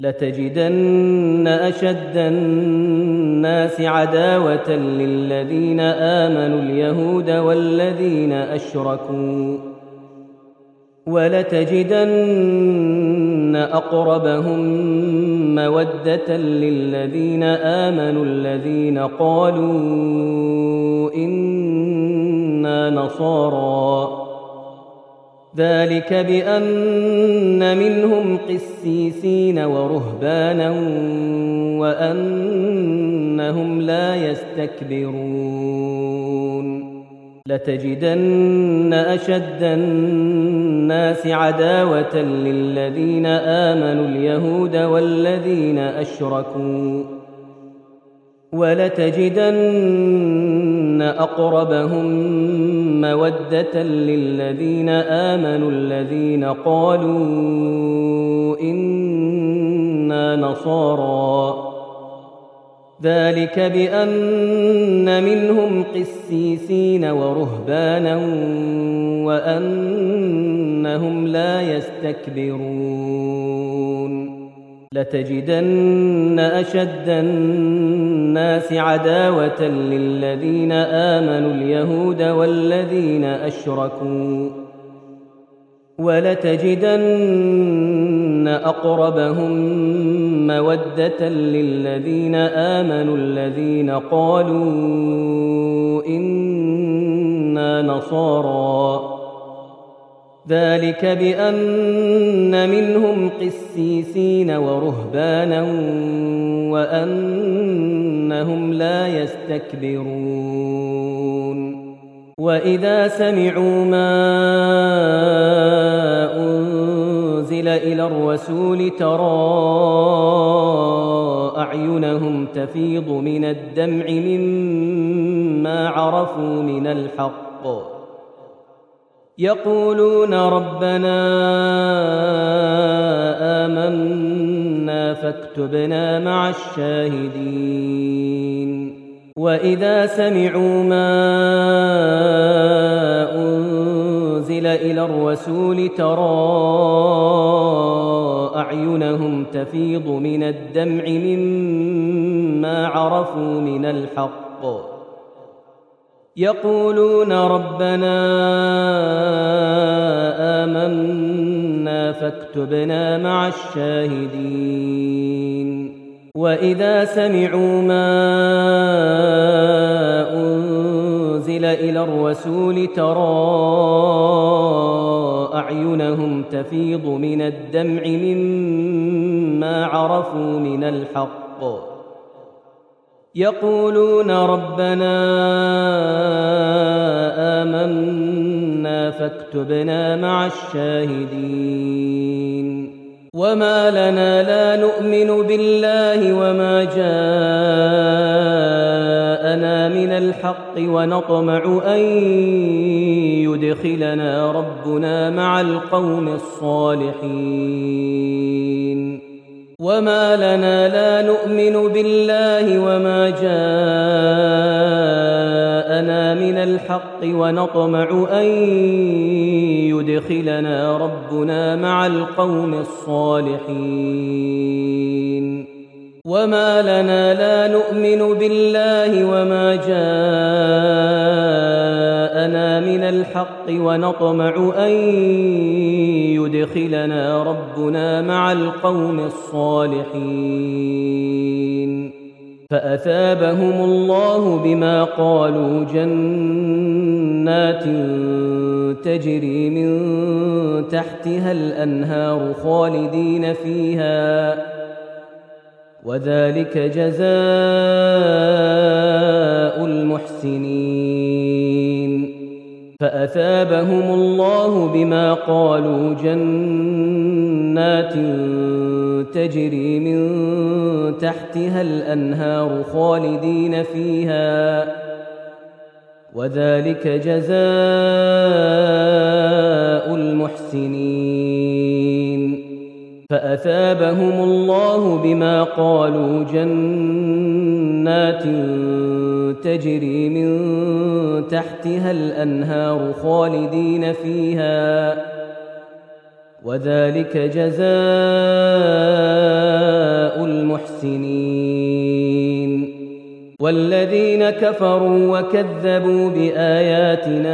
لتجدن أشد الناس عداوة للذين آمنوا اليهود والذين أشركوا ولتجدن أقربهم مودة للذين آمنوا الذين قالوا إنا نصارى ذلك بأن منهم قسيسين ورهبانا وأنهم لا يستكبرون لتجدن أشد الناس عداوة للذين آمنوا اليهود والذين أشركوا ولتجدن أقربهم مودة للذين آمنوا الذين قالوا إنا نصارى ذلك بأن منهم قسيسين ورهبانا وأنهم لا يستكبرون لتجدن أشد الناس عداوة للذين آمنوا اليهود والذين أشركوا ولتجدن أقربهم مودة للذين آمنوا الذين قالوا إنا نصارى ذلك بأن منهم قسيسين ورهبانا وأنهم لا يستكبرون وإذا سمعوا ما أنزل إلى الرسول ترى أعينهم تفيض من الدمع مما عرفوا من الحق يقولون ربنا آمنا فاكتبنا مع الشاهدين وإذا سمعوا ما أنزل إلى الرسول ترى أعينهم تفيض من الدمع مما عرفوا من الحق يقولون ربنا آمنا فاكتبنا مع الشاهدين وإذا سمعوا ما أنزل إلى الرسول ترى أعينهم تفيض من الدمع مما عرفوا من الحق يقولون ربنا آمنا فاكتبنا مع الشاهدين وما لنا لا نؤمن بالله وما جاءنا من الحق ونطمع أن يدخلنا ربنا مع القوم الصالحين وما لنا لا نؤمن بالله وما جاءنا من الحق ونطمع أن يدخلنا ربنا مع القوم الصالحين وما لنا لا نؤمن بالله وما جاءنا من الحق ونطمع أن يدخلنا ربنا مع القوم الصالحين فأثابهم الله بما قالوا جنات تجري من تحتها الأنهار خالدين فيها وذلك جزاء المحسنين فأثابهم الله بما قالوا جنات تجري من تحتها الأنهار خالدين فيها وذلك جزاء المحسنين فأثابهم الله بما قالوا جنات تجري من تحتها الأنهار خالدين فيها وذلك جزاء المحسنين. والذين كفروا وكذبوا بآياتنا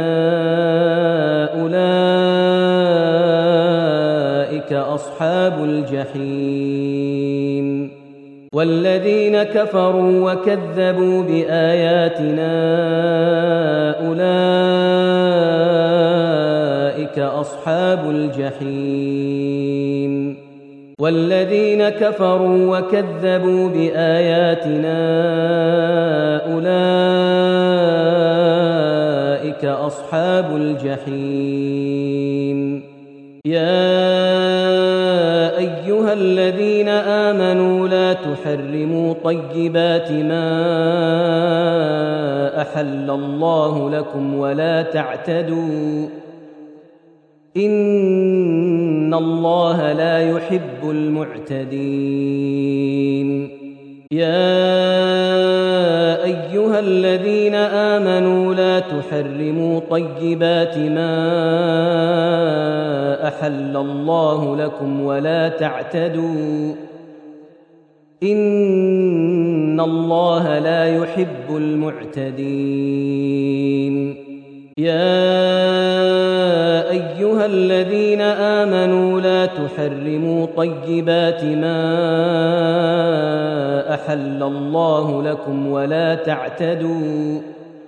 أولئك أصحاب الجحيم. والذين كفروا وكذبوا بآياتنا أولئك أصحاب الجحيم. والذين كفروا وكذبوا بآياتنا أولئك أصحاب الجحيم. يا أيها الذين آمنوا لا تحرموا طيبات ما أحل الله لكم ولا تعتدوا إن الله لا يحب المعتدين. يا أيها الذين آمنوا لا تحرموا طيبات ما أحل الله لكم ولا تعتدوا إن الله لا يحب المعتدين. يا أيها الذين آمنوا لا تحرموا طيبات ما أحل الله لكم ولا تعتدوا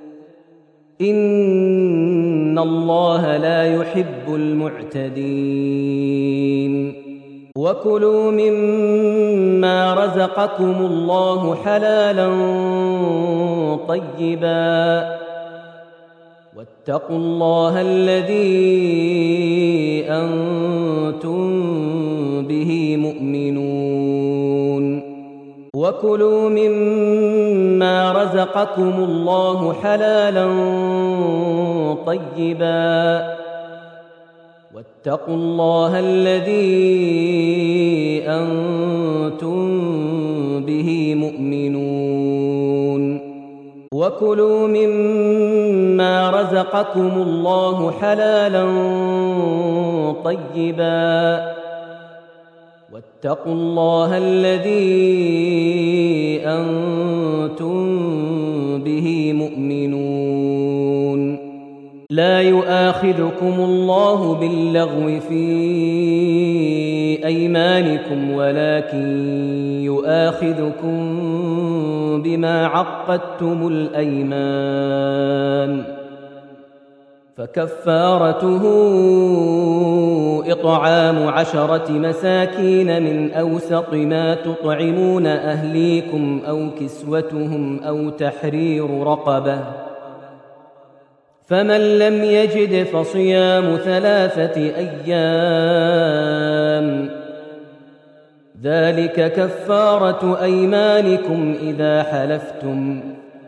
إن الله لا يحب المعتدين. وكلوا مما رزقكم الله حلالا طيبا واتقوا الله الذي أنتم به مؤمنون. وكلوا مما رزقكم الله حلالا طيبا واتقوا الله الذي أنتم به مؤمنون. وكلوا مما رزقكم الله حلالا طيبا واتقوا الله الذي أنتم به مؤمنون. لا يؤاخذكم الله باللغو في أيمانكم ولكن يؤاخذكم بما عقدتم الأيمان فكفارته إطعام 10 مساكين من أوسط ما تطعمون أهليكم أو كسوتهم أو تحرير رقبة فمن لم يجد فصيام 3 أيام ذلك كفارة أيمانكم إذا حلفتم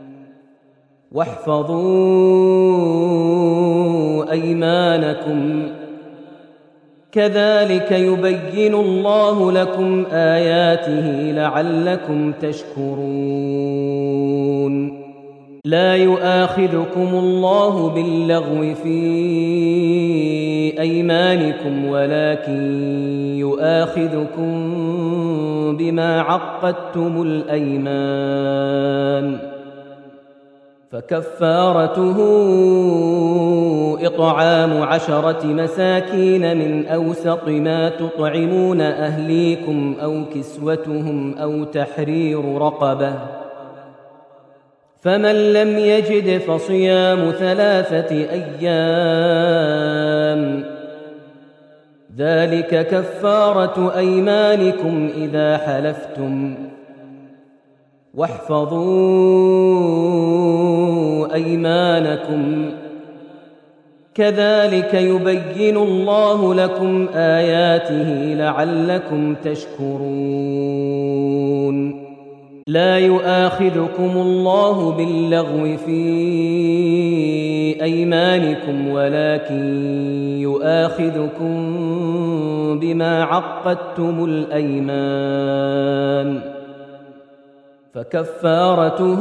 واحفظوا أيمانكم كذلك يبين الله لكم آياته لعلكم تشكرون. لا يؤاخذكم الله باللغو في أيمانكم ولكن يؤاخذكم بما عقدتم الأيمان فكفارته إطعام 10 مساكين من أوسط ما تطعمون أهليكم أو كسوتهم أو تحرير رقبة فمن لم يجد فصيام 3 أيام ذلك كفارة أيمانكم إذا حلفتم واحفظوا أيمانكم كذلك يبين الله لكم آياته لعلكم تشكرون. لا يؤاخذكم الله باللغو في أيمانكم ولكن يؤاخذكم بما عقدتم الأيمان فكفارته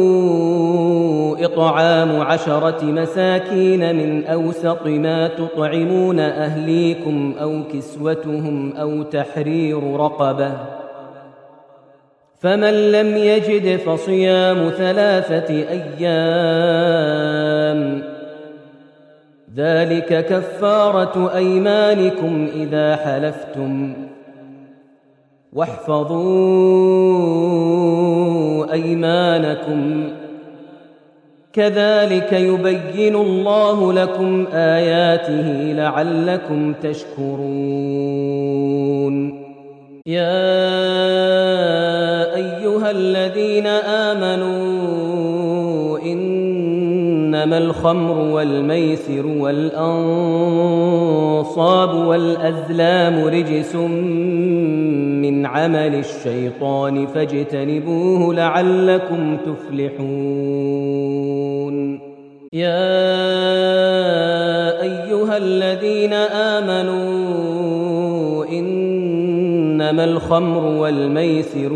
إطعام 10 مساكين من أوسط ما تطعمون أهليكم أو كسوتهم أو تحرير رقبة، فمن لم يجد فصيام 3 أيام، ذلك كفارة أيمانكم إذا حلفتم، واحفظوا أيمانكم، كذلك يبين الله لكم آياته لعلكم تشكرون. يا أيها الذين آمنوا إنما الخمر والميسر والأنصاب والأزلام رجس من عمل الشيطان فاجتنبوه لعلكم تفلحون. يا أيها الذين آمنوا إنما الخمر والميسر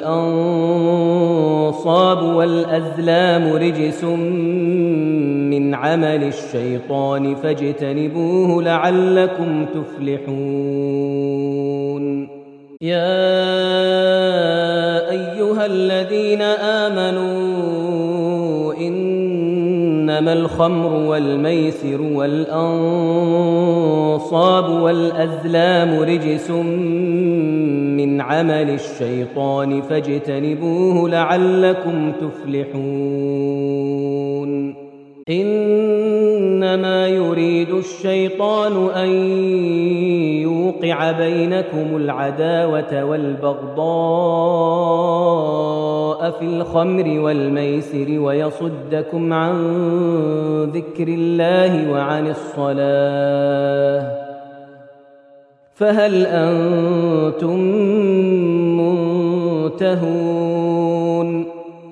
والأنصاب والأزلام رجس من عمل الشيطان فاجتنبوه لعلكم تفلحون. يا أيها الذين آمنوا إنما الخمر والميسر والأنصاب والأزلام رجس من عمل الشيطان فاجتنبوه لعلكم تفلحون. إنما يريد الشيطان أن يوقع بينكم العداوة والبغضاء في الخمر والميسر ويصدكم عن ذكر الله وعن الصلاة، فهل أنتم منتهون؟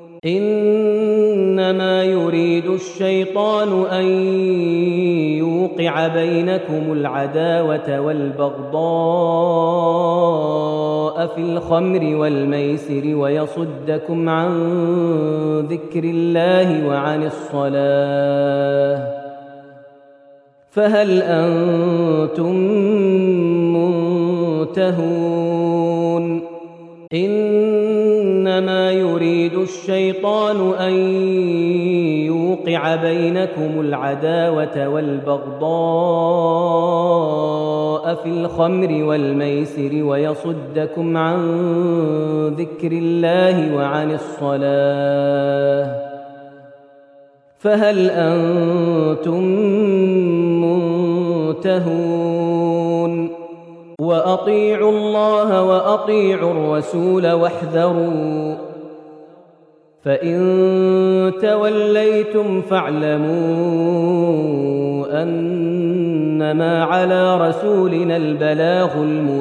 إنما يريد الشيطان أن يوقع بينكم العداوة والبغضاء في الخمر والميسر ويصدكم عن ذكر الله وعن الصلاة، فهل أنتم منتهون؟ إنما يريد الشيطان أن يوقع بينكم العداوة والبغضاء في الخمر والميسر ويصدكم عن ذكر الله وعن الصلاة، فهل أنتم منتهون؟ وأطيعوا الله وأطيعوا الرسول واحذروا، فإن توليتم فاعلموا أنما على رسولنا البلاغ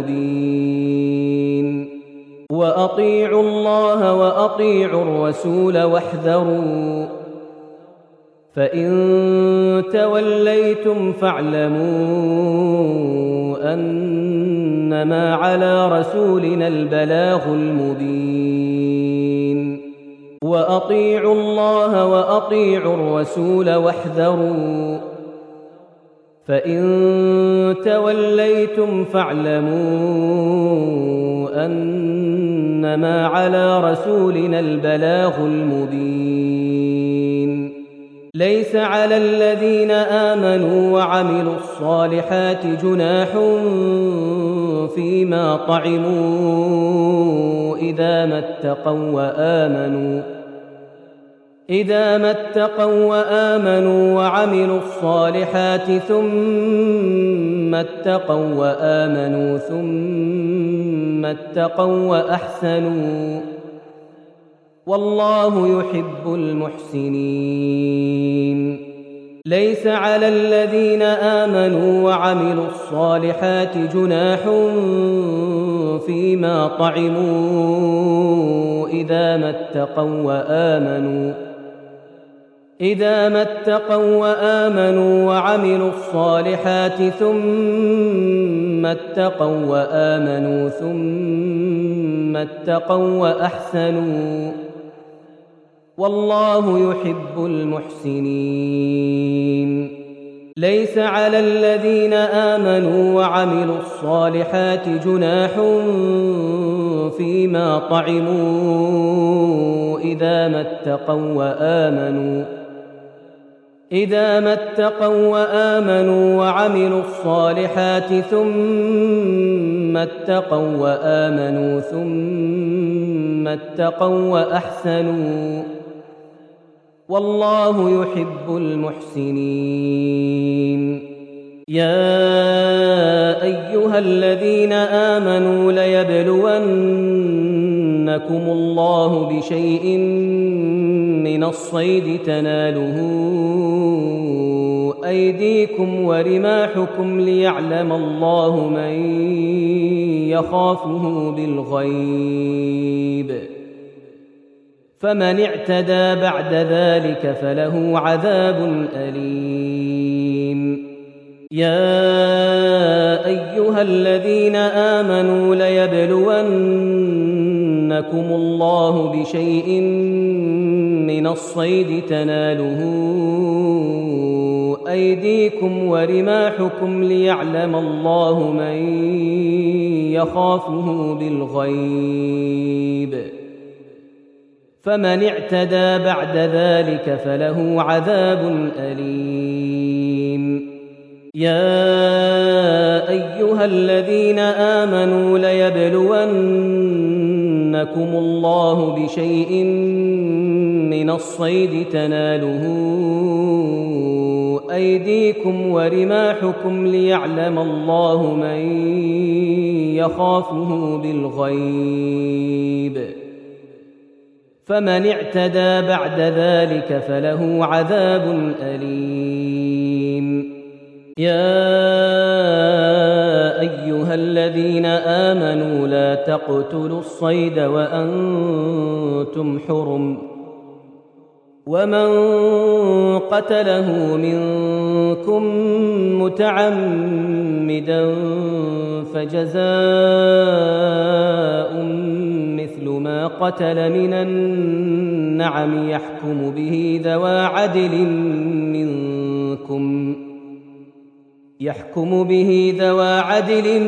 المبين. وأطيعوا الله وأطيعوا الرسول واحذروا، فإن توليتم فاعلموا أنما على رسولنا البلاغ المبين. وأطيعوا الله وأطيعوا الرسول واحذروا، فإن توليتم فاعلموا أنما على رسولنا البلاغ المبين. ليس على الذين آمنوا وعملوا الصالحات جناح فيما طعموا إذا ما اتقوا وآمنوا وعملوا الصالحات ثم اتقوا وأحسنوا، والله يحب المحسنين. ليس على الذين آمنوا وعملوا الصالحات جناح فيما طعموا إذا ما اتقوا وآمنوا وعملوا الصالحات ثم اتقوا وآحسنوا، والله يحب المحسنين. ليس على الذين آمنوا وعملوا الصالحات جناح فيما طعموا إذا ما اتقوا وآمنوا وعملوا الصالحات ثم اتقوا وأحسنوا والله يحب المحسنين. يا أيها الذين آمنوا ليبلونكم الله بشيء من الصيد تناله أيديكم ورماحكم ليعلم الله من يخافه بالغيب، فمن اعتدى بعد ذلك فله عذاب أليم. يا أيها الذين آمنوا ليبلونكم الله بشيء من الصيد تناله أيديكم ورماحكم ليعلم الله من يخافه بالغيب، فمن اعتدى بعد ذلك فله عذاب أليم. يا أيها الذين آمنوا ليبلونكم الله بشيء من الصيد تناله أيديكم ورماحكم ليعلم الله من يخافه بالغيب، فمن اعتدى بعد ذلك فله عذاب أليم. يا أيها الذين آمنوا لا تقتلوا الصيد وأنتم حرم، ومن قتله منكم متعمدا فجزاء مثل ما قتل من النعم يحكم به ذوى عدل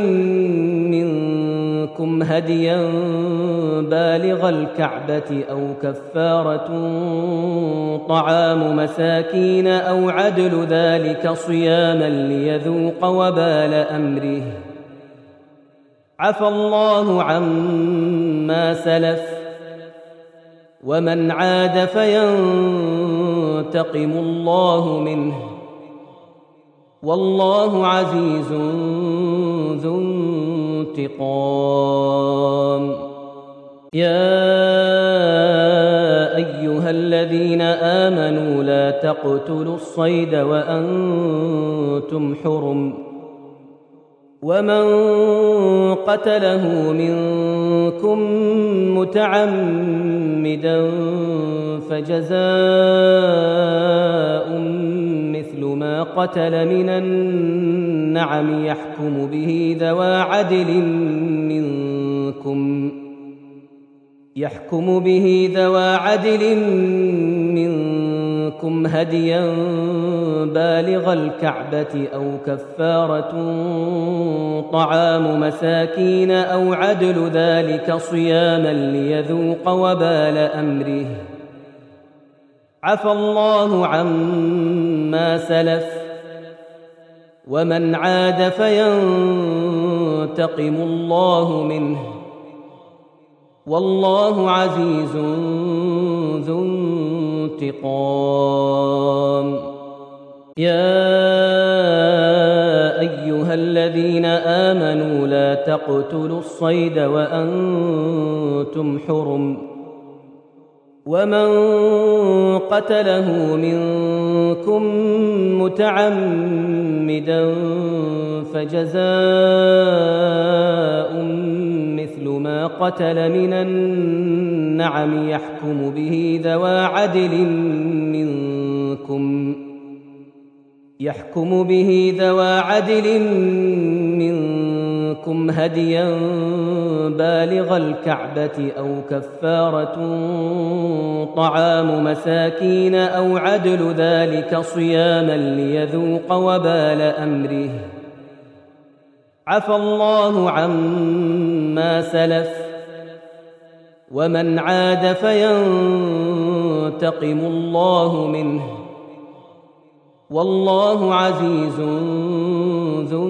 منكم هديا بالغ الكعبة أو كفارة طعام مساكين أو عدل ذلك صياما ليذوق وبال أمره، عفى الله عما سلف، ومن عاد فينتقم الله منه، والله عزيز ذو انتقام. يا أيها الذين آمنوا لا تقتلوا الصيد وأنتم حرم، ومن قتله منكم متعمدا فجزاء مثل ما قتل من النعم يحكم به ذوى عدل منكم هديا بالغ الكعبة أو كفارة طعام مساكين أو عدل ذلك صياما ليذوق وبال أمره، عفى الله عما سلف، ومن عاد فينتقم الله منه، والله عزيز ذو انتقام. يا أيها الذين آمنوا لا تقتلوا الصيد وأنتم حرم، ومن قتله منكم متعمدا فجزاء مثل ما قتل من النعم يحكم به ذوى عدل منكم منكم هديا بالغ الكعبة أو كفارة طعام مساكين أو عدل ذلك صياما ليذوق وبال أمره عفى الله عما سلف ومن عاد فينتقم الله منه والله عزيز ذو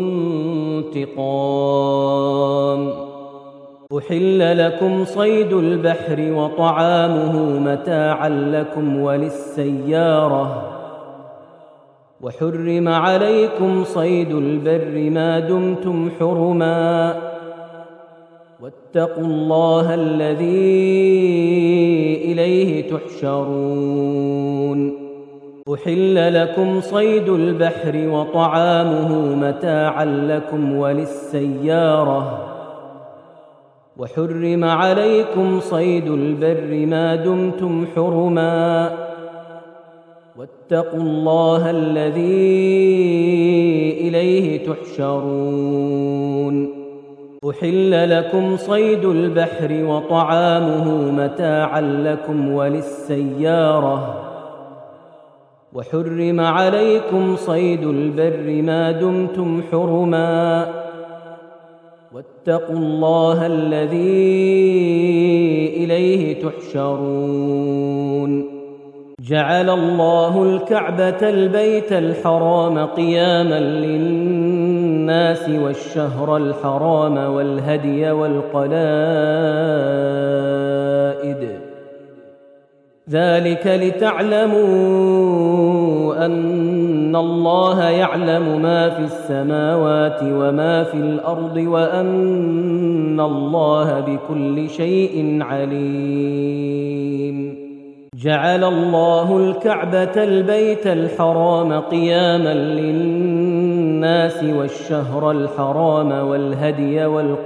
انتقام. أحل لكم صيد البحر وطعامه متاعا لكم وللسيارة وحرم عليكم صيد البر ما دمتم حرما واتقوا الله الذي إليه تحشرون. أحل لكم صيد البحر وطعامه متاعا لكم وللسيارة وحرم عليكم صيد البر ما دمتم حرما واتقوا الله الذي إليه تحشرون. أحل لكم صيد البحر وطعامه متاعا لكم وللسيارة وحرم عليكم صيد البر ما دمتم حرما واتقوا الله الذي إليه تحشرون. جعل الله الكعبة البيت الحرام قياما للناس والشهر الحرام والهدي والقلائد ذلك لتعلموا أن الله يعلم ما في السماوات وما في الأرض وأن الله بكل شيء عليم. جعل الله الكعبة البيت الحرام قياما للناس والشهر الحرام والهدي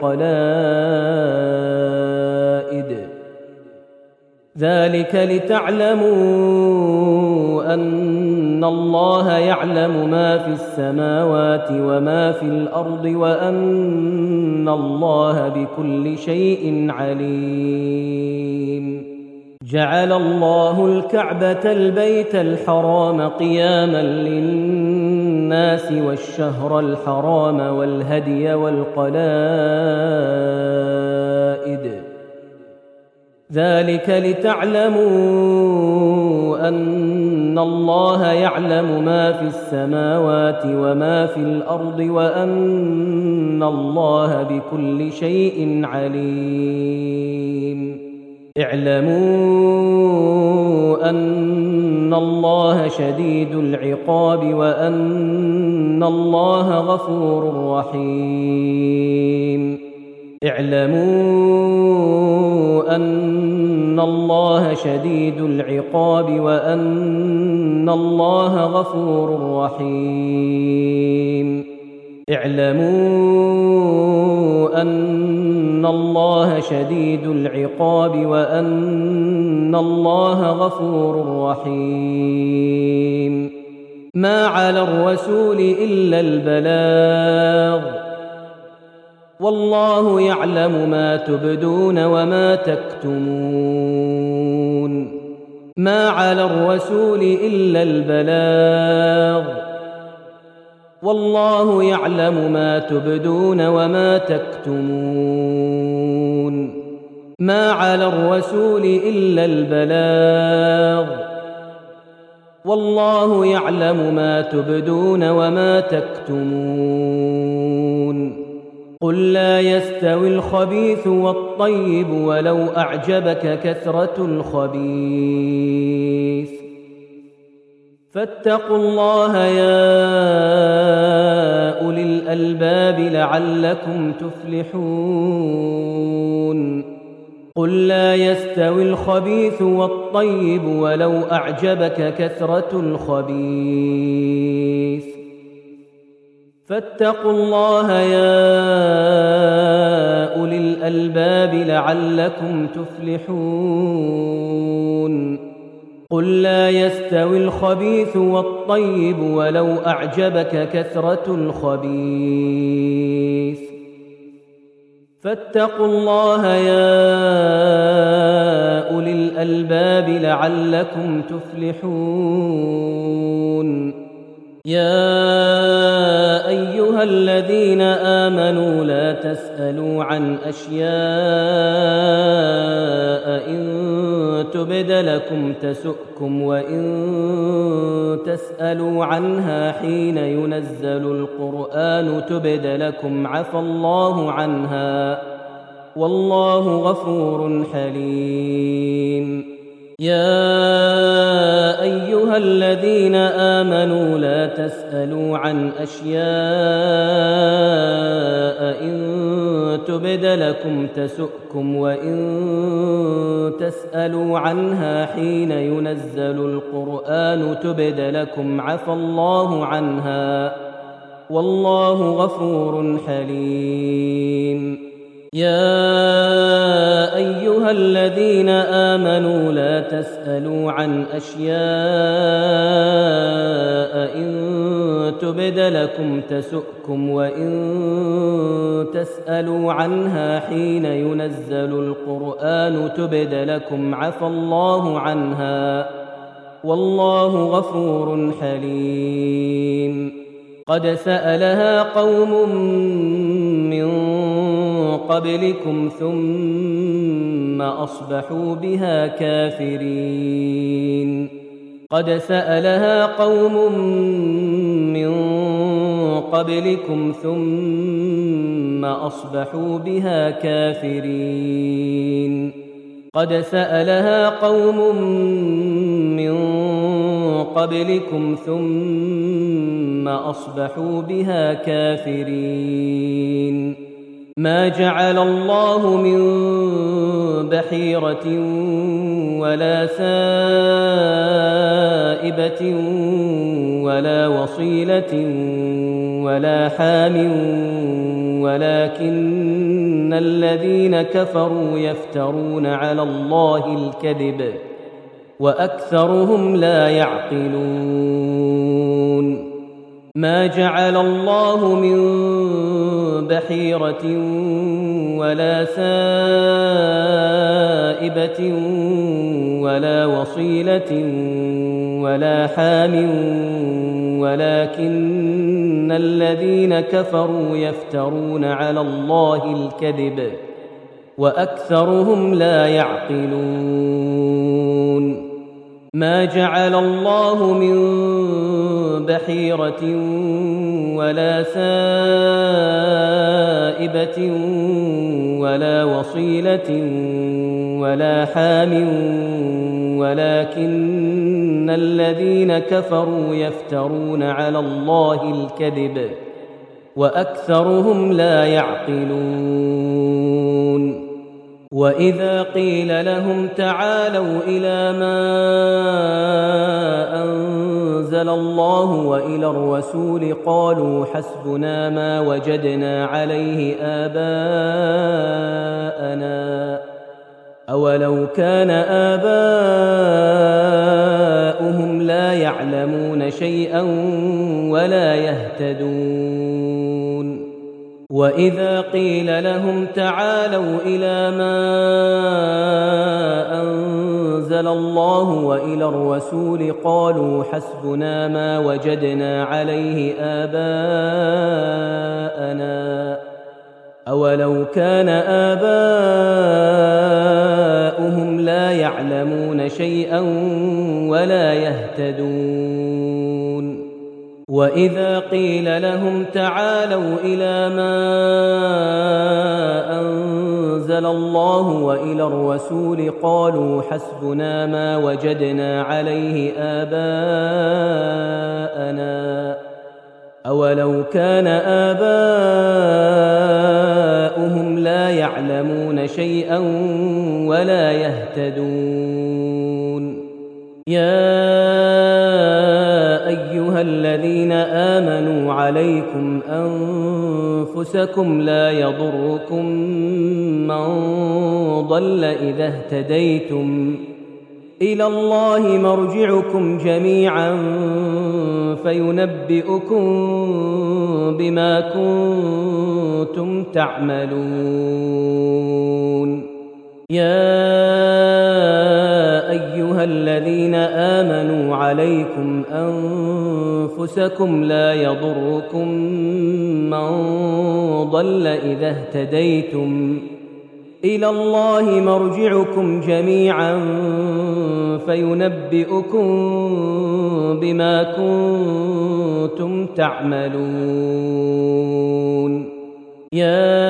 والقلائد ذلك لتعلموا أن الله يعلم ما في السماوات وما في الأرض وأن الله بكل شيء عليم. جعل الله الكعبة البيت الحرام قياما للناس والشهر الحرام والهدي والقلائد ذلك لتعلموا أن الله يعلم ما في السماوات وما في الأرض وأن الله بكل شيء عليم. اعلموا أن الله شديد العقاب وأن الله غفور رحيم. اعلموا أن الله شديد العقاب وأن الله غفور رحيم. اعلموا أن الله شديد العقاب وأن الله غفور رحيم. ما على الرسول إلا البلاغ والله يعلم ما تبدون وما تكتمون. ما على الرسول إلا البلاغ والله يعلم ما تبدون وما تكتمون. ما على الرسول إلا البلاغ والله يعلم ما تبدون وما تكتمون. قل لا يستوي الخبيث والطيب ولو أعجبك كثرة الخبيث فاتقوا الله يا أولي الألباب لعلكم تفلحون. قل لا يستوي الخبيث والطيب ولو أعجبك كثرة الخبيث فاتقوا الله يا أولي الألباب لعلكم تفلحون. قل لا يستوي الخبيث والطيب ولو أعجبك كثرة الخبيث فاتقوا الله يا أولي الألباب لعلكم تفلحون. يا أيها الذين آمنوا لا تسألوا عن أشياء إن تبد لكم تسؤكم وإن تسألوا عنها حين ينزل القرآن تبد لكم عفى الله عنها والله غفور حليم. يا أيها الذين آمنوا لا تسألوا عن أشياء إن تبد لكم تسؤكم وإن تسألوا عنها حين ينزل القرآن تبد لكم عفى الله عنها والله غفور حليم. يا أيها الذين آمنوا لا تسألوا عن أشياء إن تبد لكم تسؤكم وإن تسألوا عنها حين ينزل القرآن تبد لكم عفى الله عنها والله غفور حليم. قد سألها قوم من قبلكم ثم أصبحوا بها كافرين. قد سألها قوم من قبلكم ثم أصبحوا بها كافرين. قد سألها قوم من قبلكم ثم أصبحوا بها كافرين. ما جعل الله من بحيرة ولا سائبة ولا وصيلة ولا حام ولكن الذين كفروا يفترون على الله الكذب وأكثرهم لا يعقلون. ما جعل الله من بحيرة ولا سائبة ولا وصيلة ولا حام ولكن الذين كفروا يفترون على الله الكذب وأكثرهم لا يعقلون. ما جعل الله من بحيرة ولا سائبة ولا وصيلة ولا حام ولكن الذين كفروا يفترون على الله الكذب وأكثرهم لا يعقلون. وإذا قيل لهم تعالوا إلى ما أنزل الله وإلى الرسول قالوا حسبنا ما وجدنا عليه آباءنا أولو كان آباؤهم لا يعلمون شيئا ولا يهتدون. وإذا قيل لهم تعالوا إلى ما أنزل الله وإلى الرسول قالوا حسبنا ما وجدنا عليه آباءنا أولو كان آباؤهم لا يعلمون شيئا ولا يهتدون. وإذا قيل لهم تعالوا إلى ما أنزل الله وإلى الرسول قالوا حسبنا ما وجدنا عليه آباءنا أولو كان آباؤهم لا يعلمون شيئا ولا يهتدون. يا أيها الذين آمنوا عليكم أنفسكم لا يضركم من ضل إذا اهتديتم إلى الله مرجعكم جميعا فينبئكم بما كنتم تعملون يا أيها الذين آمنوا عليكم أنفسكم لا يضركم من ضل إذا اهتديتم إلى الله مرجعكم جميعا فينبئكم بما كنتم تعملون يا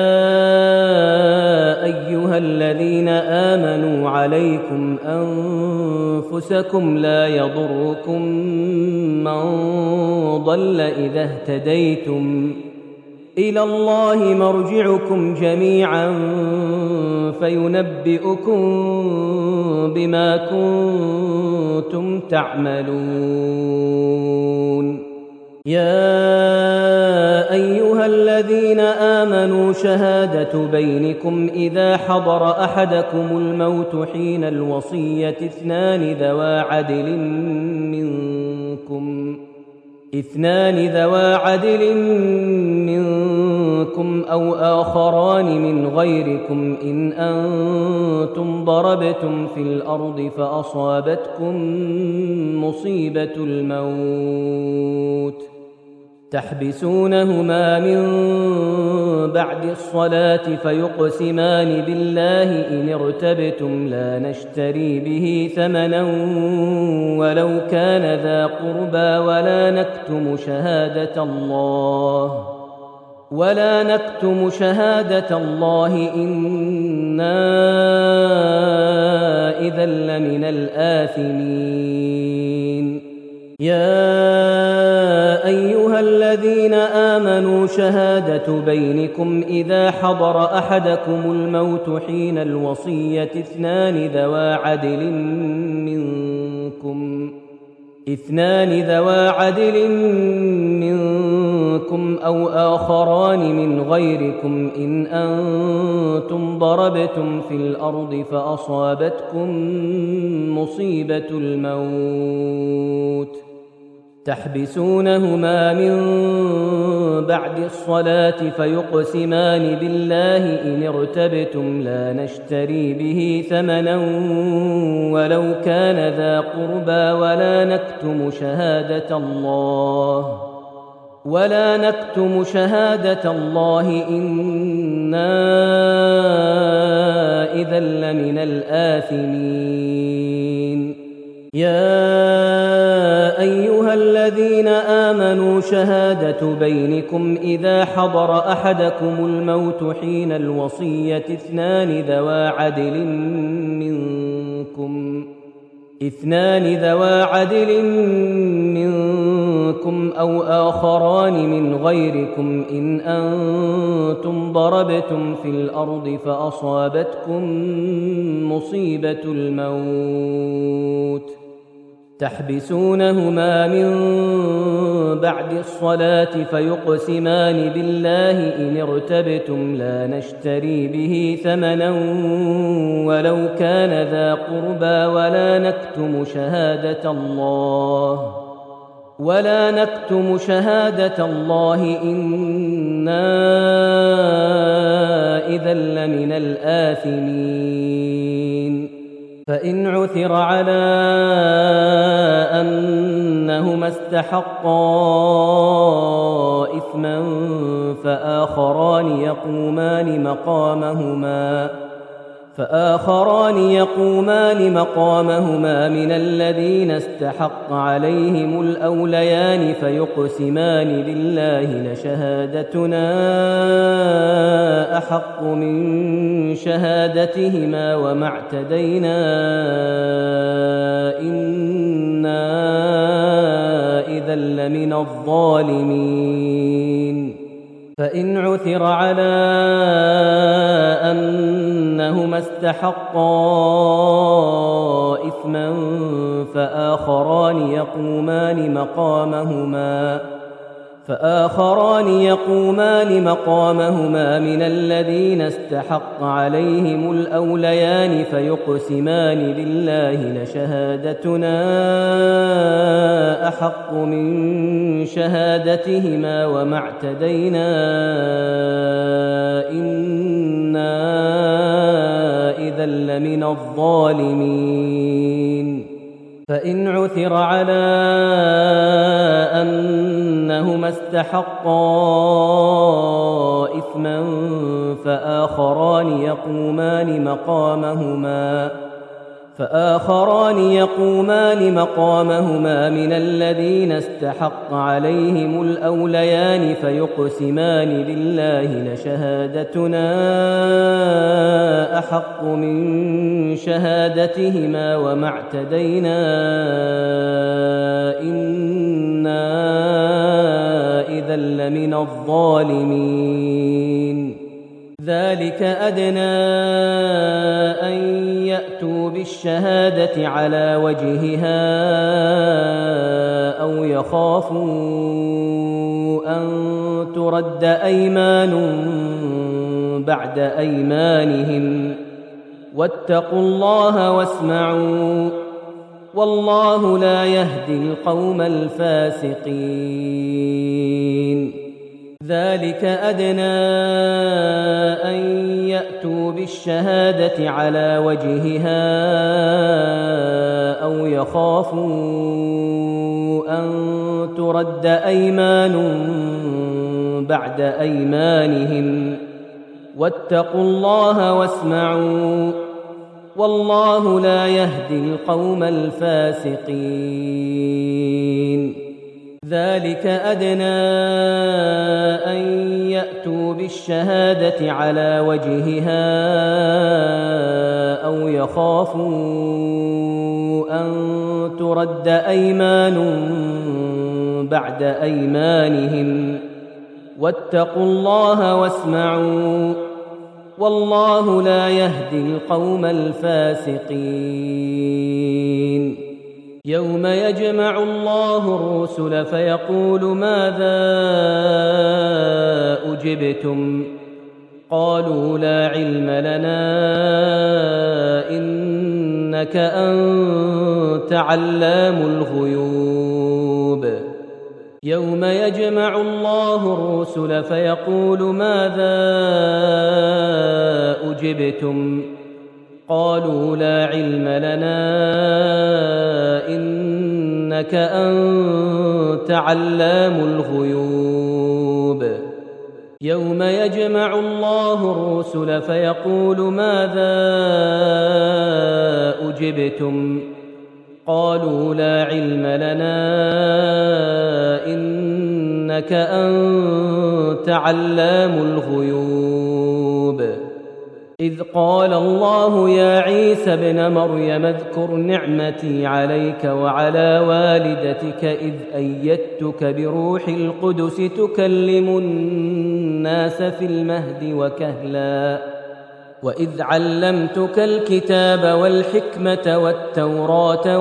أيها الذين آمنوا عليكم أنفسكم لا يضركم من ضل إذا اهتديتم إلى الله مرجعكم جميعا فينبئكم بما كنتم تعملون يا أيها الذين آمنوا شهادة بينكم إذا حضر أحدكم الموت حين الوصية اثنان ذوا عدل منكم أو آخران من غيركم إن أنتم ضربتم في الأرض فأصابتكم مصيبة الموت تحبسونهما من بعد الصلاة فيقسمان بالله إن ارتبتم لا نشتري به ثمنا ولو كان ذا قربى ولا نكتم شهادة الله إنا إذا لمن الآثمين يا أيها الذين آمنوا شهادة بينكم إذا حضر أحدكم الموت حين الوصية اثنان ذوا عدل منكم أو آخران من غيركم إن أنتم ضربتم في الأرض فأصابتكم مصيبة الموت تحبسونهما من بعد الصلاة فيقسمان بالله إن ارتبتم لا نشتري به ثمنا ولو كان ذا قربى ولا نكتم شهادة الله إنا إذا لمن الآثمين يا أيها الذين آمنوا شهادة بينكم إذا حضر أحدكم الموت حين الوصية اثنان ذوا عدل منكم أو آخران من غيركم إن أنتم ضربتم في الأرض فأصابتكم مصيبة الموت تحبسونهما من بعد الصلاة فيقسمان بالله إن ارتبتم لا نشتري به ثمنا ولو كان ذا قربى ولا نكتم شهادة الله إنا إذا لمن الآثمين فإن عثر على أنهما استحقا إثما فآخران يقومان مقامهما من الذين استحق عليهم الأوليان فيقسمان بالله لشهادتنا أحق من شهادتهما وما اعتدينا إنا إذا لمن الظالمين فإن عثر على أنهما استحقا إثما فآخران يقومان مقامهما من الذين استحق عليهم الأوليان فيقسمان بالله لشهادتنا أحق من شهادتهما وما اعتدينا إنا إذا لمن الظالمين فإن عثر على أنهما استحقا إثما فآخران يقومان مقامهما من الذين استحق عليهم الأوليان فيقسمان بالله لشهادتنا أحق من شهادتهما وما اعتدينا إنا إذا لمن الظالمين ذلك أدنى أن يأتوا بالشهادة على وجهها أو يخافوا أن ترد أيمان بعد أيمانهم واتقوا الله واسمعوا والله لا يهدي القوم الفاسقين ذلك أدنى أن يأتوا بالشهادة على وجهها أو يخافوا أن ترد أيمان بعد أيمانهم واتقوا الله واسمعوا والله لا يهدي القوم الفاسقين ذلك أدنى أن يأتوا بالشهادة على وجهها أو يخافوا أن ترد أيمان بعد أيمانهم واتقوا الله واسمعوا والله لا يهدي القوم الفاسقين يوم يجمع الله الرسل فيقول ماذا أجبتم قالوا لا علم لنا إنك أنت علام الغيوب يوم يجمع الله الرسل فيقول ماذا أجبتم قالوا لا علم لنا إنك أنت علام الغيوب يوم يجمع الله الرسل فيقول ماذا أجبتم قالوا لا علم لنا إنك أنت علام الغيوب إذ قال الله يا عيسى ابن مريم اذكر نعمتي عليك وعلى والدتك إذ أيدتك بروح القدس تكلم الناس في المهد وكهلا وإذ علمتك الكتاب والحكمة والتوراة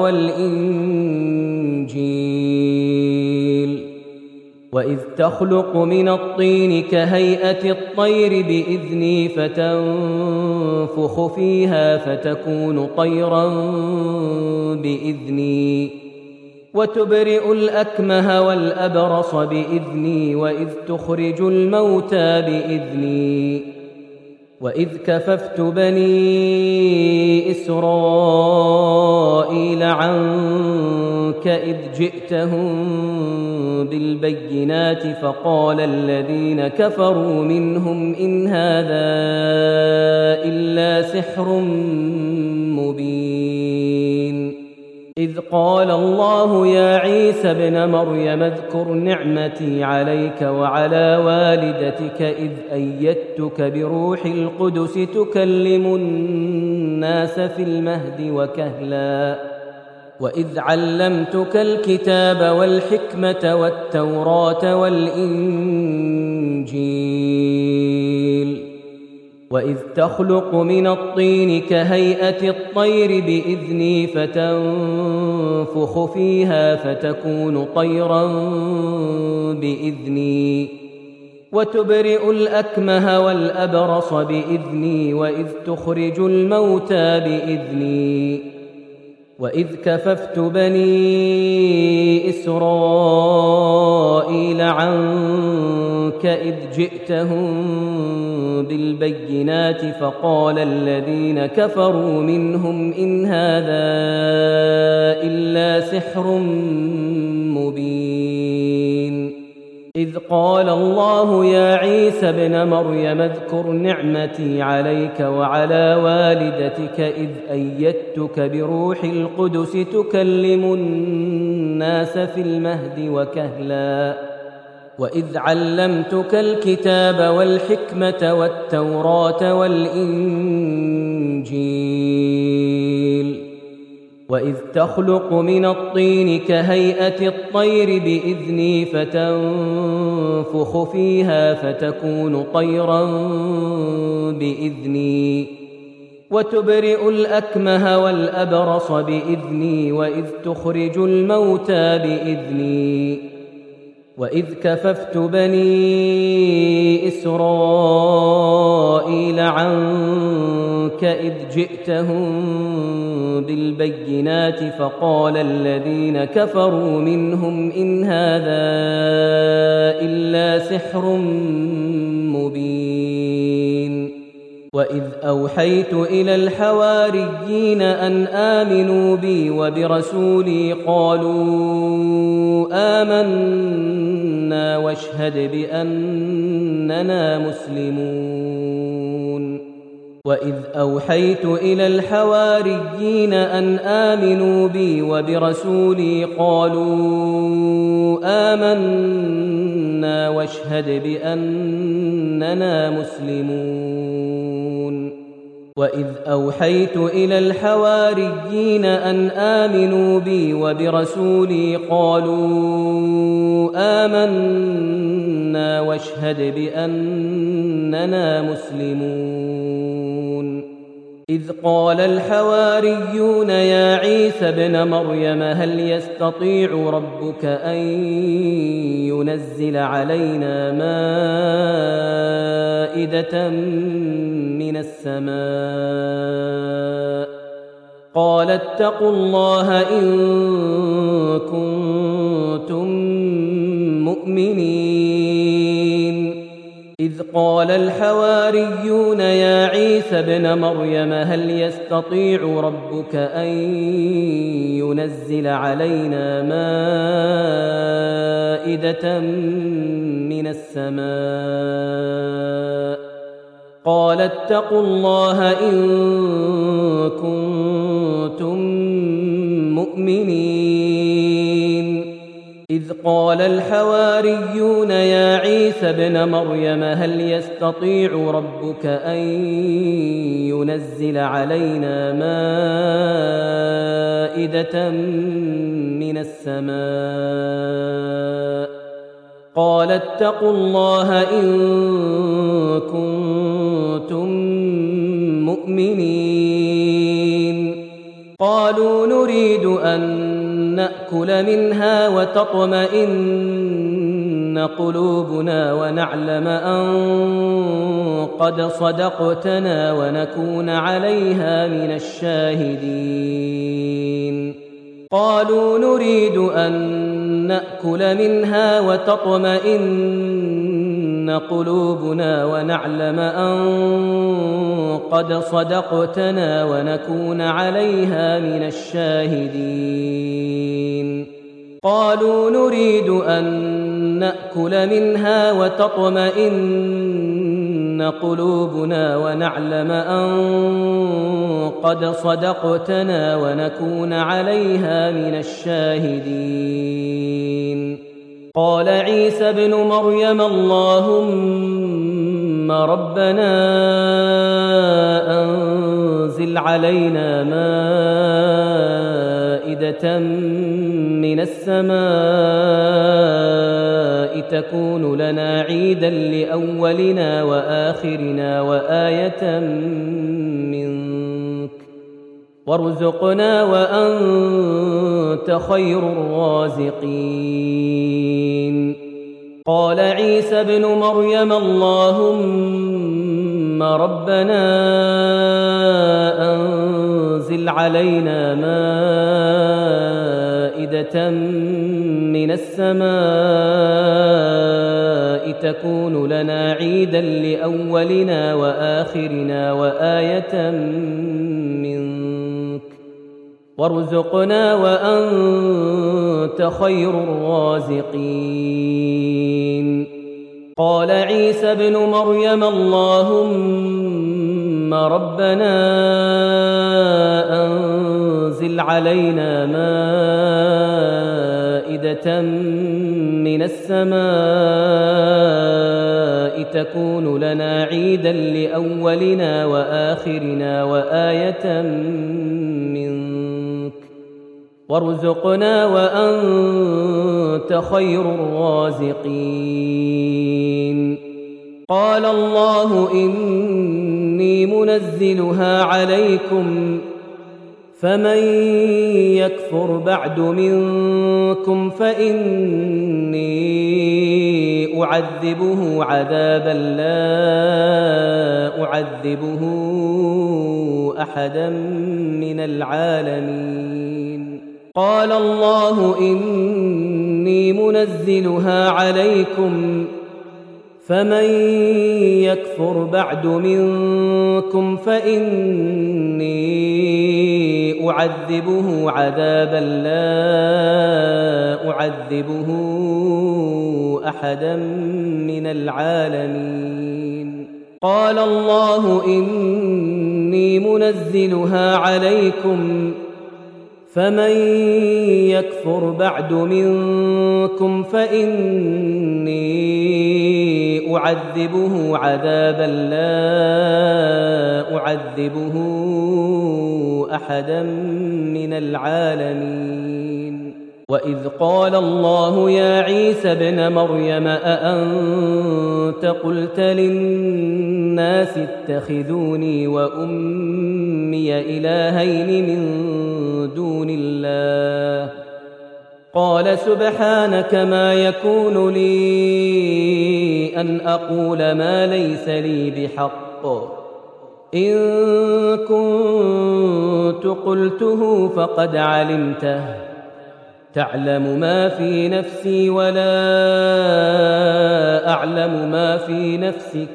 والإنجيل وإذ تخلق من الطين كهيئة الطير بإذني فتنفخ فيها فتكون طيرا بإذني وتبرئ الأكمه والأبرص بإذني وإذ تخرج الموتى بإذني وإذ كففت بني إسرائيل عنك إذ جئتهم بالبينات فقال الذين كفروا منهم إن هذا إلا سحر مبين إذ قال الله يا عيسى ابن مريم اذكر نعمتي عليك وعلى والدتك إذ أيدتك بروح القدس تكلم الناس في المهد وكهلا وإذ علمتك الكتاب والحكمة والتوراة والإنجيل وإذ تخلق من الطين كهيئة الطير بإذني فتنفخ فيها فتكون طيرا بإذني وتبرئ الأكمه والأبرص بإذني وإذ تخرج الموتى بإذني وإذ كففت بني إسرائيل عنك إذ جئتهم بالبينات فقال الذين كفروا منهم إن هذا إلا سحر مبين إذ قال الله يا عيسى ابن مريم اذكر نعمتي عليك وعلى والدتك إذ أيدتك بروح القدس تكلم الناس في المهد وكهلا وإذ علمتك الكتاب والحكمة والتوراة والإنجيل وإذ تخلق من الطين كهيئة الطير بإذني فتنفخ فيها فتكون طيرا بإذني وتبرئ الأكمه والأبرص بإذني وإذ تخرج الموتى بإذني وإذ كففت بني إسرائيل عنك إذ جئتهم بالبينات فقال الذين كفروا منهم إن هذا إلا سحر مبين وإذ أوحيت إلى الحواريين أن آمنوا بي وبرسولي قالوا آمنا واشهد بأننا مسلمون وإذ أوحيت إلى الحواريين أن آمنوا بي وبرسولي قالوا آمنا واشهد بأننا مسلمون وإذ أوحيت إلى الحواريين أن آمنوا بي وبرسولي قالوا آمنا واشهد بأننا مسلمون إذ قال الحواريون يا عيسى ابن مريم هل يستطيع ربك أن ينزل علينا مائدة من السماء قال اتقوا الله إن كنتم مؤمنين إذ قال الحواريون يا عيسى ابن مريم هل يستطيع ربك أن ينزل علينا مائدة من السماء قال اتقوا الله إن كنتم مؤمنين إذ قال الحواريون يا عيسى ابن مريم هل يستطيع ربك أن ينزل علينا مائدة من السماء قال اتقوا الله إن كنتم مؤمنين قالوا نريد أن نأكل منها وتطمئن قلوبنا ونعلم أن قد صدقتنا ونكون عليها من الشاهدين قالوا نريد أن نأكل منها وتطمئن قلوبنا ونعلم أن قد صدقتنا ونكون عليها من الشاهدين قالوا نريد أن نأكل منها وتطمئن قلوبنا ونعلم أن قد صدقتنا ونكون عليها من الشاهدين قال عيسى ابن مريم اللهم ربنا أنزل علينا مائدة من السماء تكون لنا عيدا لأولنا وآخرنا وآية منك وارزقنا وأنت خير الرازقين. قال عيسى ابن مريم اللهم ربنا أنزل علينا مائدة من السماء تكون لنا عيدا لأولنا وآخرنا وآية منك وارزقنا وأنت خير الرازقين. قال عيسى ابن مريم اللهم ربنا أنزل علينا مائدة من السماء تكون لنا عيدا لأولنا وآخرنا وآية منك وارزقنا وأنت خير الرازقين. قال الله إني منزلها عليكم فمن يكفر بعد منكم فإني أعذبه عذابا لا أعذبه أحدا من العالمين. قال الله إني منزلها عليكم فمن يكفر بعد منكم فإني أعذبه عذابا لا أعذبه أحدا من العالمين. قال الله إني منزلها عليكم فمن يكفر بعد منكم فإني أعذبه عذابا لا أعذبه أحدا من العالمين. وإذ قال الله يا عيسى ابن مريم أأنت قلت للناس اتخذوني وأمي إلهين من دون الله قال سبحانك ما يكون لي أن أقول ما ليس لي بحق إن كنت قلته فقد علمته تعلم ما في نفسي ولا أعلم ما في نفسك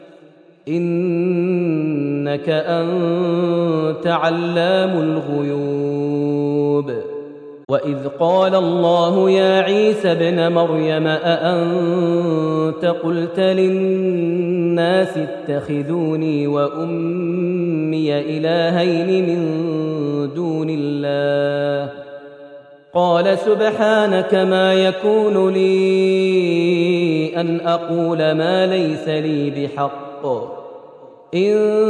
إنك أنت علام الغيوب. وإذ قال الله يا عيسى ابن مريم أأنت قلت للناس اتخذوني وأمي إلهين من دون الله قال سبحانك ما يكون لي أن أقول ما ليس لي بحق إن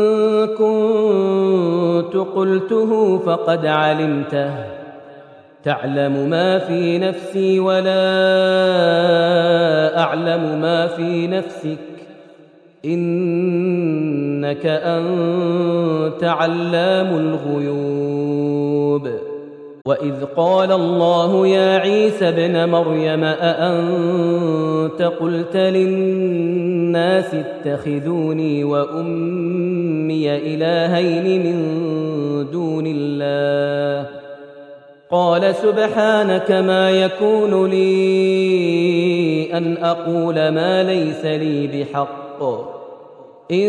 كنت قلته فقد علمته تعلم ما في نفسي ولا أعلم ما في نفسك إنك أنت علام الغيوب. وإذ قال الله يا عيسى ابن مريم أأنت قلت للناس اتخذوني وأمي إلهين من دون الله قال سبحانك ما يكون لي أن أقول ما ليس لي بحق إن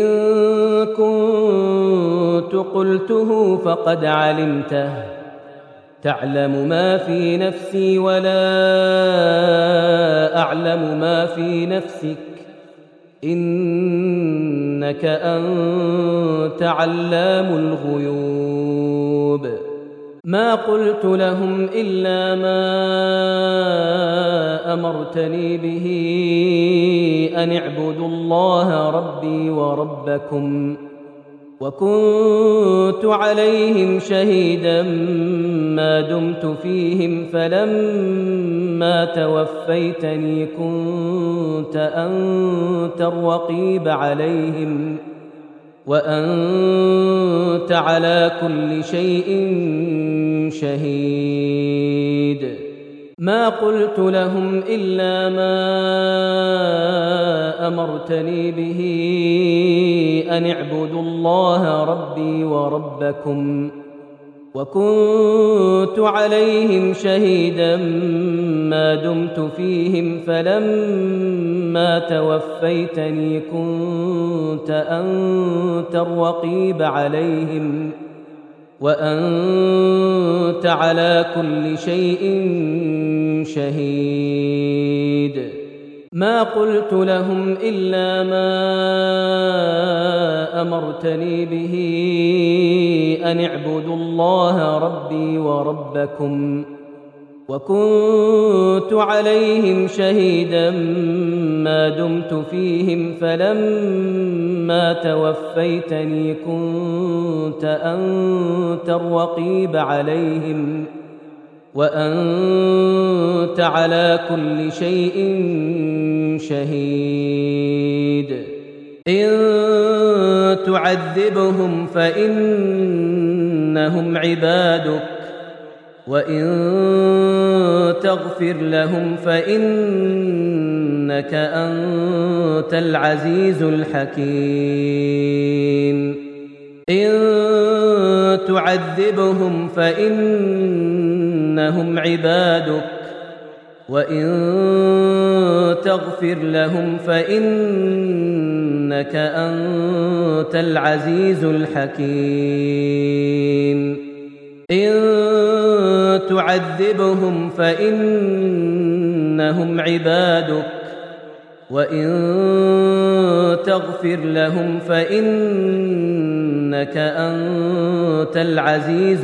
كنت قلته فقد علمته تعلم ما في نفسي ولا أعلم ما في نفسك إنك أنت علام الغيوب. ما قلت لهم إلا ما أمرتني به أن اعبدوا الله ربي وربكم وكنت عليهم شهيدا ما دمت فيهم فلما توفيتني كنت أنت الرقيب عليهم وأنت على كل شيء شهيد ما قلت لهم إلا ما أمرتني به أن اعبدوا الله ربي وربكم وكنت عليهم شهيدا ما دمت فيهم فلما توفيتني كنت أنت الرقيب عليهم وأنت على كل شيء شهيد ما قلت لهم إلا ما أمرتني به أن اعبدوا الله ربي وربكم وكنت عليهم شهيدا ما دمت فيهم فلما توفيتني كنت أنت الرقيب عليهم وأنت على كل شيء شهيد إن تعذبهم فإنهم عبادك وإن تغفر لهم فإنك أنت العزيز الحكيم إن تعذبهم فإنهم عبادك وإن تغفر لهم فإنك أنت العزيز الحكيم إن تعذبهم فإنهم عبادك وإن تغفر لهم فإنك أنت العزيز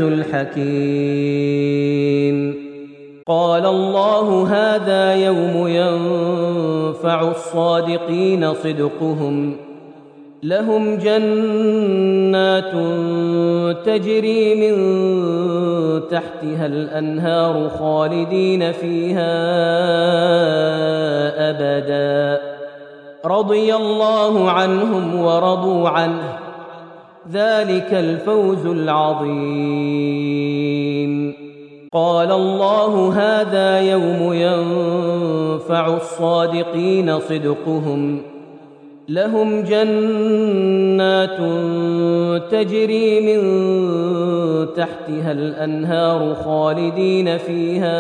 الحكيم قال الله هذا يوم ينفع الصادقين صدقهم لهم جنات تجري من تحتها الأنهار خالدين فيها أبدا رضي الله عنهم ورضوا عنه ذلك الفوز العظيم قال الله هذا يوم ينفع الصادقين صدقهم لهم جنات تجري من تحتها الأنهار خالدين فيها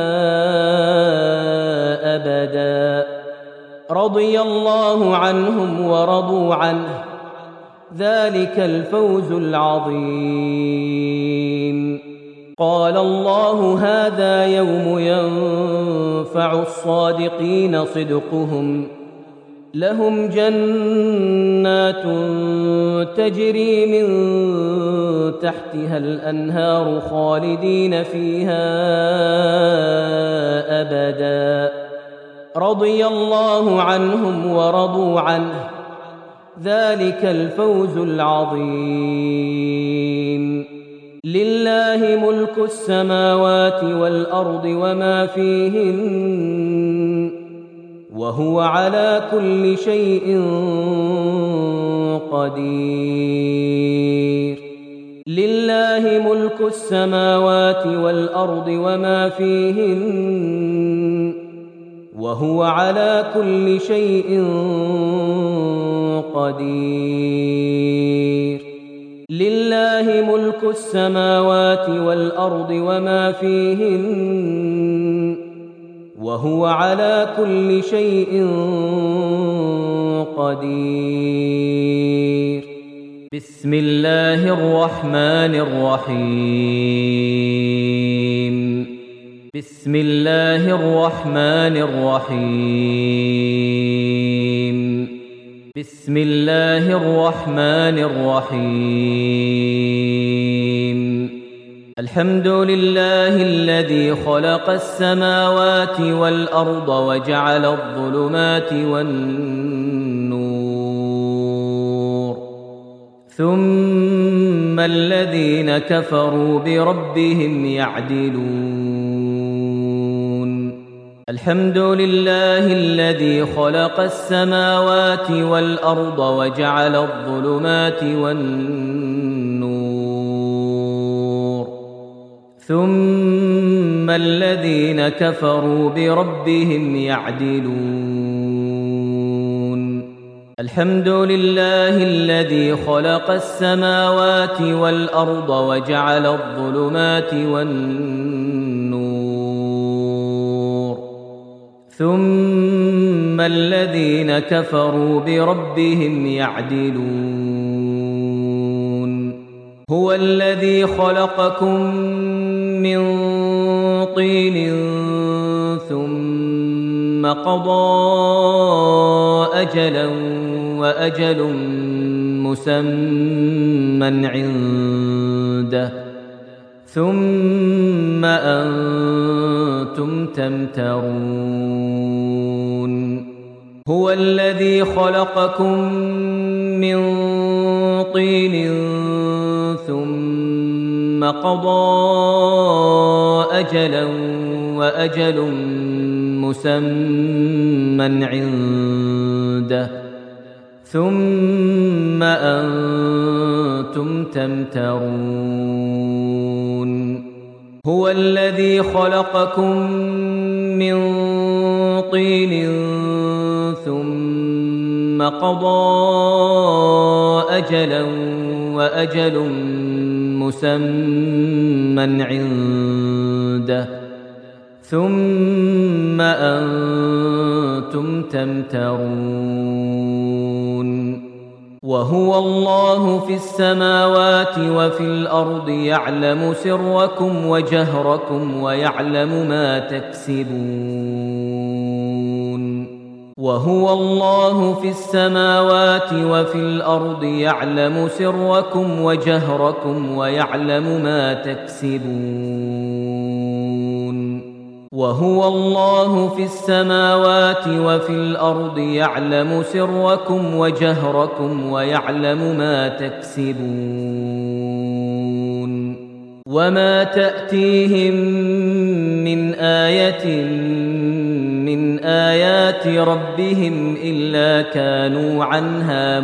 أبدا رضي الله عنهم ورضوا عنه ذلك الفوز العظيم قال الله هذا يوم ينفع الصادقين صدقهم لهم جنات تجري من تحتها الأنهار خالدين فيها أبدا رضي الله عنهم ورضوا عنه ذلك الفوز العظيم لله ملك السماوات والأرض وما فيهن وهو على كل شيء قدير لله ملك السماوات والأرض وما فيهن وهو على كل شيء قدير لله ملك السماوات والأرض وما فيهن وهو على كل شيء قدير بسم الله الرحمن الرحيم بسم الله الرحمن الرحيم بسم الله الرحمن الرحيم الحمد لله الذي خلق السماوات والأرض وجعل الظلمات والنور ثم الذين كفروا بربهم يعدلون الحمد لله الذي خلق السماوات والأرض وجعل الظلمات والنور ثم الذين كفروا بربهم يعدلون الحمد لله الذي خلق السماوات والأرض وجعل الظلمات والنور ثم الذين كفروا بربهم يعدلون هو الذي خلقكم من طين ثم قضى أجلا وأجل مسمى عنده ثم أنتم تمترون هو الذي خلقكم من طين ثم قضى أجلا وأجل مسمى عنده ثم أنتم تمترون هو الذي خلقكم من طين ثم قضى أجلا وأجل مسمى عنده ثم أنتم تمترون وهو الله في السماوات وفي الأرض يعلم سركم وجهركم ويعلم ما تكسبون وهو الله في السماوات وفي الأرض يعلم سركم وجهركم ويعلم ما تكسبون وهو الله في السماوات وفي الأرض يعلم سركم وجهركم ويعلم ما تكسبون وما تأتيهم من آية من آيات ربهم إلا كانوا عنها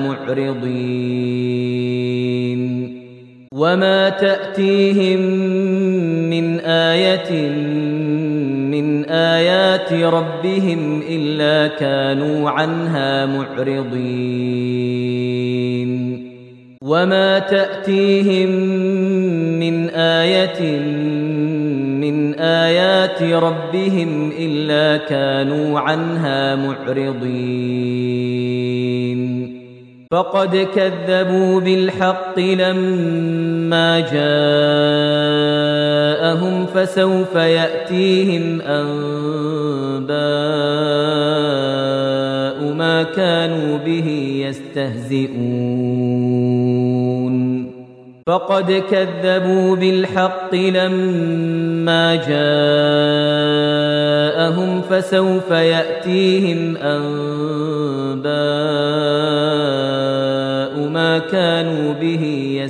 معرضين وما تأتيهم من آية من آيات ربهم إلا كانوا عنها معرضين وما تأتيهم من آية من آيات ربهم إلا كانوا عنها معرضين فقد كذبوا بالحق لما جاءهم فسوف يأتيهم أنباء ما كانوا به يستهزئون فقد كذبوا بالحق لما جاءهم فسوف يأتيهم أنباء ما كانوا به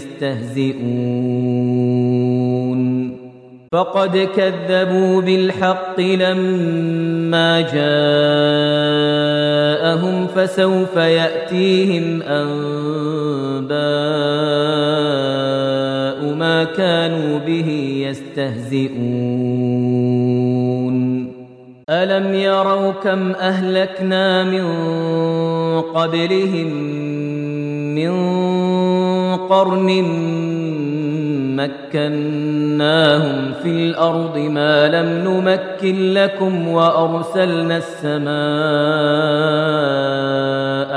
يستهزئون فقد كذبوا بالحق لما جاءهم فسوف يأتيهم أنباء ما كانوا به يستهزئون ألم يروا كم أهلكنا من قبلهم من قرن مكناهم في الأرض ما لم نمكن لكم وأرسلنا السماء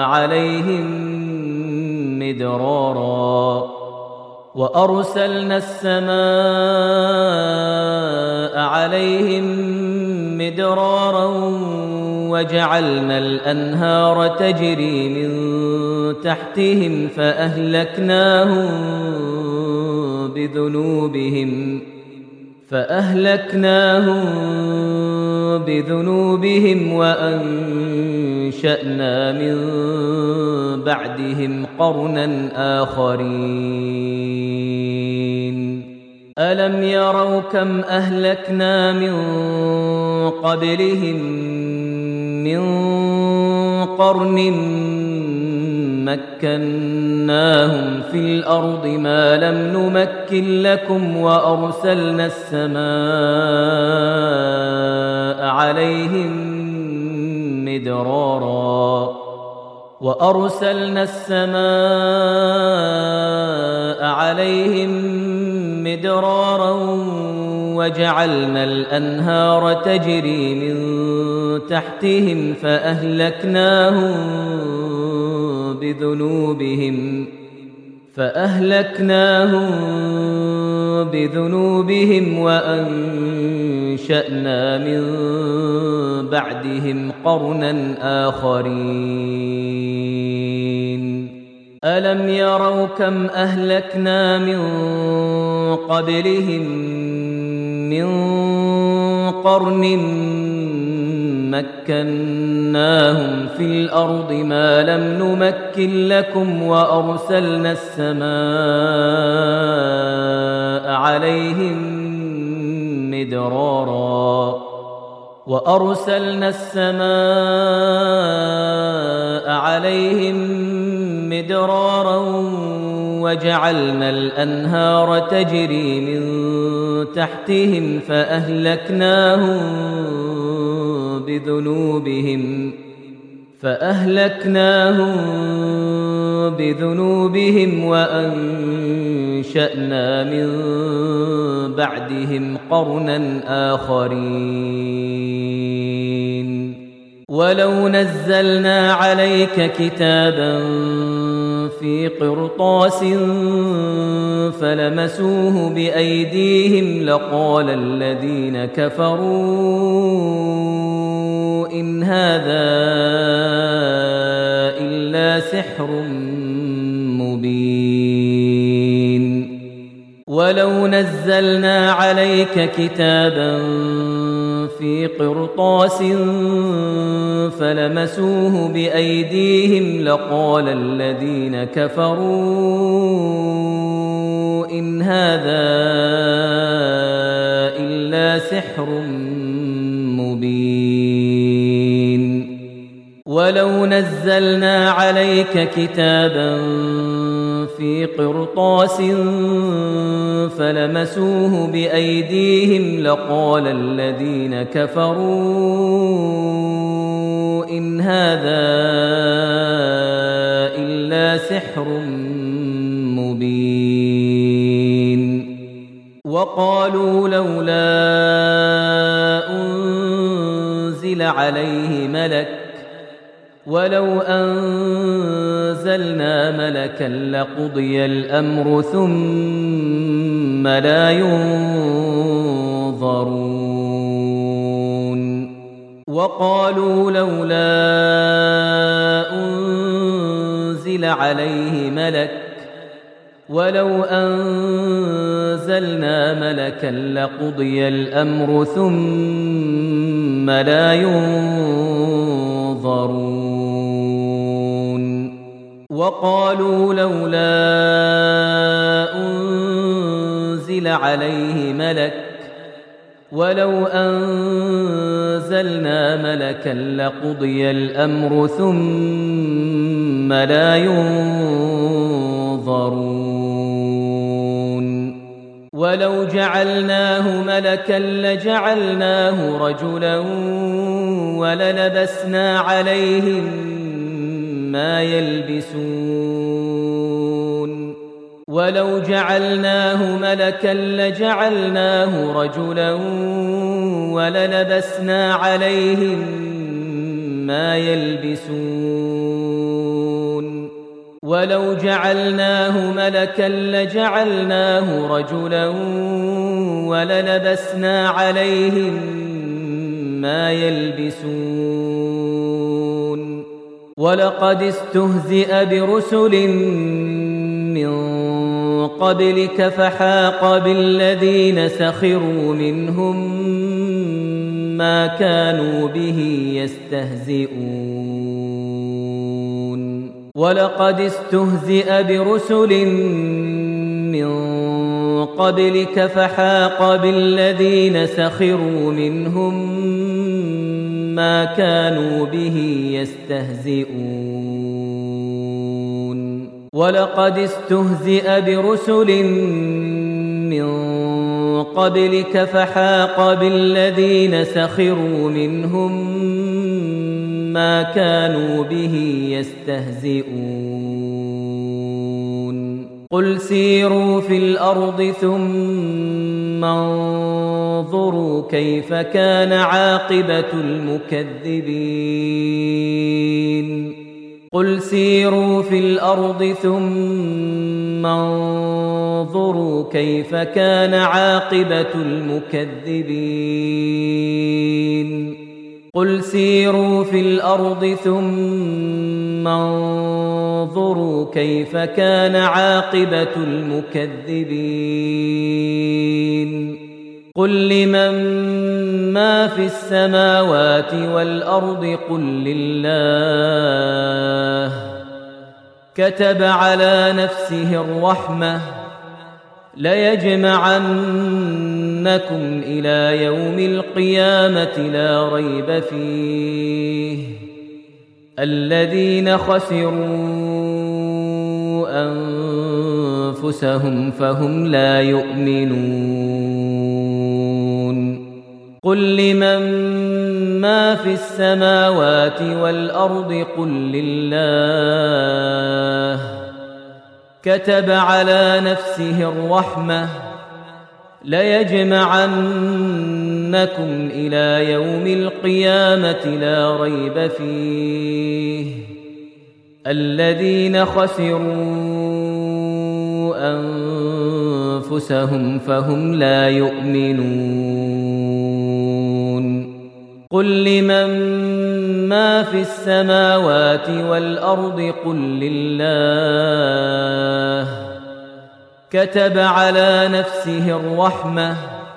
عليهم مدرارا وجعلنا الأنهار تجري من تحتهم فأهلكناهم بذنوبهم وأنشأنا من بعدهم قرنا آخرين ألم يروا كم أهلكنا من قبلهم من قرن مكناهم في الأرض ما لم نمكن لكم وأرسلنا السماء عليهم مدرارا وجعلنا الأنهار تجري من تحتهم فأهلكناهم بذنوبهم وأنشأنا من بعدهم قرنا آخرين ألم يروا كم أهلكنا من قبلهم من قرن مكناهم في الأرض ما لم نمكن لكم وأرسلنا السماء عليهم مدرارا وجعلنا الأنهار تجري من تحتهم فأهلكناهم بذنوبهم وأنشأنا من بعدهم قرنا آخرين ولو نزلنا عليك كتابا في قرطاس فلمسوه بأيديهم لقال الذين كفروا إن هذا إلا سحر مبين ولو نزلنا عليك كتابا في قرطاس فلمسوه بأيديهم لقال الذين كفروا إن هذا إلا سحر مبين ولو نزلنا عليك كتابا في قرطاس فلمسوه بأيديهم لقال الذين كفروا إن هذا إلا سحر مبين وقالوا لولا أنزل عليه ملك ولو أنزلنا ملكا لقضي الأمر ثم لا ينظرون وقالوا لولا أنزل عليه ملك ولو أنزلنا ملكا لقضي الأمر ثم لا ينظرون وقالوا لولا أنزل عليه ملك ولو أنزلنا ملكا لقضي الأمر ثم لا ينظرون ولو جعلناه ملكا لجعلناه رجلا وللبسنا عليهم ما يلبسون ولو جعلناه ملكا لجعلناه رجلا وللبسنا عليهم ما يلبسون ولو جعلناه ملكا لجعلناه رجلا وللبسنا عليهم ما يلبسون ولقد استهزئ برسل من قبلك فحاق بالذين سخروا منهم ما كانوا به يستهزئون ولقد استهزئ برسل من قبلك فحاق بالذين سخروا منهم ما كانوا به يستهزئون ولقد استهزئ برسل من قبلك فحاق بالذين سخروا منهم ما كانوا به يستهزئون قل سيروا في الأرض ثم انظروا كيف كان عاقبة المكذبين قل سيروا في الأرض ثم انظروا كيف كان عاقبة المكذبين قل سيروا في الأرض ثم انظروا كيف كان عاقبة المكذبين قل لمن ما في السماوات والأرض قل لله كتب على نفسه الرحمة ليجمعنكم إلى يوم القيامة لا ريب فيه الذين خسروا أنفسهم فهم لا يؤمنون قل لمن ما في السماوات والأرض قل لله كتب على نفسه الرحمة ليجمعنكم إلى يوم القيامة لا ريب فيه الذين خسروا أنفسهم فهم لا يؤمنون قل لمن ما في السماوات والأرض قل لله كتب على نفسه الرحمة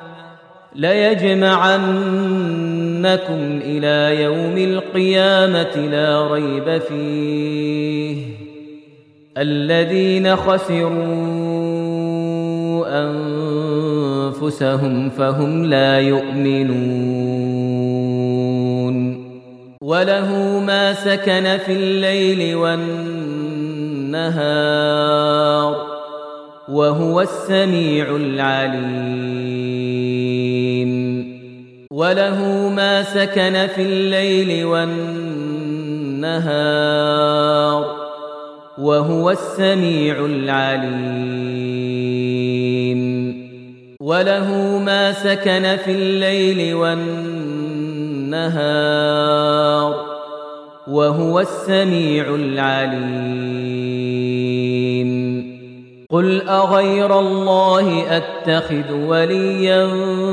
ليجمعنكم إلى يوم القيامة لا ريب فيه الذين خسروا أنفسهم فهم لا يؤمنون وله ما سكن في الليل والنهار وهو السميع العليم وله ما سكن في الليل والنهار وهو السميع العليم وله ما سكن في الليل والنهار وهو السميع العليم قل أغير الله أتخذ وليا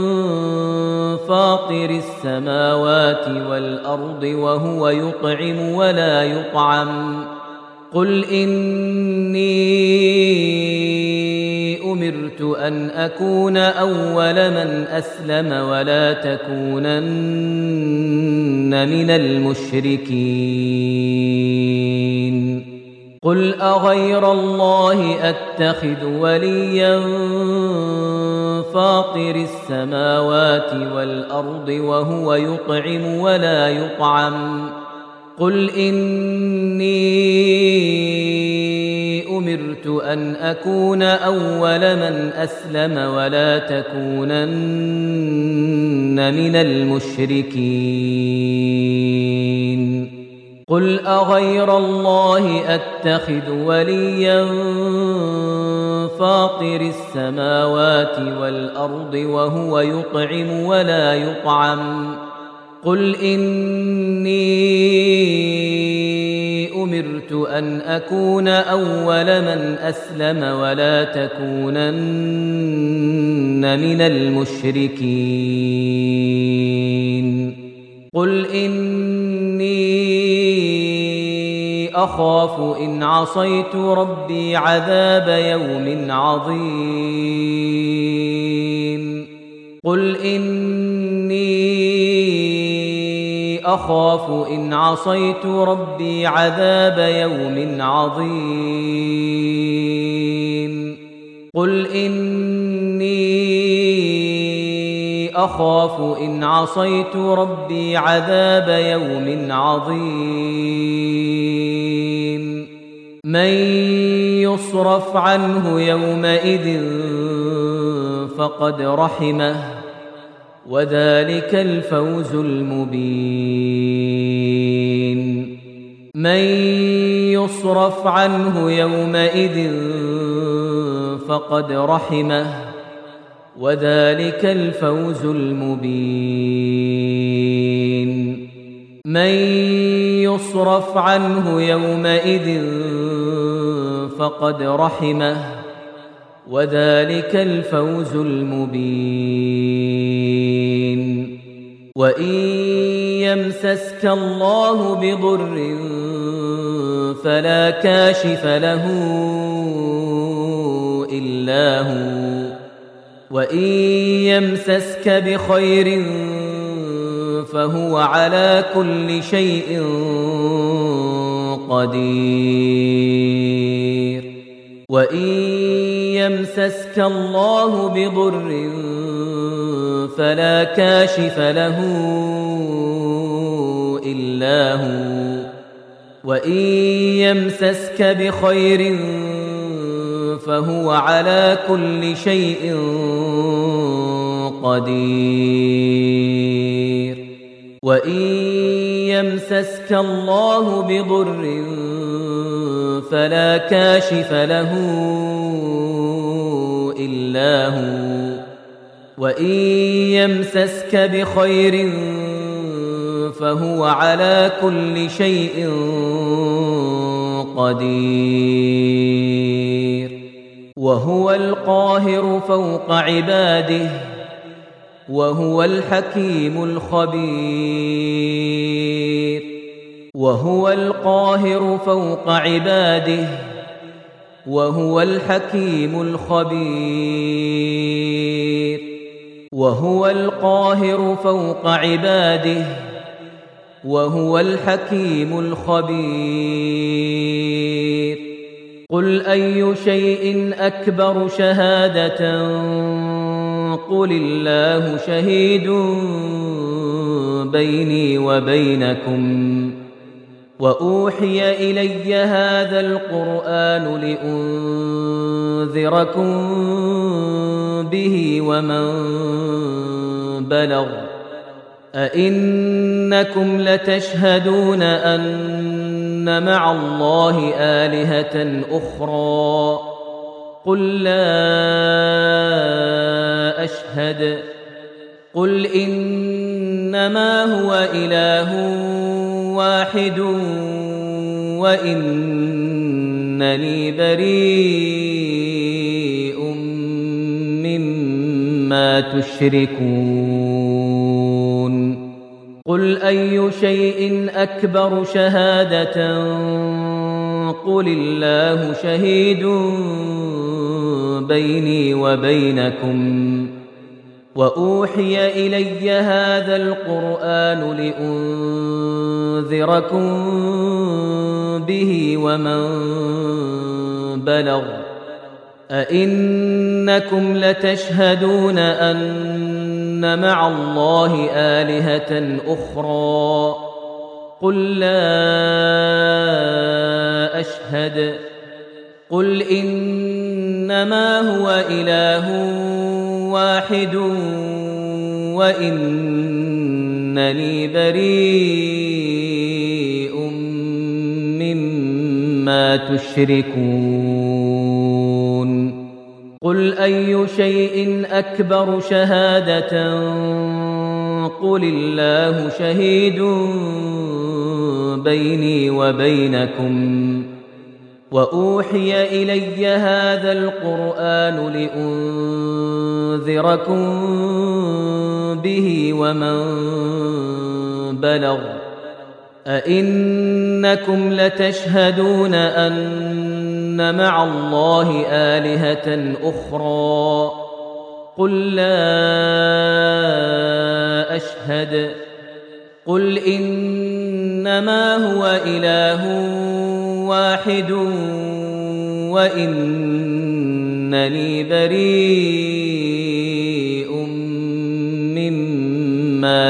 فاطر السماوات والأرض وهو يطعم ولا يطعم قل إني أمرت أن أكون أول من أسلم ولا تكونن من المشركين قل أغير الله أتخذ وليا فاطر السماوات والأرض وهو يطعم ولا يطعم قل إني أمرت أن أكون أول من أسلم ولا تكونن من المشركين قل أغير الله أتخذ وليا فاطر السماوات والأرض وهو يطعم ولا يطعم قل إني أمرت أن أكون أول من أسلم ولا تكونن من المشركين قل إني أخاف إن عصيت ربي عذاب يوم عظيم قل إني أخاف إن عصيت ربي عذاب يوم عظيم قل إني أخاف إن عصيت ربي عذاب يوم عظيم من يصرف عنه يومئذ فقد رحمه وذلك الفوز المبين من يصرف عنه يومئذ فقد رحمه وذلك الفوز المبين من يصرف عنه يومئذ فقد رحمه وذلك الفوز المبين وإن يمسسك الله بضر فلا كاشف له إلا هو وإن يمسسك بخير فهو على كل شيء قدير وإن يمسسك الله بضر فلا كاشف له إلا هو وإن يمسسك بخير فهو على كل شيء قدير وإن يمسسك الله بضر فلا كاشف له إلا هو وإن يمسسك بخير فهو على كل شيء قدير وهو القاهر فوق عباده وهو الحكيم الخبير وهو القاهر فوق عباده وهو الحكيم الخبير وهو القاهر فوق عباده وهو الحكيم الخبير قل أي شيء أكبر شهادة قل الله شهيد بيني وبينكم وأوحي إلي هذا القرآن لأنذركم به ومن بلغ أئنكم لتشهدون أن مع الله آلهة أخرى قل لا أشهد قل إنما هو إله واحد وإنني بريء مما تشركون قل أي شيء أكبر شهادة قل الله شهيد بيني وبينكم وأوحي إلي هذا القرآن لأنذركم به ومن بلغ أئنكم لتشهدون أن مع الله آلهة أخرى قل لا أشهد قل إنما هو إله واحد وإنني بريء مما تشركون قل أي شيء أكبر شهادة قل الله شهيد بيني وبينكم وأوحي إلي هذا القرآن لأنذركم به ومن بلغ أئنكم لتشهدون أن مع الله آلهة أخرى قل لا أشهد قل إنما هو إله واحد وإنني بريء مما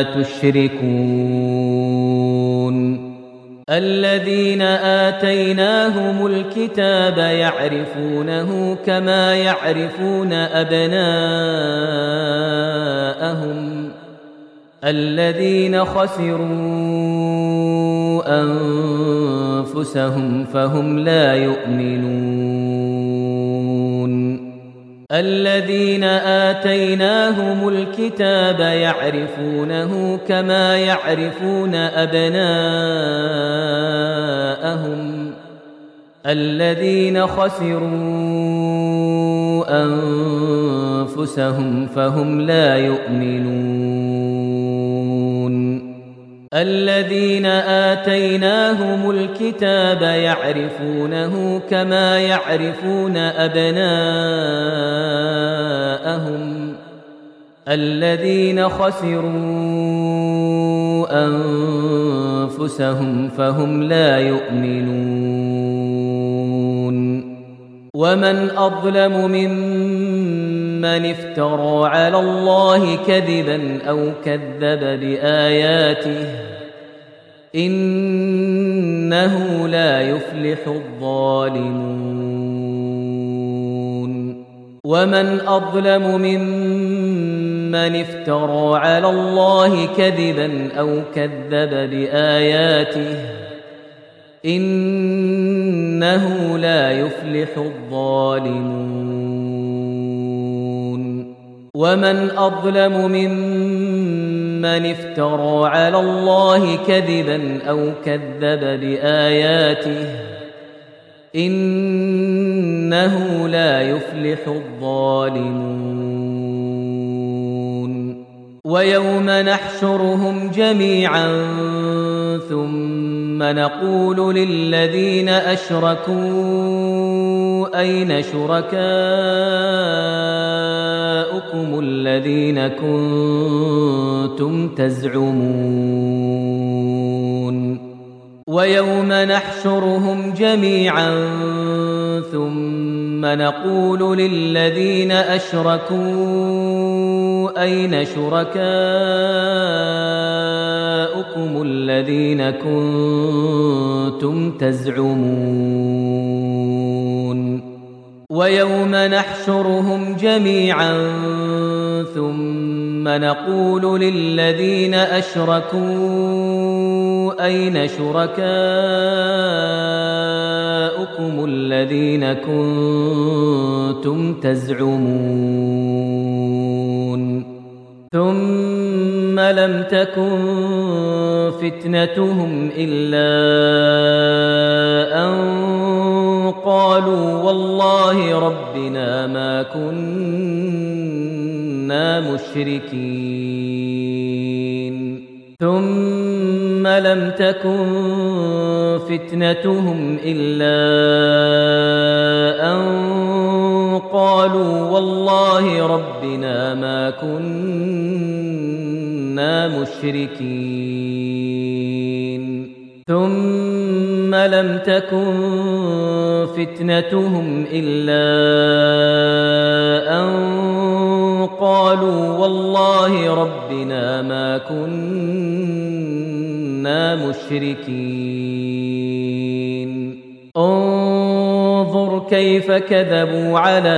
تشركون الذين آتيناهم الكتاب يعرفونه كما يعرفون أبناءهم الذين خسروا أنفسهم فهم لا يؤمنون الذين آتيناهم الكتاب يعرفونه كما يعرفون أبناءهم الذين خسروا أنفسهم فهم لا يؤمنون الذين آتيناهم الكتاب يعرفونه كما يعرفون أبناءهم الذين خسروا أنفسهم فهم لا يؤمنون ومن أظلم ممن افترى على الله كذبا أو كذب بآياته إنه لا يفلح الظالمون ومن أظلم ممن افترى على الله كذبا أو كذب بآياته إنه لا يفلح الظالمون ومن أظلم ممن افترى على الله كذبا أو كذب بآياته إنه لا يفلح الظالمون ويوم نحشرهم جميعا ثم نقول للذين أشركوا أين شركاؤكم الذين كنتم تزعمون ويوم نحشرهم جميعا ثم نقول للذين أشركوا أين شركاؤكم الذين كنتم تزعمون ويوم نحشرهم جميعا ثم نقول للذين أشركوا أين شركاؤكم الذين كنتم تزعمون ثم لم تكن فتنتهم إلا أن قالوا والله ربنا ما كنا مشركين ثم لم تكن فتنتهم إلا أن قالوا والله ربنا ما كنا مشركين ثم لم تكن فتنتهم إلا أن قالوا والله ربنا ما كنا مشركين انظر كيف كذبوا على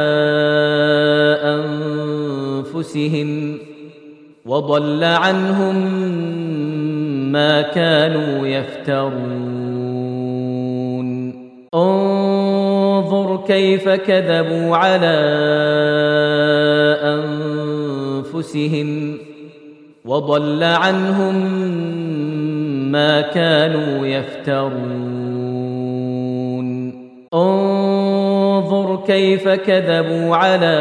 أنفسهم وضل عنهم ما كانوا يفترون انظر كيف كذبوا على أنفسهم وضل عنهم ما كانوا يفترون انظر كيف كذبوا على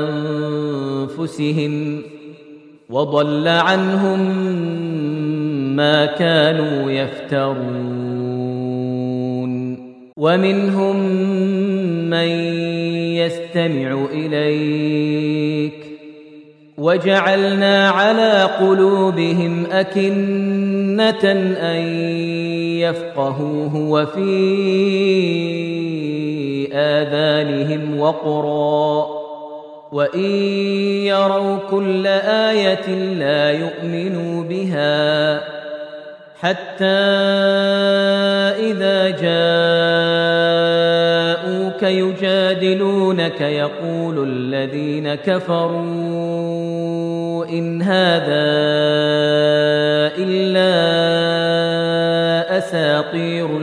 أنفسهم وضل عنهم ما كانوا يفترون ومنهم من يستمع إليك وجعلنا على قلوبهم أكنة أن يفقهوه وفي آذانهم وقرا وإن يروا كل آية لا يؤمنوا بها حتى إذا جاءوك يجادلونك يقول الذين كفروا إن هذا إلا أساطير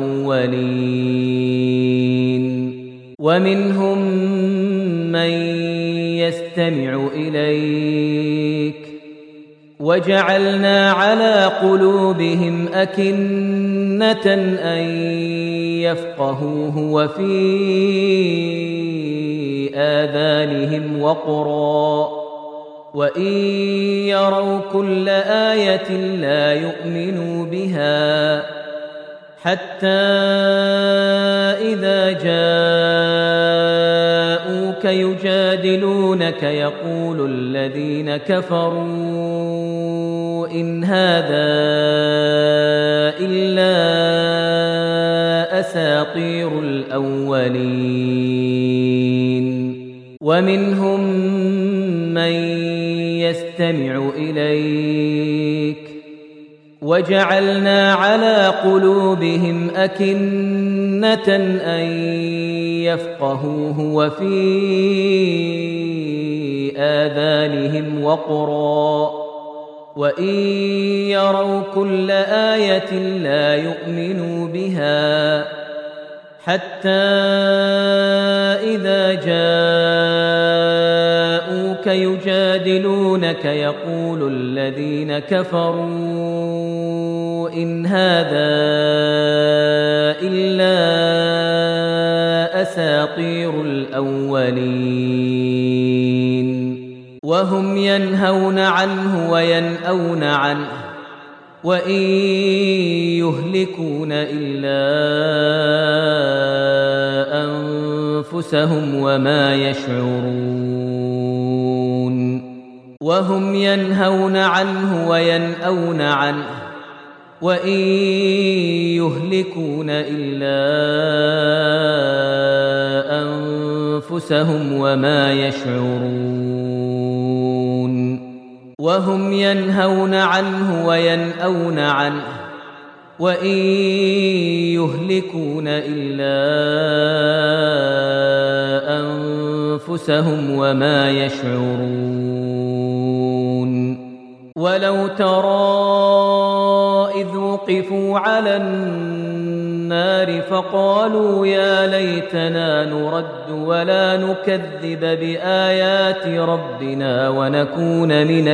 الأولين ومنهم من يستمع إليك وجعلنا على قلوبهم أكنة أن يفقهوه وفي آذانهم وقرا وإن يروا كل آية لا يؤمنوا بها حتى إذا جاءوك يجادلونك يقول الذين كفروا إن هذا إلا أساطير الأولين ومنهم من يستمع إليك وجعلنا على قلوبهم أكنة أن يفقهوه وفي آذانهم وقرا وإن يروا كل آية لا يؤمنوا بها حتى إذا جاءوك يجادلونك يقول الذين كفروا إن هذا إلا أساطير الأولين وهم ينهون عنه وينأون عنه وإن يهلكون إلا أنفسهم وما يشعرون وهم ينهون عنه وينأون عنه وإن يهلكون إلا أنفسهم وما يشعرون وهم ينهون عنه وينأون عنه وإن يهلكون إلا أنفسهم وما يشعرون ولو ترى إذ وقفوا على النار فقالوا يا ليتنا نرد ولا نكذب بآيات ربنا ونكون من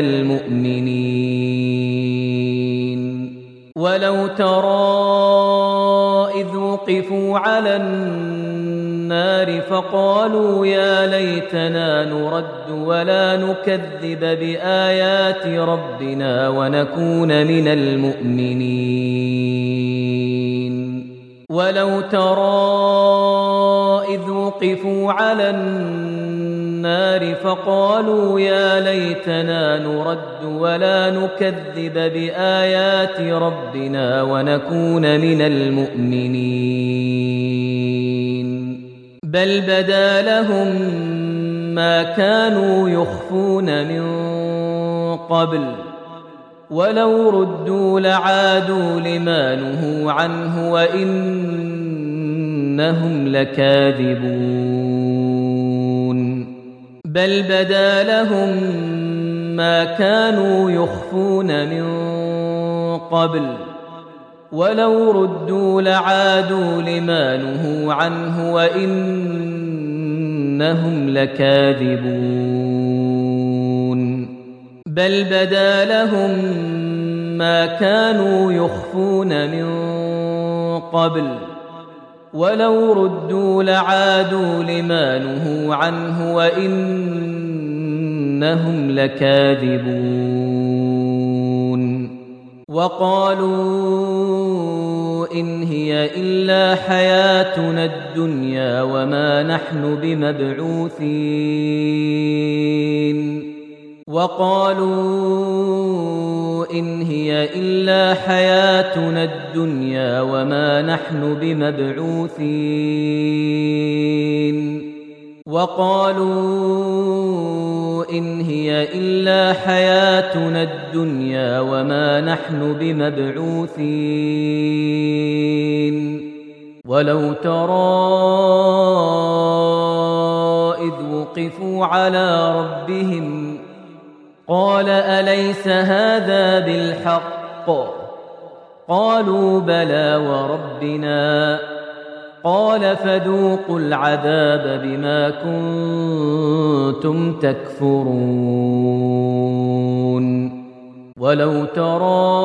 المؤمنين ولو ترى إذ وقفوا على النار فقالوا يا ليتنا نرد ولا نكذب بآيات ربنا ونكون من المؤمنين ولو ترى إذ وقفوا على النار فقالوا يا ليتنا نرد ولا نكذب بآيات ربنا ونكون من المؤمنين بل بدا لهم ما كانوا يخفون من قبل ولو ردوا لعادوا لما نهوا عنه وإنهم لكاذبون بل بدا لهم ما كانوا يخفون من قبل ولو ردوا لعادوا لما نهوا عنه وإنهم لكاذبون بل بدا لهم ما كانوا يخفون من قبل ولو ردوا لعادوا لما نهوا عنه وإنهم لكاذبون وقالوا إن هي إلا حياتنا الدنيا وما نحن بمبعوثين وقالوا إن هي إلا حياتنا الدنيا وما نحن بمبعوثين وقالوا إن هي إلا حياتنا الدنيا وما نحن بمبعوثين ولو ترى إذ وقفوا على ربهم قال أليس هذا بالحق قالوا بلى وربنا قال فذوقوا العذاب بما كنتم تكفرون ولو ترى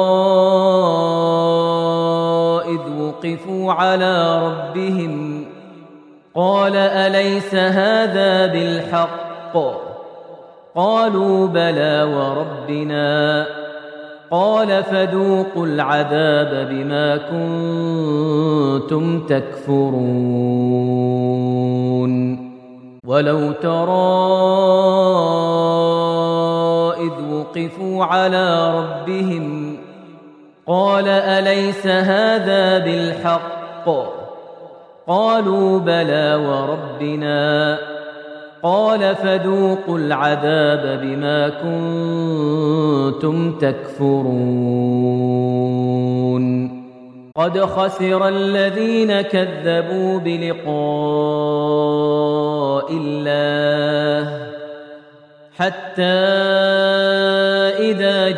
إذ وقفوا على ربهم قال أليس هذا بالحق قالوا بلى وربنا قال فذوقوا العذاب بما كنتم تكفرون ولو ترى إذ وقفوا على ربهم قال أليس هذا بالحق قالوا بلى وربنا قال فذوقوا العذاب بما كنتم تكفرون قد خسر الذين كذبوا بلقاء الله حتى إذا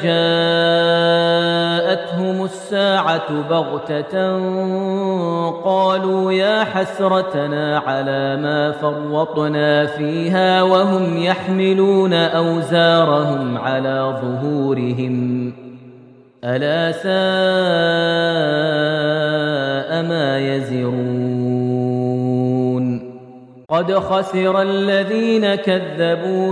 جاءتهم الساعة بغتة قالوا يا حسرتنا على ما فرطنا فيها وهم يحملون أوزارهم على ظهورهم ألا ساء ما يزرون قد خسر الذين كذبوا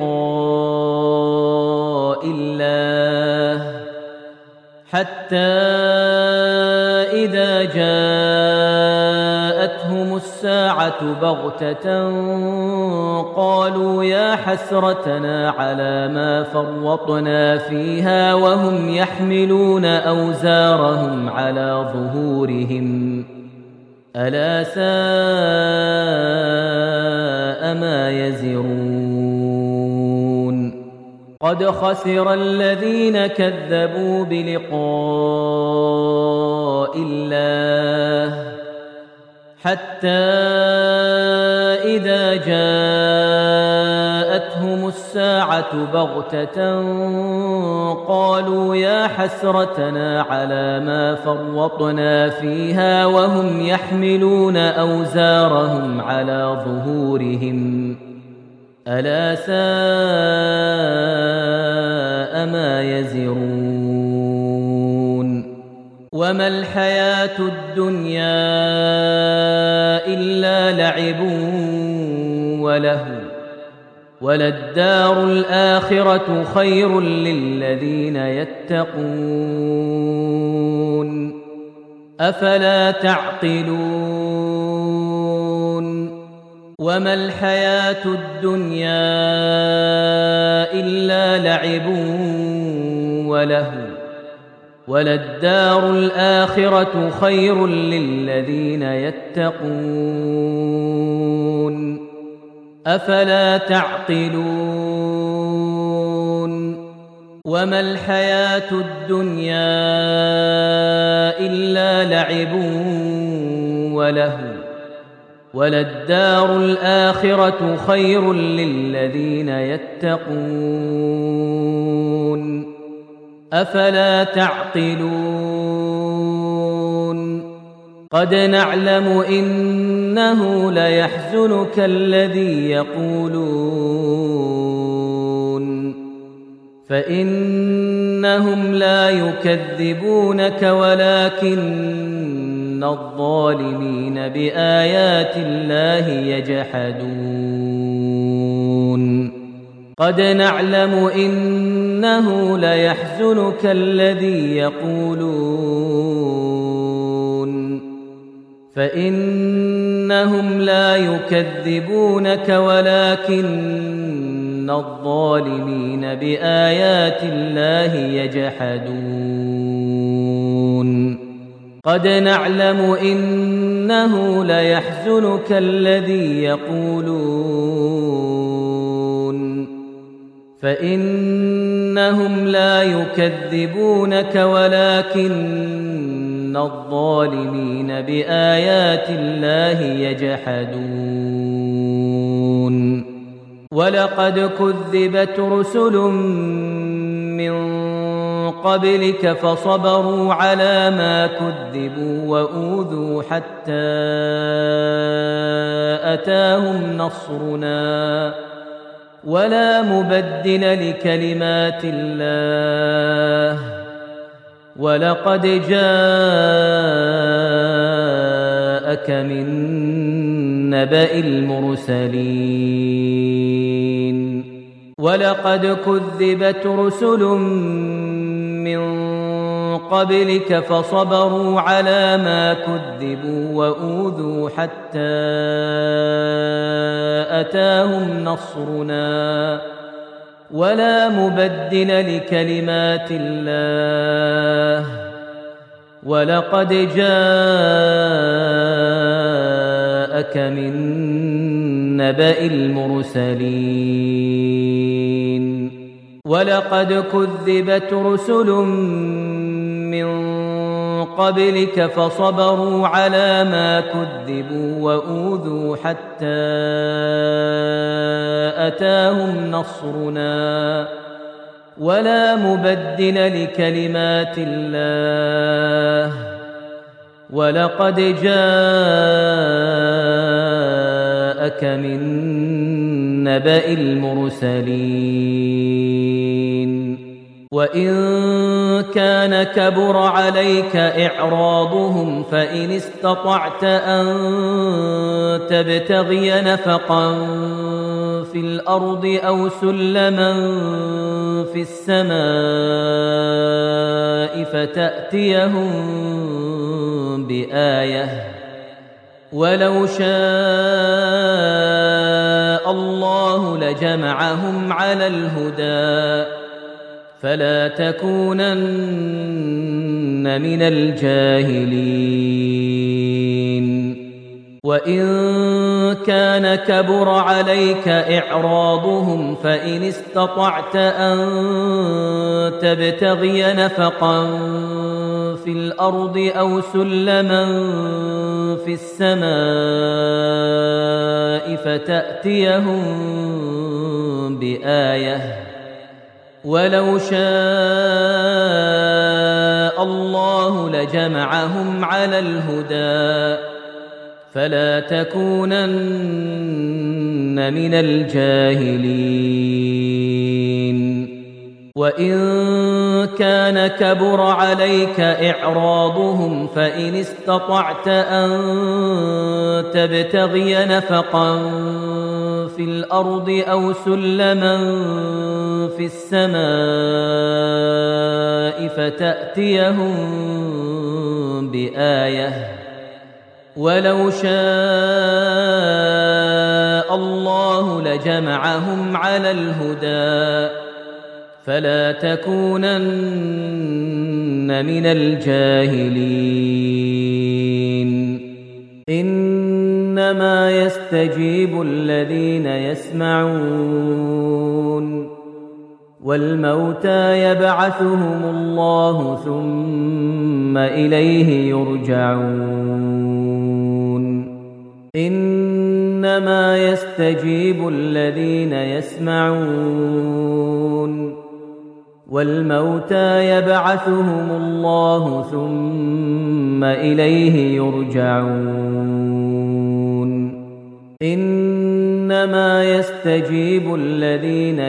بلقاء الله حتى إذا جاءتهم الساعة بغتة قالوا يا حسرتنا على ما فرطنا فيها وهم يحملون أوزارهم على ظهورهم ألا ساء ما يزرون قد خسر الذين كذبوا بلقاء الله حتى إذا جاءتهم الساعة بغتة قالوا يا حسرتنا على ما فرطنا فيها وهم يحملون أوزارهم على ظهورهم ألا ساء ما يزرون وما الحياة الدنيا إلا لعب ولهو وللدار الآخرة خير للذين يتقون أفلا تعقلون وما الحياة الدنيا إلا لعب ولهو وللدار الآخرة خير للذين يتقون أفلا تعقلون وما الحياة الدنيا إلا لعب ولهو وللدار الآخرة خير للذين يتقون أفلا تعقلون قد نعلم إنه ليحزنك الذي يقولون فإنهم لا يكذبونك ولكن الظالمين بآيات الله يجحدون قد نعلم إنه ليحزنك الذي يقولون فإنهم لا يكذبونك ولكن الظالمين بآيات الله يجحدون قد نعلم إنه ليحزنك الذي يقولون فإنهم لا يكذبونك ولكن الظالمين بآيات الله يجحدون ولقد كذبت رسل من قبلك فصبروا على ما كذبوا وأوذوا حتى أتاهم نصرنا ولا مبدل لكلمات الله ولقد جاءك من نبأ المرسلين ولقد كذبت رسل من قبلك فصبروا على ما كذبوا وأوذوا حتى أتاهم نصرنا ولا مبدل لكلمات الله ولقد جاءك من نبأ المرسلين ولقد كذبت رسل من قبلك فصبروا على ما كذبوا وأوذوا حتى أتاهم نصرنا ولا مبدل لكلمات الله ولقد جاءك من نبأ المرسلين وإن كان كبر عليك إعراضهم فإن استطعت أن تبتغي نفقا في الأرض أو سلما في السماء فتأتيهم بآية ولو شاء الله لجمعهم على الهدى فلا تكونن من الجاهلين وإن كان كبر عليك إعراضهم فإن استطعت أن تبتغي نفقا في الأرض أو سلما في السماء فتأتيهم بآية ولو شاء الله لجمعهم على الهدى فلا تكونن من الجاهلين وإن كان كبر عليك إعراضهم فإن استطعت أن تبتغي نفقا في الأرض أو سلما في السماء فتأتيهم بآية ولو شاء الله لجمعهم على الهدى فلا تكونن من الجاهلين إنما يستجيب الذين يسمعون والموتى يبعثهم الله ثم إليه يرجعون إنما يستجيب الذين يسمعون والموتى يبعثهم الله ثم إليه يرجعون إنما يستجيب الذين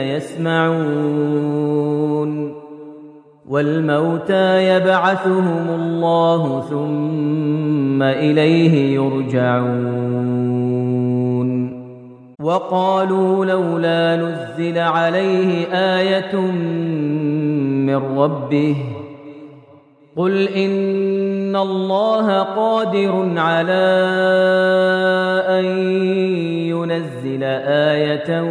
يسمعون والموتى يبعثهم الله ثم إليه يرجعون وقالوا لولا نزل عليه آية من ربه قل إن الله قادر على أن ينزل آية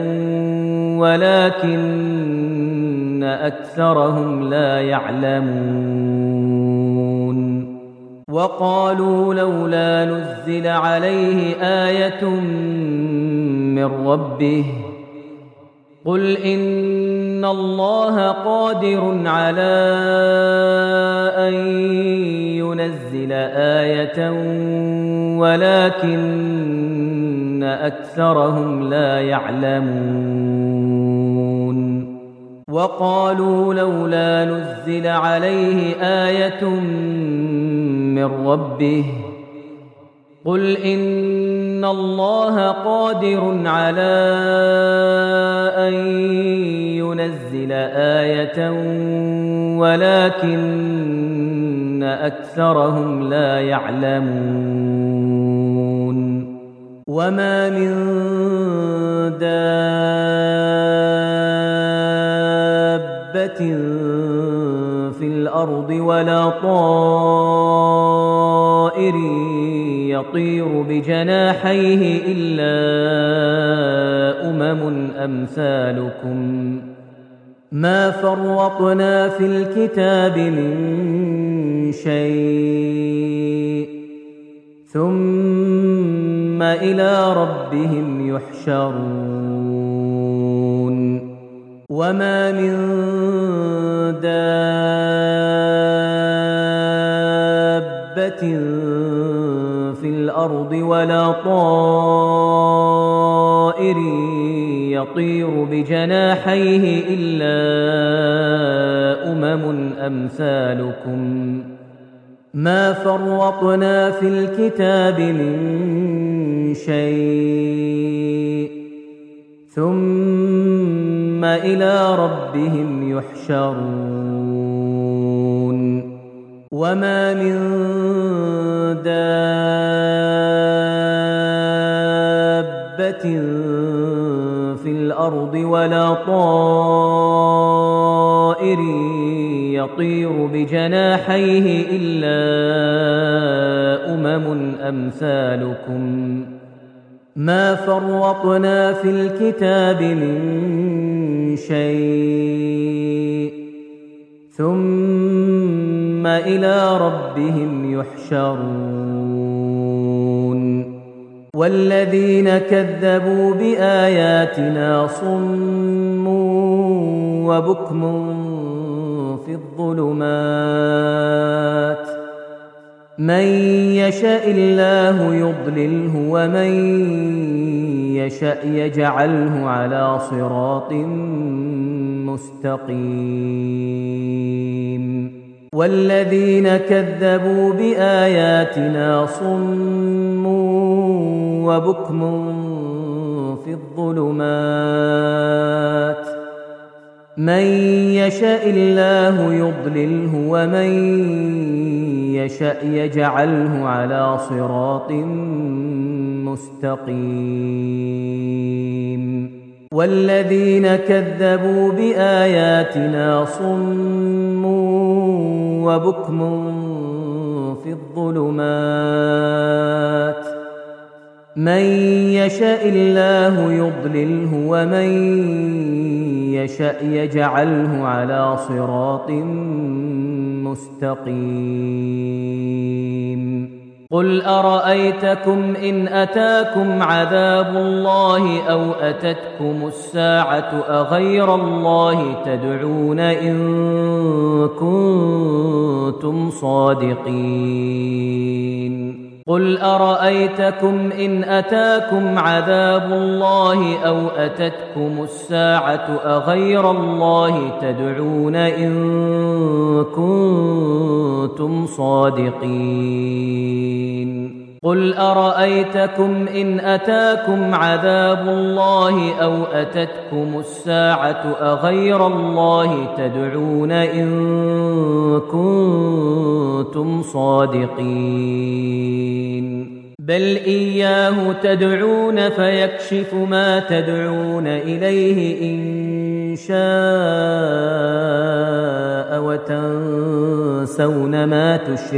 ولكن أكثرهم لا يعلمون وقالوا لولا نزل عليه آية من ربه قل إن الله قادر على أن ينزل آية ولكن أكثرهم لا يعلمون وقالوا لولا نزل عليه آية من ربه قل إن الله قادر على أن ينزل آية ولكن أكثرهم لا يعلمون وما من دابة في الأرض ولا طائر يطير بجناحيه إلا أمثالكم ما فرطنا في الكتاب من شيء ثم إلى ربهم يحشرون وما من دابة في الأرض ولا طائر يطير بجناحيه إلا أمثالكم ما فرطنا في الكتاب من شيء ثم إلى ربهم يحشرون وما من دابة في الأرض ولا طائر يطير بجناحيه إلا أمثالكم ما فرطنا في الكتاب من شيء ثم إلى ربهم يحشرون والذين كذبوا بآياتنا صم وبكم في الظلمات من يشاء الله يضلله ومن يشاء يجعله على صراط مستقيم والذين كذبوا بآياتنا صم وبكم في الظلمات من يشاء الله يضلله ومن يشاء يجعله على صراط مستقيم والذين كذبوا بآياتنا صم وبكم في الظلمات من يشاء الله يضلله ومن يشاء يجعله على صراط مستقيم قل أرأيتكم إن أتاكم عذاب الله أو أتتكم الساعة أغير الله تدعون إن كنتم صادقين قل أرأيتكم إن أتاكم عذاب الله أو أتتكم الساعة أغير الله تدعون إن كنتم صادقين قل أرأيتكم إن أتاكم عذاب الله أو أتتكم الساعة أغير الله تدعون إن كنتم صادقين بل إياه تدعون فيكشف ما تدعون إليه إن شاء وتنسون ما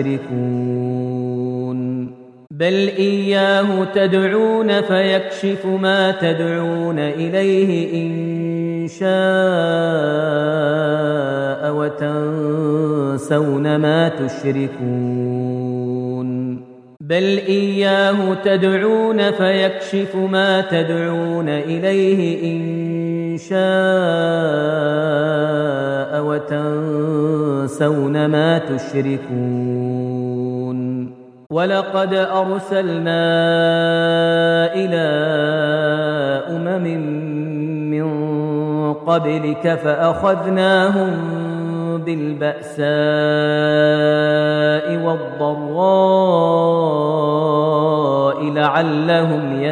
تشركون بل إياه تدعون فيكشف ما تدعون إليه إن شاء وتنسون ما تشركون بل إياه تدعون فيكشف ما تدعون إليه إن شاء وتنسون ما تشركون ولقد أرسلنا إلى من قبلك فأخذناهم بالبأساء والضراء لعلهم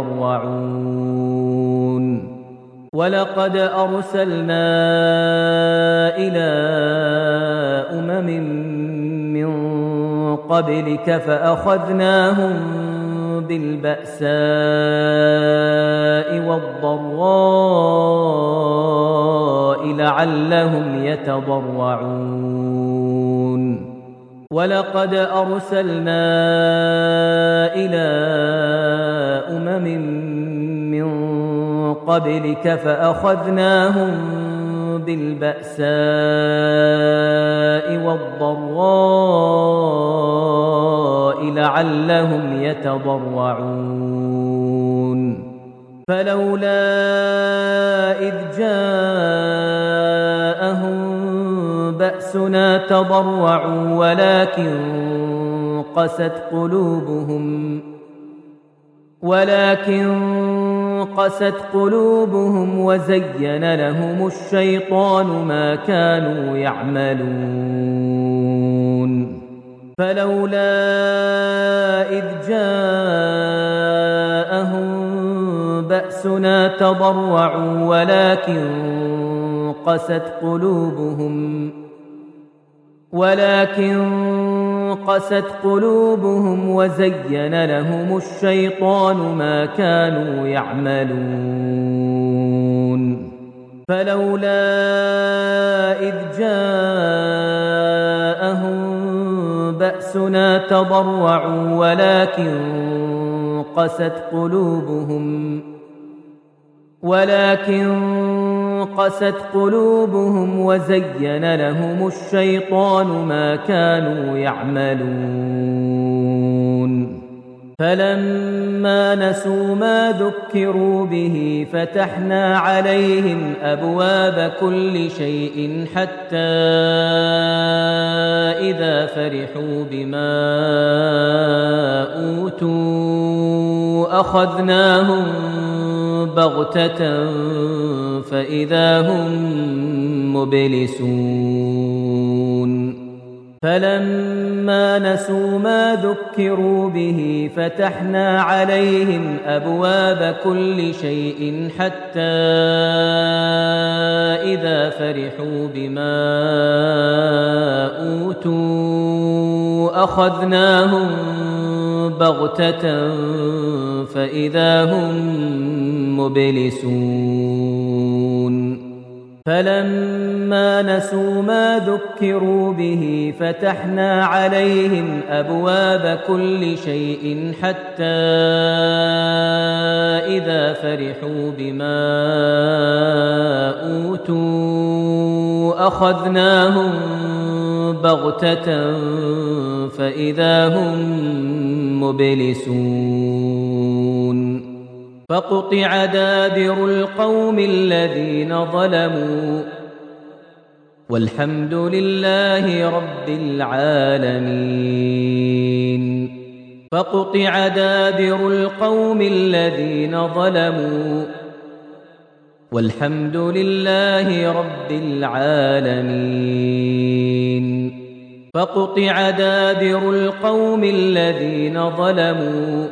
يتضرعون ولقد أرسلنا إلى من قبلك فأخذناهم بالبأساء والضراء لعلهم يتضرعون ولقد أرسلنا إلى من قبلك فأخذناهم بالبأساء والضراء لعلهم يتضرعون فلولا إذ جاءهم بأسنا تضرعوا ولكن قست قلوبهم وزين لهم الشيطان ما كانوا يعملون فلولا إذ جاءهم بأسنا تضرعوا ولكن قست قلوبهم وزين لهم الشيطان ما كانوا يعملون فلولا إذ جاءهم بأسنا تضرعوا ولكن قست قلوبهم وزين لهم الشيطان ما كانوا يعملون فلما نسوا ما ذكروا به فتحنا عليهم أبواب كل شيء حتى إذا فرحوا بما أوتوا أخذناهم بغتة فإذا هم مبلسون فلما نسوا ما ذكروا به فتحنا عليهم أبواب كل شيء حتى إذا فرحوا بما أوتوا أخذناهم بغتة فإذا هم مبلسون فلما نسوا ما ذكروا به فتحنا عليهم أبواب كل شيء حتى إذا فرحوا بما أوتوا أخذناهم بغتة فإذا هم مبلسون فقطع دابر القوم الذين ظلموا والحمد لله رب العالمين فقطع دابر القوم الذين ظلموا والحمد لله رب العالمين فقطع دابر القوم الذين ظلموا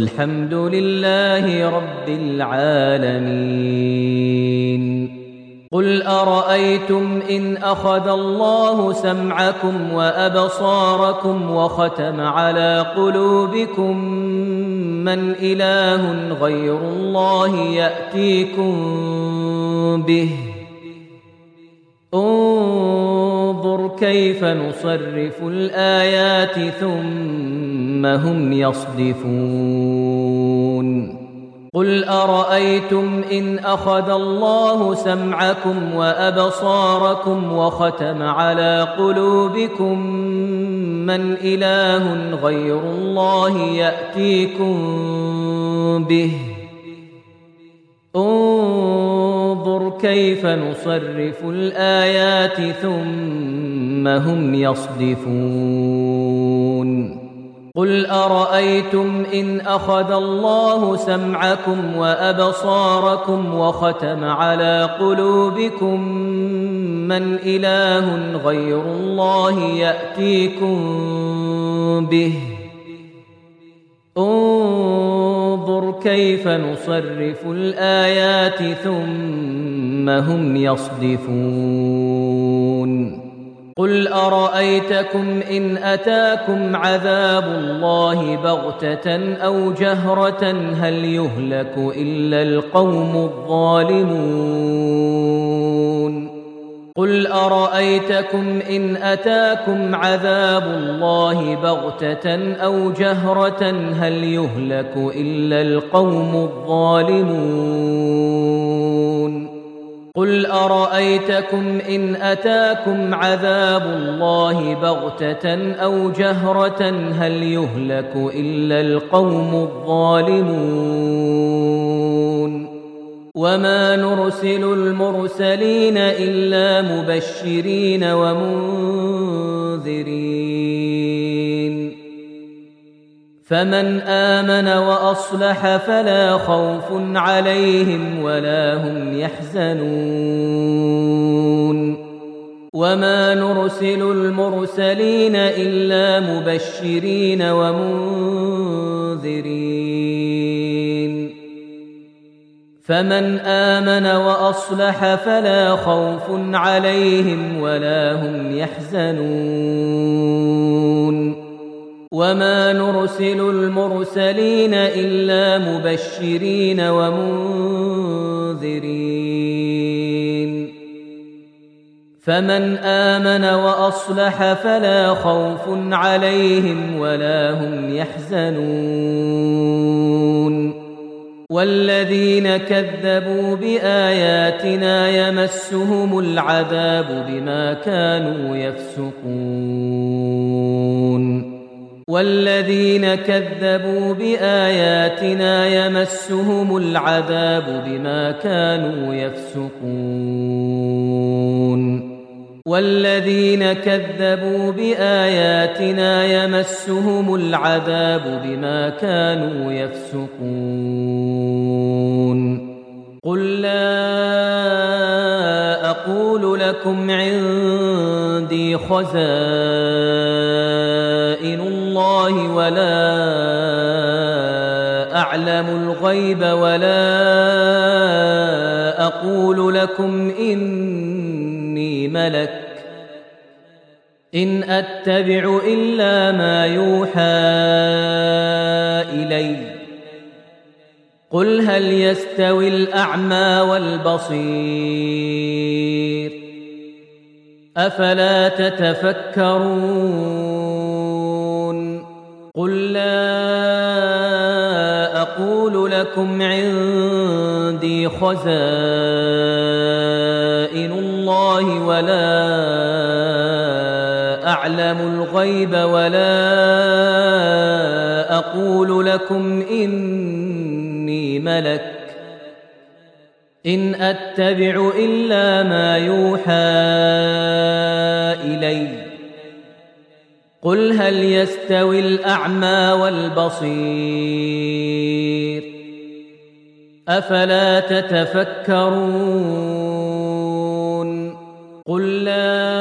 والحمد لله رب العالمين قل أرأيتم إن أخذ الله سمعكم وأبصاركم وختم على قلوبكم من إله غير الله يأتيكم به انظر كيف نصرف الآيات ثم هم يصدفون قل أرأيتم إن أخذ الله سمعكم وأبصاركم وختم على قلوبكم من إله غير الله يأتيكم به انظر كيف نصرف الآيات ثم هم يصدفون قل أرأيتم إن أخذ الله سمعكم وأبصاركم وختم على قلوبكم من إله غير الله يأتيكم به انظر كيف نصرف الآيات ثم هم يصدفون قل أرأيتكم إن أتاكم عذاب الله بغتة أو جهرة هل يهلك إلا القوم الظالمون قل أرأيتكم إن أتاكم عذاب الله بغتة أو جهرة هل يهلك إلا القوم الظالمون قل أرأيتكم إن أتاكم عذاب الله بغتة أو جهرة هل يهلك إلا القوم الظالمون وما نرسل المرسلين إلا مبشرين ومنذرين فمن آمن وأصلح فلا خوف عليهم ولا هم يحزنون وما نرسل المرسلين إلا مبشرين ومنذرين فمن آمن وأصلح فلا خوف عليهم ولا هم يحزنون وما نرسل المرسلين إلا مبشرين ومنذرين فمن آمن وأصلح فلا خوف عليهم ولا هم يحزنون والذين كذبوا بآياتنا يمسهم العذاب بما كانوا يفسقون والذين كذبوا بآياتنا يمسهم العذاب بما كانوا يفسقون والذين كذبوا بآياتنا يمسهم العذاب بما كانوا يفسقون قل لا أقول لكم عندي خزائن الله ولا أعلم الغيب ولا أقول لكم إني ملك إن أتبع إلا ما يوحى إلي قل هل يستوي الأعمى والبصير أفلا تتفكرون قل لا أقول لكم عندي خزائن الله ولا أعلم الغيب ولا أقول لكم إني ملك إن أتبع إلا ما يوحى إلي قل هل يستوي الأعمى والبصير أفلا تتفكرون قل لا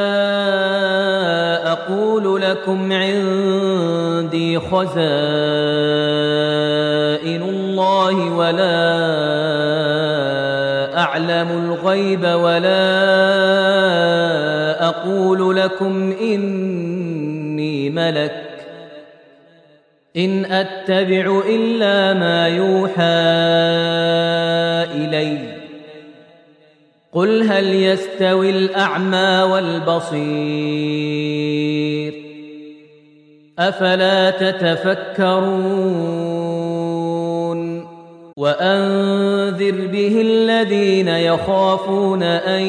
أقول لكم عندي خزائن الله ولا أعلم الغيب ولا أقول لكم إني ملك إن أتبع إلا ما يوحى إلي قل هل يستوي الأعمى والبصير أفلا تتفكرون وأنذر به الذين يخافون أن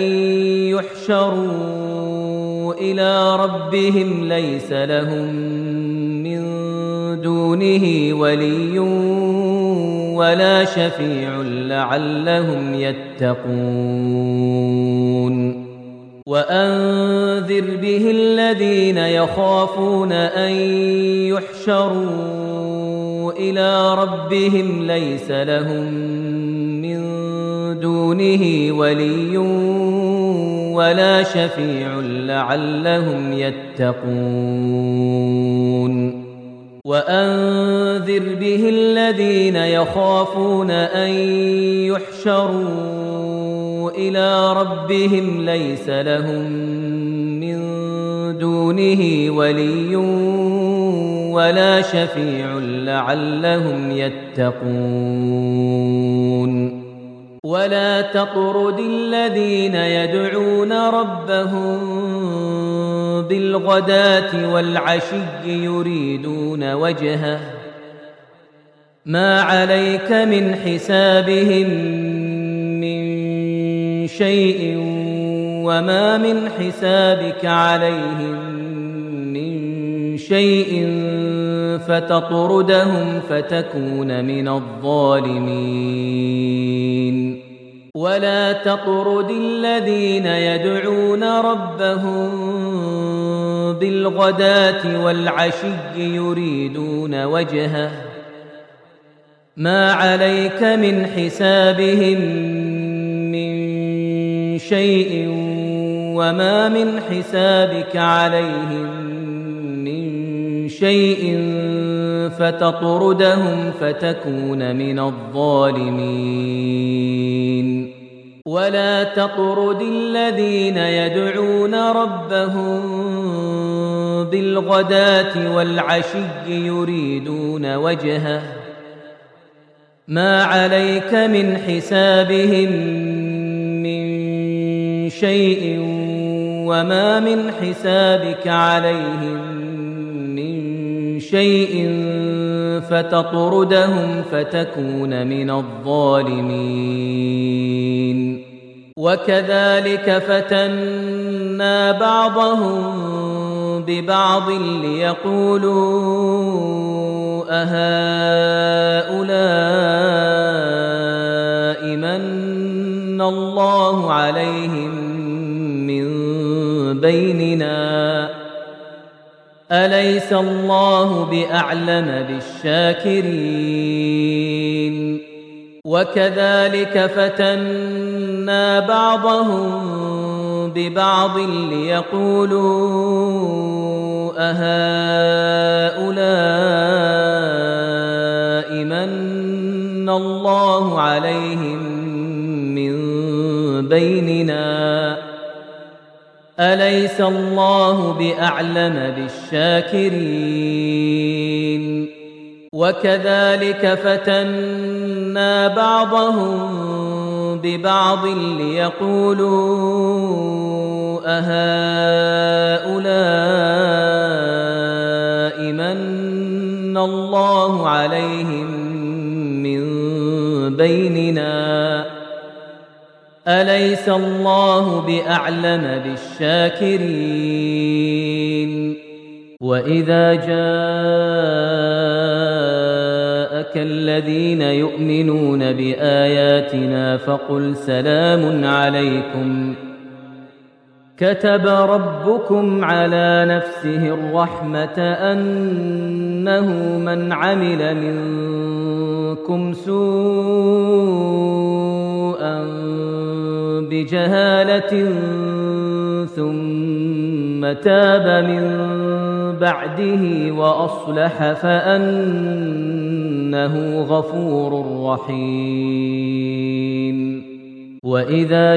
يحشروا إلى ربهم ليس لهم من دونه ولي ولا شفيع لعلهم يتقون وأنذر به الذين يخافون أن يحشروا إلى ربهم ليس لهم من دونه ولي ولا شفيع لعلهم يتقون وأنذر به الذين يخافون أن يحشروا إلى ربهم ليس لهم من دونه ولي ولا شفيع لعلهم يتقون ولا تطرد الذين يدعون ربهم بالغداة والعشي يريدون وجهه ما عليك من حسابهم من شيء وما من حسابك عليهم من شيء فتطردهم فتكون من الظالمين ولا تطرد الذين يدعون ربهم بالغداة والعشي يريدون وجهه ما عليك من حسابهم من شيء وما من حسابك عليهم من شيء فتطردهم فتكون من الظالمين ولا تطرد الذين يدعون ربهم بالغداة والعشي يريدون وجهه ما عليك من حسابهم من شيء وما من حسابك عليهم من شيء فتطردهم فتكون من الظالمين وكذلك فتنا بعضهم ببعض ليقولوا أهؤلاء من الله عليهم من بيننا أليس الله بأعلم بالشاكرين وكذلك فتنا بعضهم ببعض ليقولوا أهؤلاء من الله عليهم من بيننا أليس الله بأعلم بالشاكرين وكذلك فتنا بعضهم ببعض ليقولوا أهؤلاء من الله عليهم من بيننا أليس الله بأعلم بالشاكرين وإذا جاءك الذين يؤمنون بآياتنا فقل سلام عليكم كتب ربكم على نفسه الرحمة أنه من عمل منكم سوءا بجهالة ثم تاب من بعده وأصلح فأنه غفور رحيم وإذا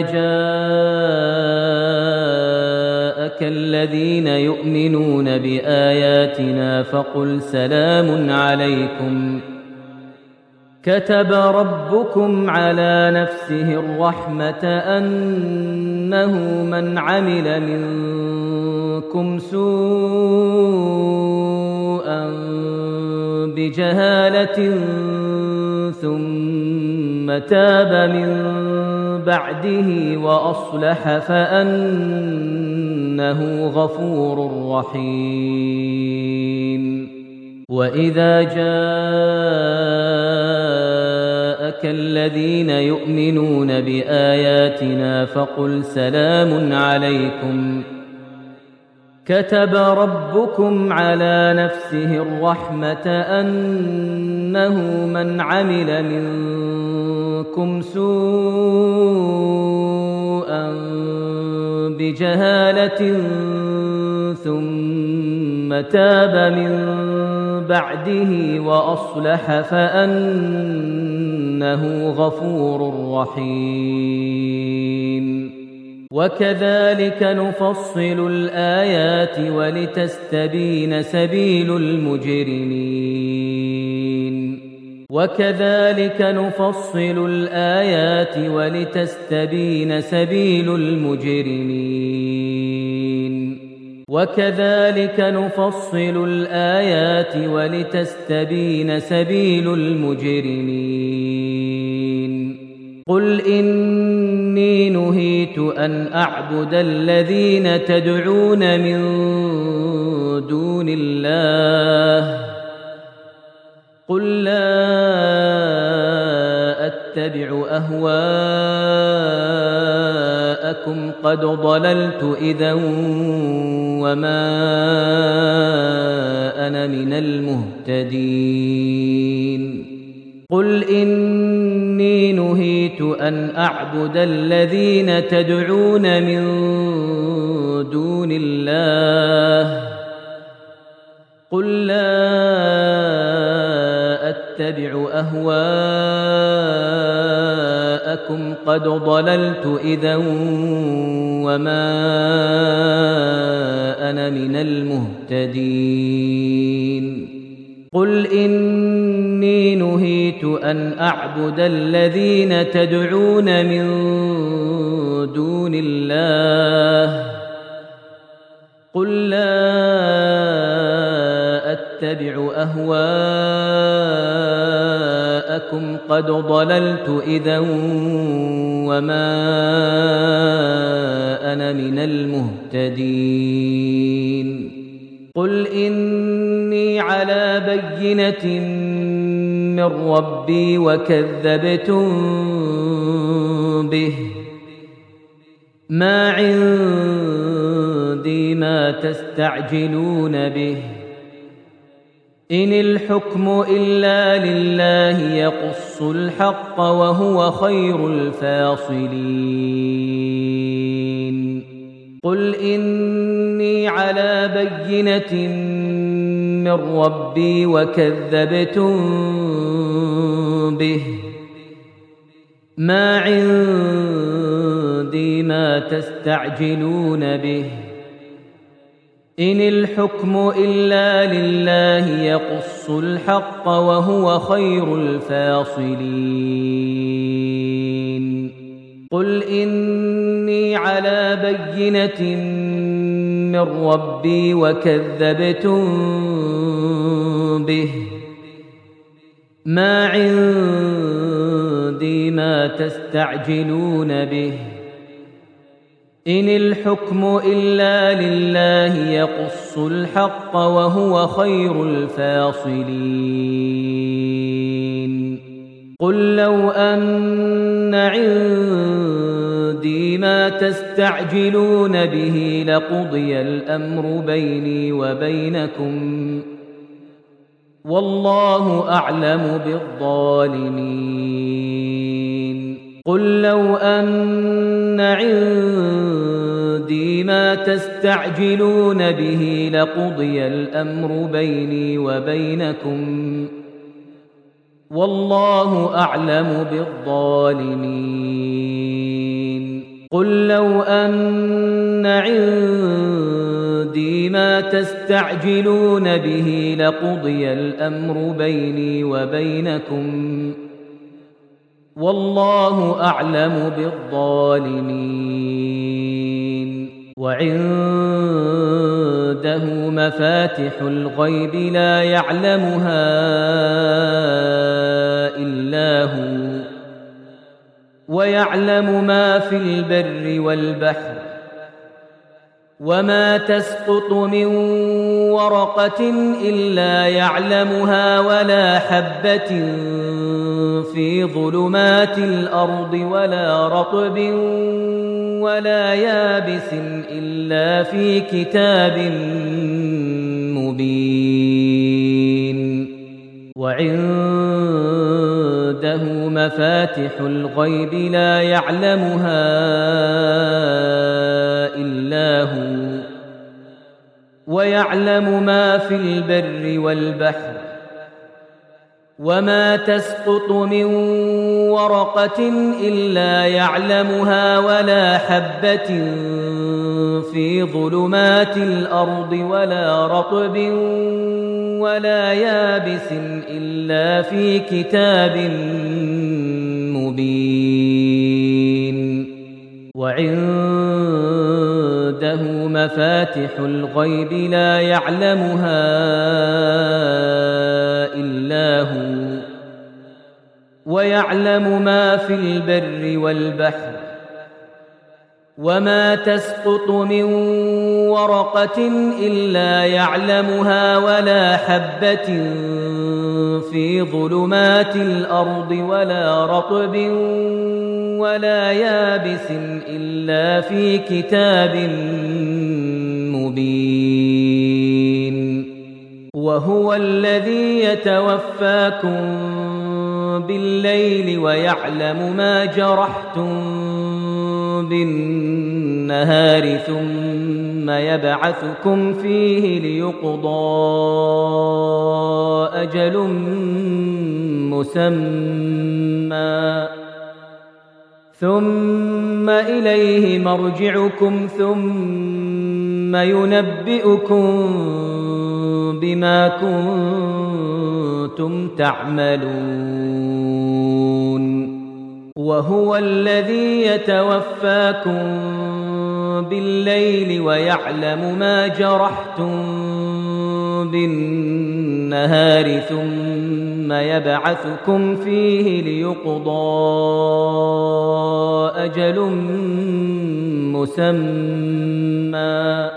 جاءك الذين يؤمنون بآياتنا فقل سلام عليكم كتب ربكم على نفسه الرحمة أنه من عمل منكم سوءا بجهالة ثم تاب من بعده وأصلح فأنه غفور رحيم وإذا جاءك الذين يؤمنون بآياتنا فقل سلام عليكم كتب ربكم على نفسه الرحمة أنه من عمل منكم سوءا بجهالة ثم تاب من بعده وأصلح فأنه غفور رحيم وكذلك نفصل الآيات ولتستبين سبيل المجرمين وكذلك نفصل الآيات ولتستبين سبيل المجرمين وكذلك نفصل الآيات ولتستبين سبيل المجرمين قل إني نهيت أن أعبد الذين تدعون من دون الله قل لا أتبع أهواءكم قد ضللت إذا وما أنا من المهتدين قل إني نهيت أن أعبد الذين تدعون من دون الله قل لا أتبع أهواءكم قد ضللت إذا وما أنا من المهتدين قل إني نهيت أن أعبد الذين تدعون من دون الله قل لا أتبع أهواءكم قد ضللت إذا وما أنا من المهتدين قل إني على بينة من ربي وكذبتم به ما عندي ما تستعجلون به إن الحكم إلا لله يقص الحق وهو خير الفاصلين قل إني على بينة من ربي وكذبتم به ما عندي ما تستعجلون به إن الحكم إلا لله يقص الحق وهو خير الفاصلين قل إني على بينة من ربي وكذبتم به ما عندي ما تستعجلون به إن الحكم إلا لله يقص الحق وهو خير الفاصلين قل لو أن عندي ما تستعجلون به لقضي الأمر بيني وبينكم والله أعلم بالظالمين قل لو أن عندي ما تستعجلون به لقضي الأمر بيني وبينكم والله أعلم بالظالمين. قل لو أن عندي ما تستعجلون به لقضي الأمر بيني وبينكم والله أعلم بالظالمين. وعنده مفاتح الغيب لا يعلمها إلا هو ويعلم ما في البر والبحر وما تسقط من ورقة إلا يعلمها ولا حبة في ظلمات الأرض ولا رطب ولا يابس إلا في كتاب مبين. وعنده مفاتح الغيب لا يعلمها إلا هو ويعلم ما في البر والبحر وما تسقط من ورقة إلا يعلمها ولا حبة في ظلمات الأرض ولا رطب ولا يابس إلا في كتاب مبين. وعنده مفاتح الغيب لا يعلمها إلا هو ويعلم ما في البر والبحر وما تسقط من ورقة إلا يعلمها ولا حبة في ظلمات الأرض ولا رطب ولا يابس إلا في كتاب مبين. وهو الذي يتوفاكم بالليل ويعلم ما جرحتم بالنهار ثم يبعثكم فيه ليقضى أجل مسمى ثم إليه مرجعكم ثم ينبئكم بما كنتم تعملون. وهو الذي يتوفاكم بالليل ويعلم ما جرحتم بالنهار ثم يبعثكم فيه ليقضى أجل مسمى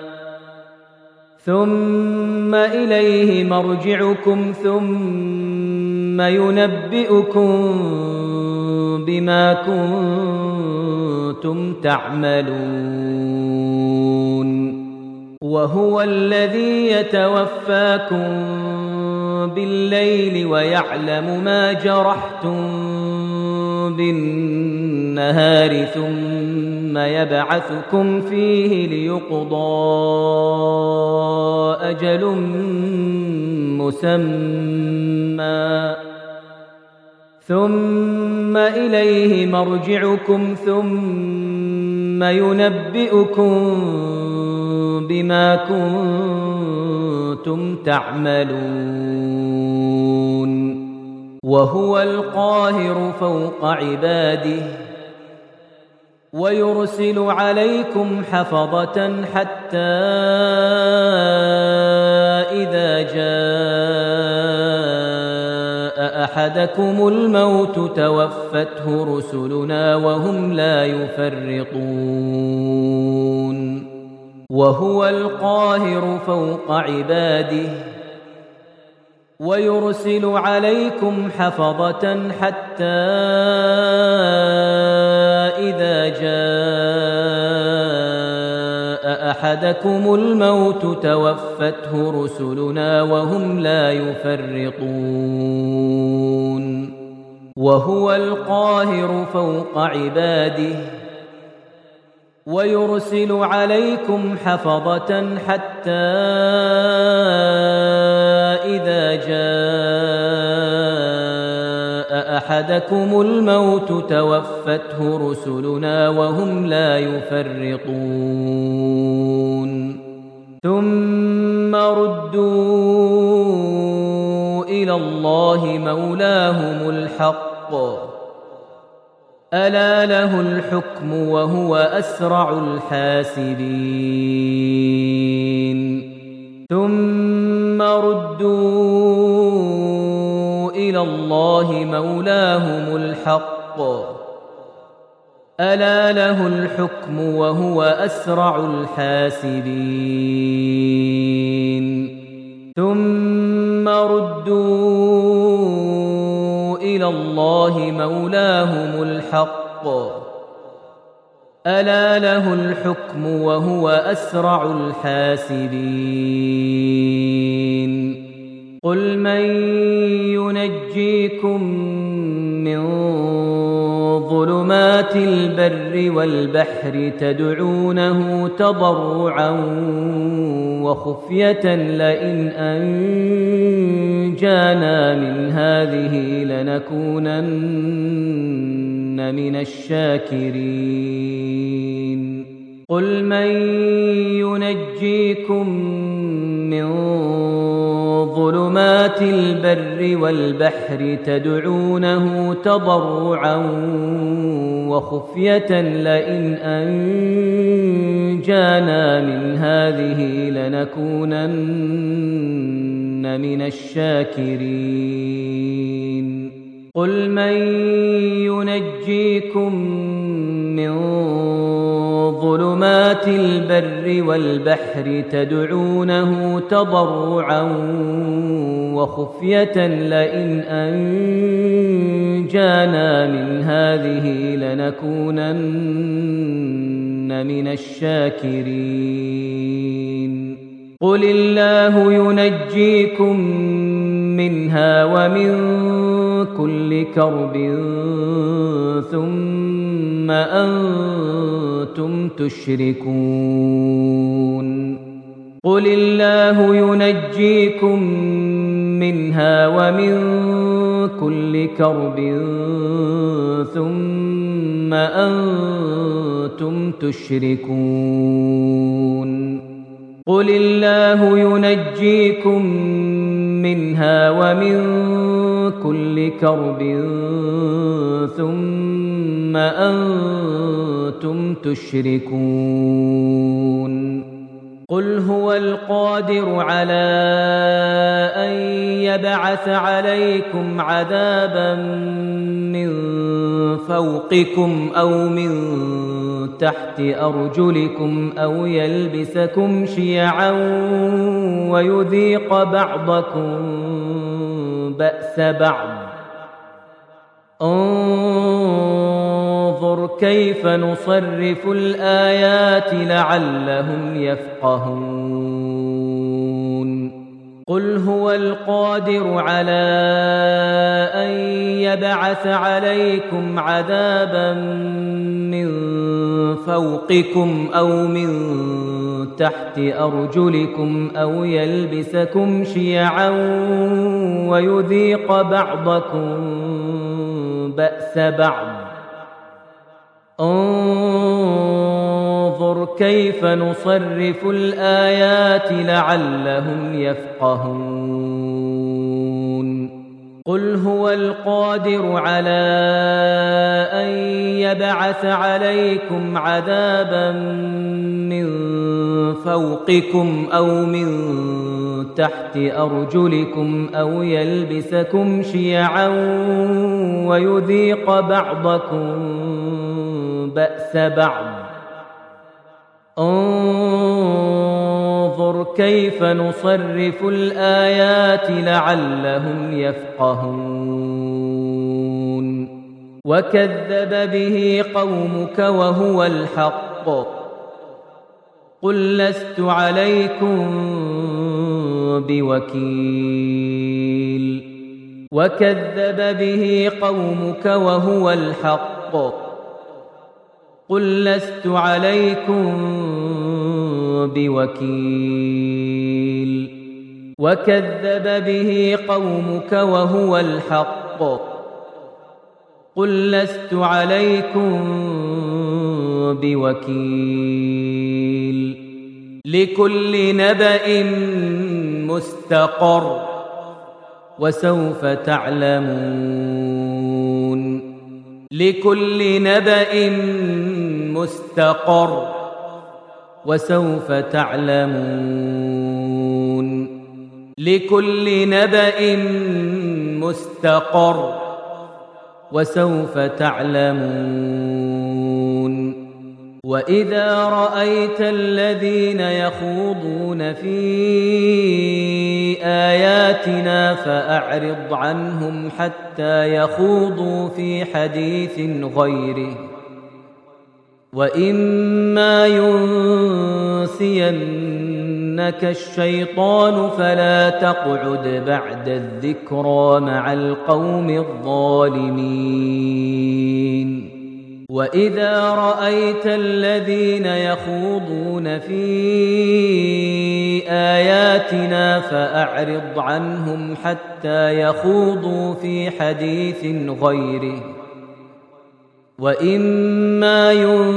ثم إليه مرجعكم ثم ينبئكم بما كنتم تعملون. وهو الذي يتوفاكم بالليل ويعلم ما جرحتم بالنهار ثم يبعثكم فيه ليقضى أجل مسمى ثم إليه مرجعكم ثم ينبئكم بما كنتم تعملون. وهو القاهر فوق عباده ويرسل عليكم حفظة حتى إذا جاء أحدكم الموت توفته رسلنا وهم لا يفرطون. وهو القاهر فوق عباده ويرسل عليكم حفظة حتى إذا جاء أحدكم الموت توفته رسلنا وهم لا يفرطون. وهو القاهر فوق عباده ويرسل عليكم حفظة حتى إذا جاء أحدكم الموت توفته رسلنا وهم لا يفرطون ثم ردوا إلى الله مولاهم الحق ألا له الحكم وهو أسرع الحاسبين ثم ردوا إلى الله مولاهم الحق ألا له الحكم وهو أسرع الحاسبين ثم ردوا إلى الله مولاهم الحق ألا له الحكم وهو أسرع الحاسبين قل من ينجيكم من ظلمات البر والبحر تدعونه تضرعا وخفية لئن أنجانا من هذه لنكونن من الشاكرين قل من ينجيكم من ظلمات البر والبحر تدعونه تضرعا وخفية لئن أنجانا من هذه لنكونن من الشاكرين قل من ينجيكم من ظلمات البر والبحر تدعونه تضرعا وخفية لئن أنجانا من هذه لنكونن من الشاكرين قل الله ينجيكم منها ومن كل كرب ثم أنتم تشركون قل الله ينجيكم منها ومن كل كرب ثم أنتم تشركون قل الله ينجيكم منها ومن كل كرب ثم أنتم تشركون قل هو القادر على أن يبعث عليكم عذابا من فوقكم أو من تحت أرجلكم أو يلبسكم شيعا ويذيق بعضكم بأس بعض انظر كيف نصرف الآيات لعلهم يفقهون قل هو القادر على أن يبعث عليكم عذابا من فوقكم أو من تحت أرجلكم أو يلبسكم شيعا ويذيق بعضكم بأس بعض انظر كيف نصرف الآيات لعلهم يفقهون قل هو القادر على أن يبعث عليكم عذابا من فوقكم أو من تحت أرجلكم أو يلبسكم شيعا ويذيق بعضكم بأس بعض انظر كيف نصرف الآيات لعلهم يفقهون وكذب به قومك وهو الحق قل لست عليكم بوكيل وكذب به قومك وهو الحق قل لست عليكم بوكيل وكذب به قومك وهو الحق قل لست عليكم بوكيل لكل نبأ مستقر وسوف تعلمون لكل نبأ مستقر وسوف تعلمون لكل نبأ مستقر وسوف تعلمون وإذا رأيت الذين يخوضون في آياتنا فأعرض عنهم حتى يخوضوا في حديث غيره وإما ينسينك الشيطان فلا تقعد بعد الذكرى مع القوم الظالمين وإذا رأيت الذين يخوضون في آياتنا فأعرض عنهم حتى يخوضوا في حديث غيره وإما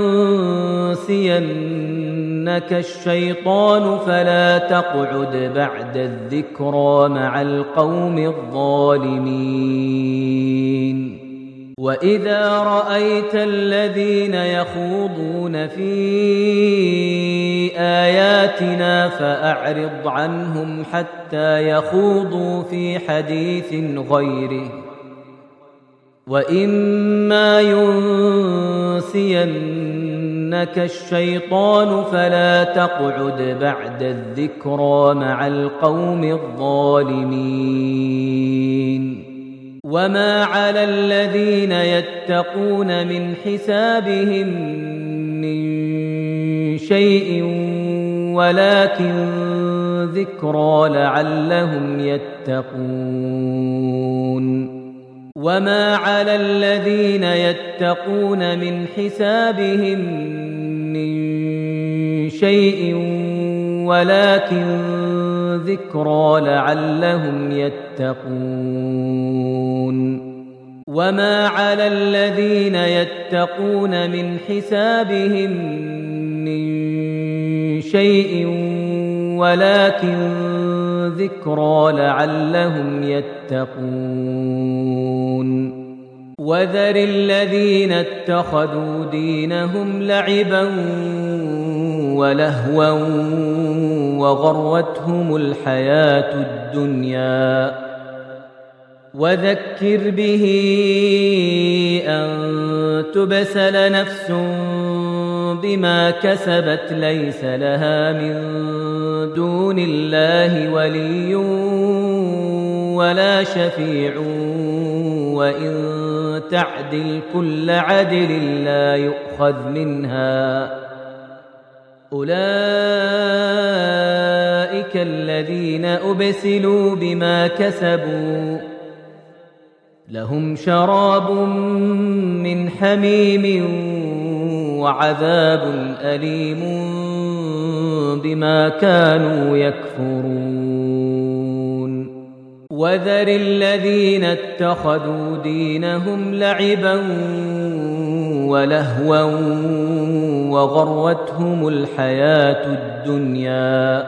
ينسينك الشيطان فلا تقعد بعد الذكرى مع القوم الظالمين وإذا رأيت الذين يخوضون في آياتنا فأعرض عنهم حتى يخوضوا في حديث غيره وإما ينسينك الشيطان فلا تقعد بعد الذكرى مع القوم الظالمين وما على الذين يتقون من حسابهم من شيء ولكن ذكرى لعلهم يتقون وما على الذين يتقون من حسابهم من شيء ولكن ذكرى لعلهم يتقون وما على الذين يتقون من حسابهم من شيء ولكن ذكرى لعلهم يتقون وذر الذين اتخذوا دينهم لعبا ولهوا وغرتهم الحياة الدنيا وذكر به أن تبسل نفس بما كسبت ليس لها من دون الله ولي ولا شفيع وإن تعدل كل عدل لا يؤخذ منها أولئك الذين أبسلوا بما كسبوا لهم شراب من حميم وعذاب أليم بما كانوا يكفرون وذر الذين اتخذوا دينهم لعبا ولهوا وغرتهم الحياة الدنيا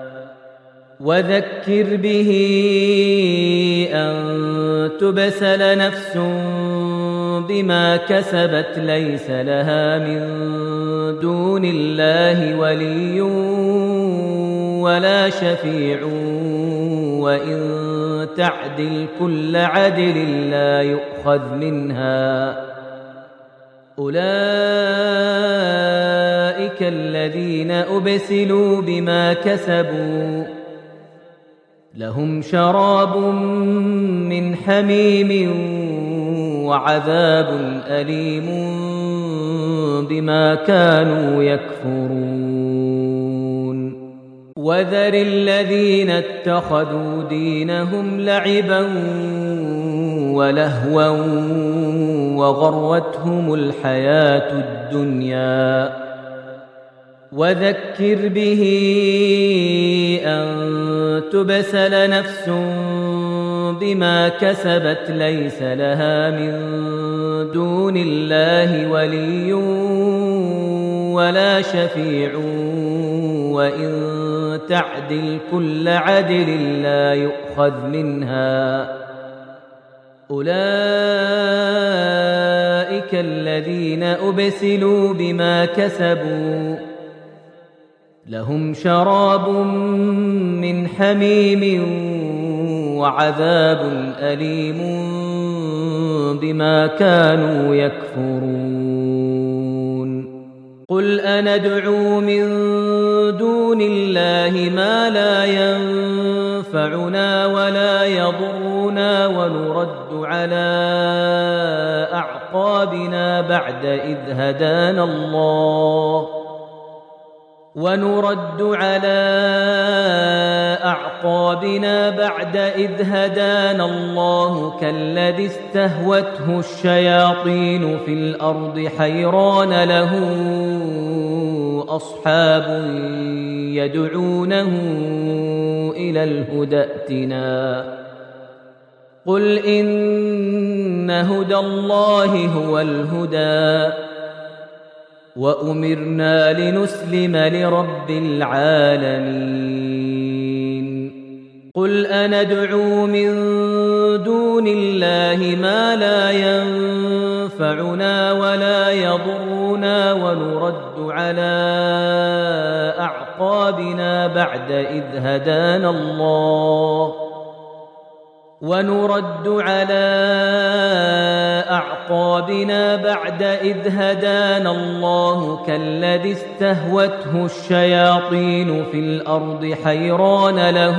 وذكر به أن تبسل نفس بما كسبت ليس لها من دون الله ولي ولا شفيع وإن تعدل كل عدل لا يؤخذ منها أولئك الذين أبسلوا بما كسبوا لهم شراب من حميم وعذاب أليم بما كانوا يكفرون وذر الذين اتخذوا دينهم لعبا ولهوا وغرتهم الحياة الدنيا وذكر به أن تبسل نفس بما كسبت ليس لها من دون الله ولي ولا شفيع وإن تعدل كل عدل لا يؤخذ منها أولئك الذين أبسلوا بما كسبوا لهم شراب من حميم وعذاب أليم بما كانوا يكفرون قل أندعو من دون الله ما لا ينفعنا ولا يضرنا ونرد على أعقابنا بعد إذ هدانا الله كالذي استهوته الشياطين في الأرض حيران له أصحاب يدعونه إلى الهدى ائتنا قل إن هدى الله هو الهدى وأمرنا لنسلم لرب العالمين قل أندعو من دون الله ما لا ينفعنا ولا يضرنا ونرد على أعقابنا بعد إذ هدانا الله كالذي استهوته الشياطين في الأرض حيران له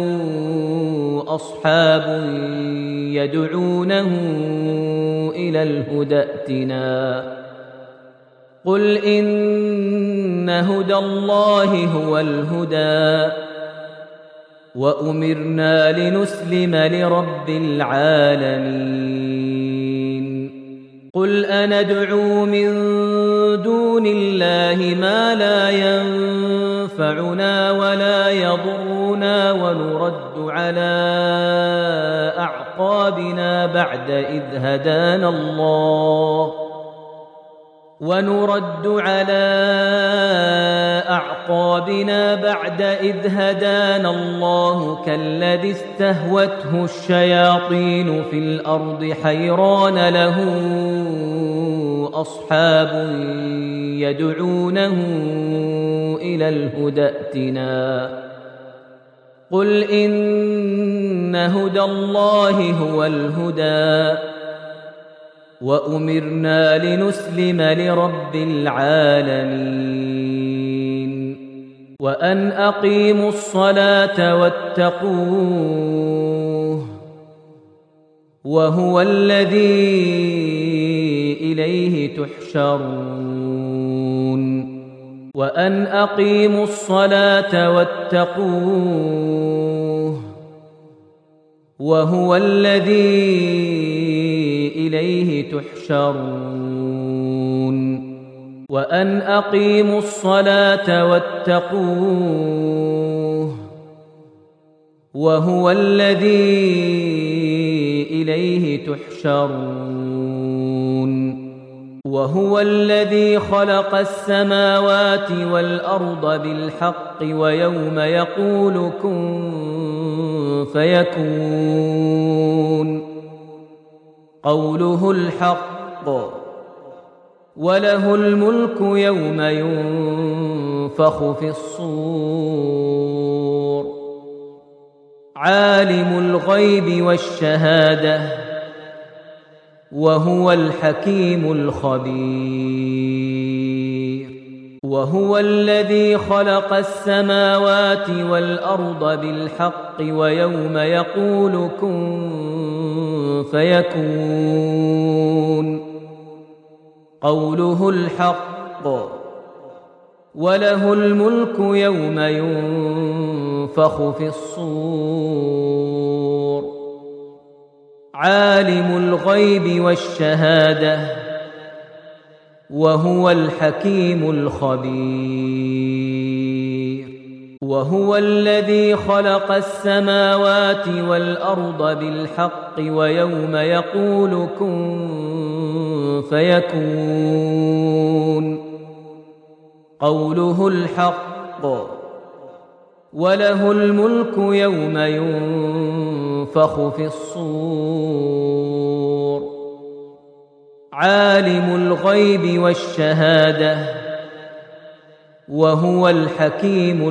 أصحاب يدعونه إلى الهدى ائتنا قل إن هدى الله هو الهدى وأمرنا لنسلم لرب العالمين قل أندعو من دون الله ما لا ينفعنا ولا يضرنا ونرد على أعقابنا بعد إذ هدانا الله كالذي استهوته الشياطين في الأرض حيران له أصحاب يدعونه إلى الهدى ائتنا قل إن هدى الله هو الهدى وأمرنا لنسلم لرب العالمين وأن أقيموا الصلاة واتقوه وهو الذي إليه تحشرون وأن أقيموا الصلاة واتقوه وهو الذي إليه تحشرون وأن أقيموا الصلاة واتقوه وهو الذي إليه تحشرون وهو الذي خلق السماوات والأرض بالحق ويوم يقول كن فيكون قوله الحق وله الملك يوم ينفخ في الصور عالم الغيب والشهادة وهو الحكيم الخبير وهو الذي خلق السماوات والأرض بالحق ويوم يقول كن فيكون قوله الحق وله الملك يوم ينفخ في الصور عالم الغيب والشهادة وهو الحكيم الخبير وهو الذي خلق السماوات والأرض بالحق ويوم يقول كن فيكون قوله الحق وله الملك يوم ينفخ في الصور عالم الغيب والشهادة وهو الحكيم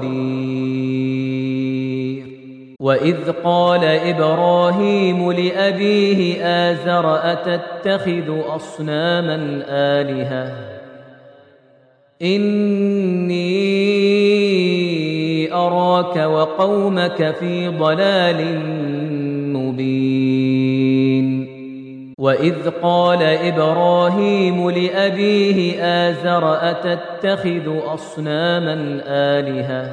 الخبير وإذ قال إبراهيم لأبيه آزر أتتخذ أصناما آلهة إني أراك وقومك في ضلال مبين وإذ قال إبراهيم لأبيه آزر أتتخذ أصناما آلهة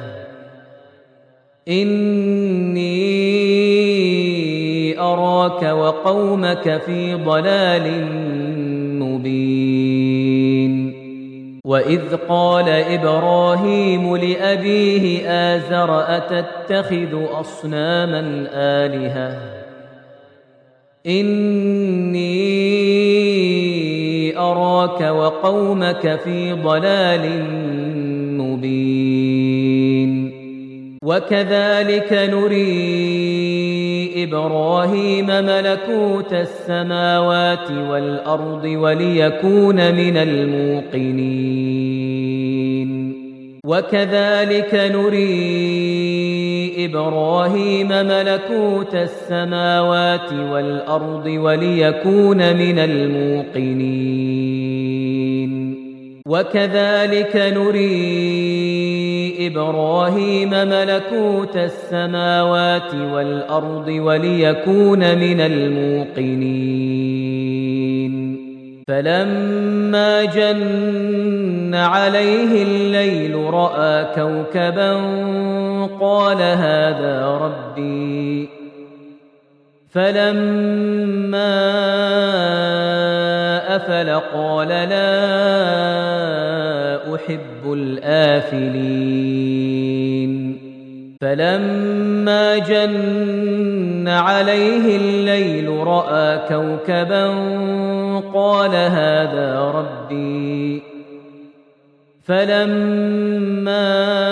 إني أراك وقومك في ضلال مبين وإذ قال إبراهيم لأبيه آزر أتتخذ أصناما آلهة إني أراك وقومك في ضلال مبين وكذلك نري إبراهيم ملكوت السماوات والأرض وليكون من الموقنين وكذلك نري إبراهيم ملكوت السماوات والأرض وليكون من الموقنين وكذلك نري إبراهيم ملكوت السماوات والأرض وليكون من الموقنين فلما جن عليه الليل رأى كوكبا قال هذا ربي فلما أفل قال لا أحب الآفلين فلما جن عليه الليل رأى كوكبا قال هذا ربي فلما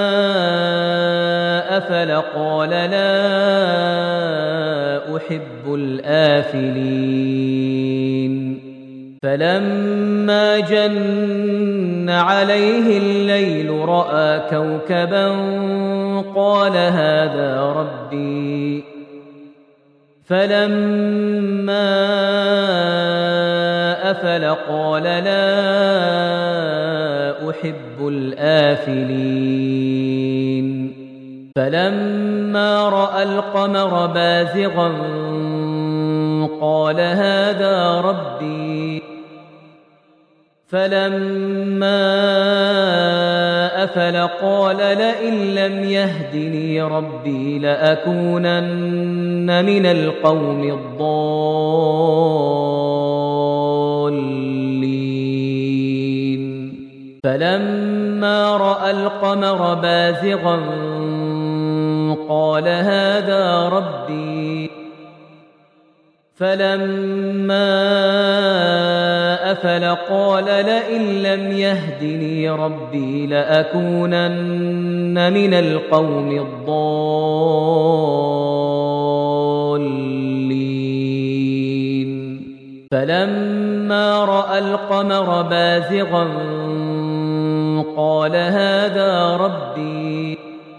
أفل قال لا أحب الآفلين فلما جن عليه الليل رأى كوكبا قال هذا ربي فلما أفل قال لا أحب الآفلين فلما رأى القمر بازغا قال هذا ربي فلما أفل قال لئن لم يهدني ربي لأكونن من القوم الضالين فلما رأى القمر بازغا قال هذا ربي فلما أفل قال لئن لم يهدني ربي لأكونن من القوم الضالين فلما رأى القمر بازغا قال هذا ربي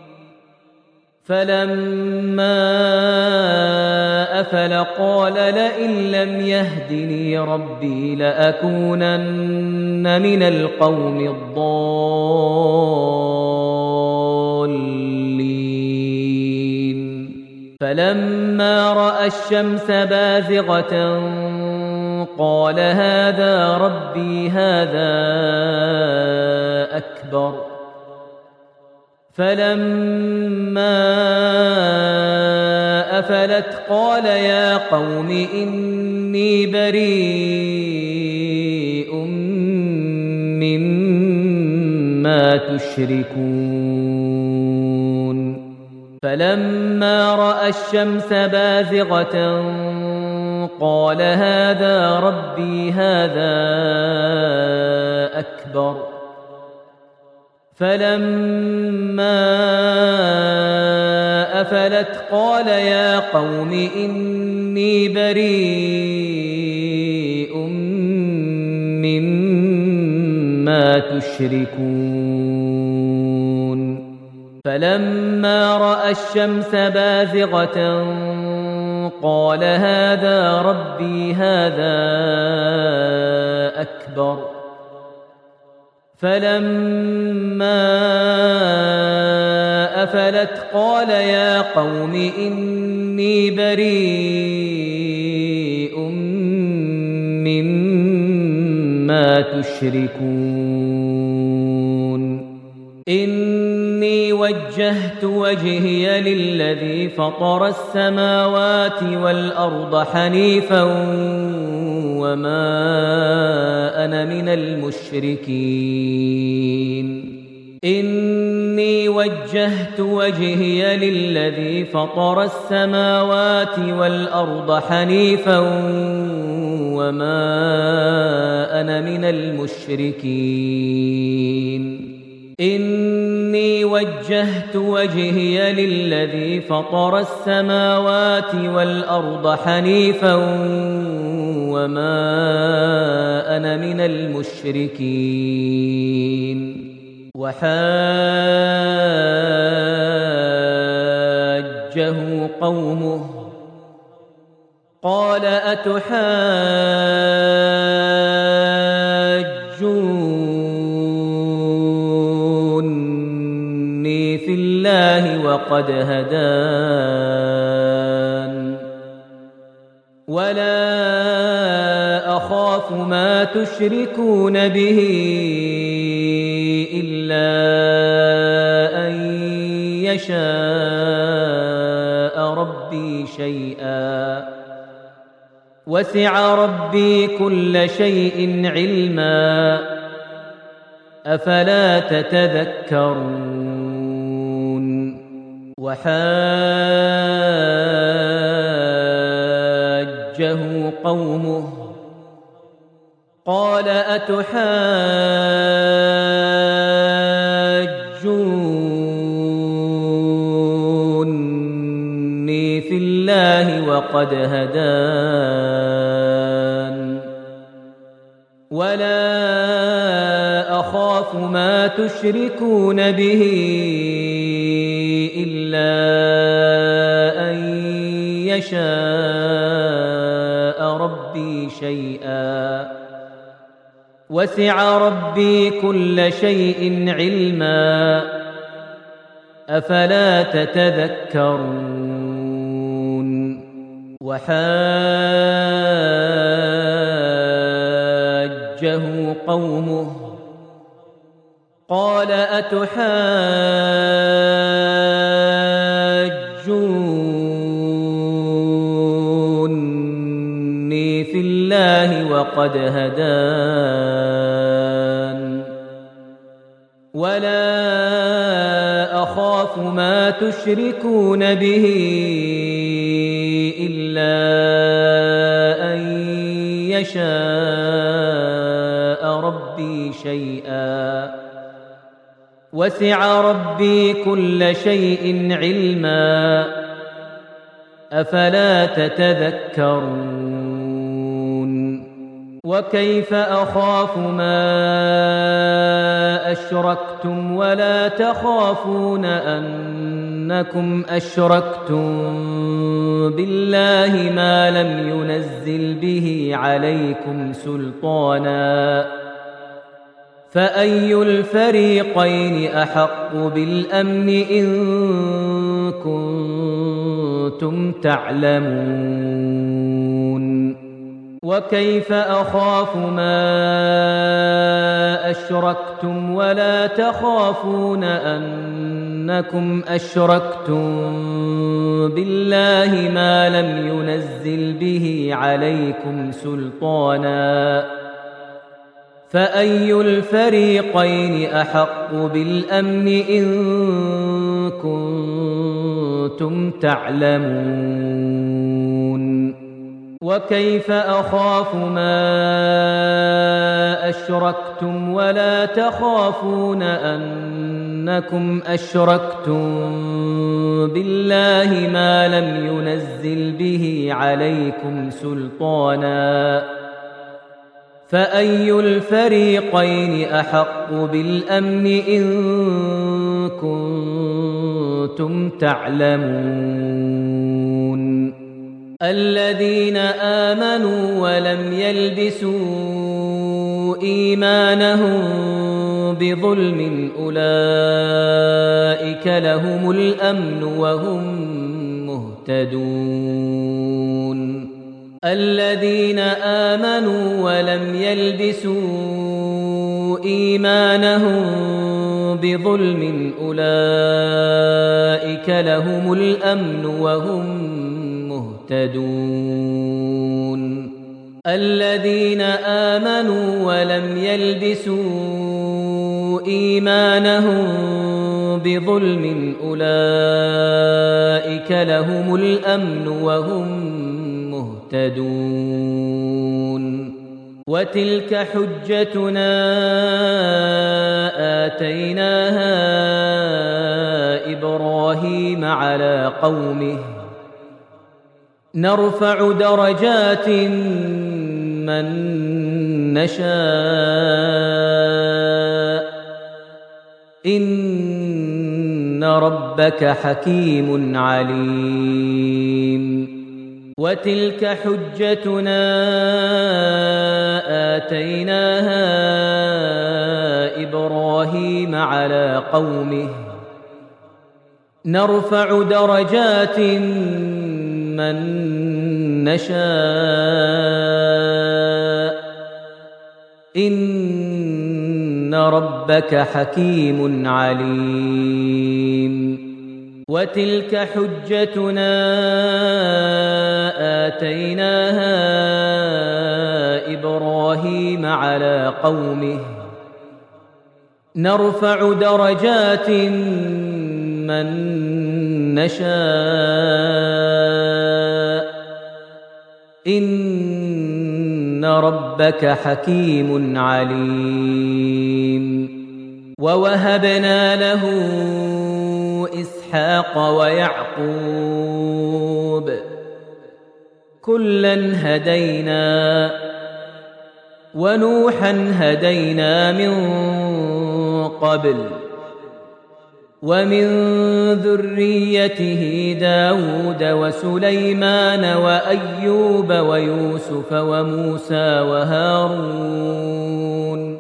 فلما أفل قال لئن لم يهدني ربي لأكونن من القوم الضالين فلما رأى الشمس بازغة قال هذا ربي هذا أكبر فلما أفلت قال يا قوم إني بريء مما تشركون فلما رأى الشمس بازغة قال هذا ربي هذا أكبر فلما أفلت قال يا قوم إني بريء مما تشركون فلما رأى الشمس بازغة قال هذا ربي هذا أكبر فلما أفلت قال يا قوم إني بريء مما تشركون إني وجهت وجهي للذي فطر السماوات والأرض حنيفا وما أنا من المشركين إني وجهت وجهي للذي فطر السماوات والأرض حنيفا وما أنا من المشركين إني وجهت وجهي للذي فطر السماوات والأرض حنيفا وما أنا من المشركين وحاجه قومه قال أتحاجوني في الله وقد هدان ولا أخاف ما تشركون به إلا أن يشاء ربي شيئا وسع ربي كل شيء علما أفلا تتذكرون وحاجه قومه قال أتحاجوني في الله وقد هدان ولا أخاف ما تشركون به إلا أن يشاء ربي شيئا وسع ربي كل شيء علما أفلا تتذكرون وحاجه قومه قال أتحاجوني في الله وقد هدان ولا أخاف ما تشركون به إلا أن يشاء ربي شيئا وسع ربي كل شيء علما أفلا تتذكرون وكيف أخاف ما أشركتم ولا تخافون أنكم أشركتم بالله ما لم ينزل به عليكم سلطانا فأي الفريقين أحق بالأمن إن كنتم تعلمون وكيف أخاف ما أشركتم ولا تخافون أنكم أشركتم بالله ما لم ينزل به عليكم سلطانا فأي الفريقين أحق بالأمن إن كنتم كنتم تعلمون وكيف أخاف ما أشركتم ولا تخافون أنكم أشركتم بالله ما لم ينزل به عليكم سلطانا فأي الفريقين أحق بالأمن إن كنتم تعلمون الذين آمنوا ولم يلبسوا إيمانهم بظلم أولئك لهم الأمن وهم مهتدون الذين آمنوا ولم يلبسوا إيمانهم بظلم أولئك لهم الأمن وهم مهتدون الذين آمنوا ولم يلبسوا إيمانهم بظلم أولئك لهم الأمن وهم مهتدون وتلك حجتنا آتيناها إبراهيم على قومه نرفع درجات من نشاء إن ربك حكيم عليم وتلك حجتنا آتيناها إبراهيم على قومه نرفع درجات من نشاء إن ربك حكيم عليم وتلك حجتنا آتيناها إبراهيم على قومه نرفع درجات من نشاء إن ربك حكيم عليم ووهبنا له إسحاق ويعقوب كلا هدينا ونوحا هدينا من قبل ومن ذريته داود وسليمان وأيوب ويوسف وموسى وهارون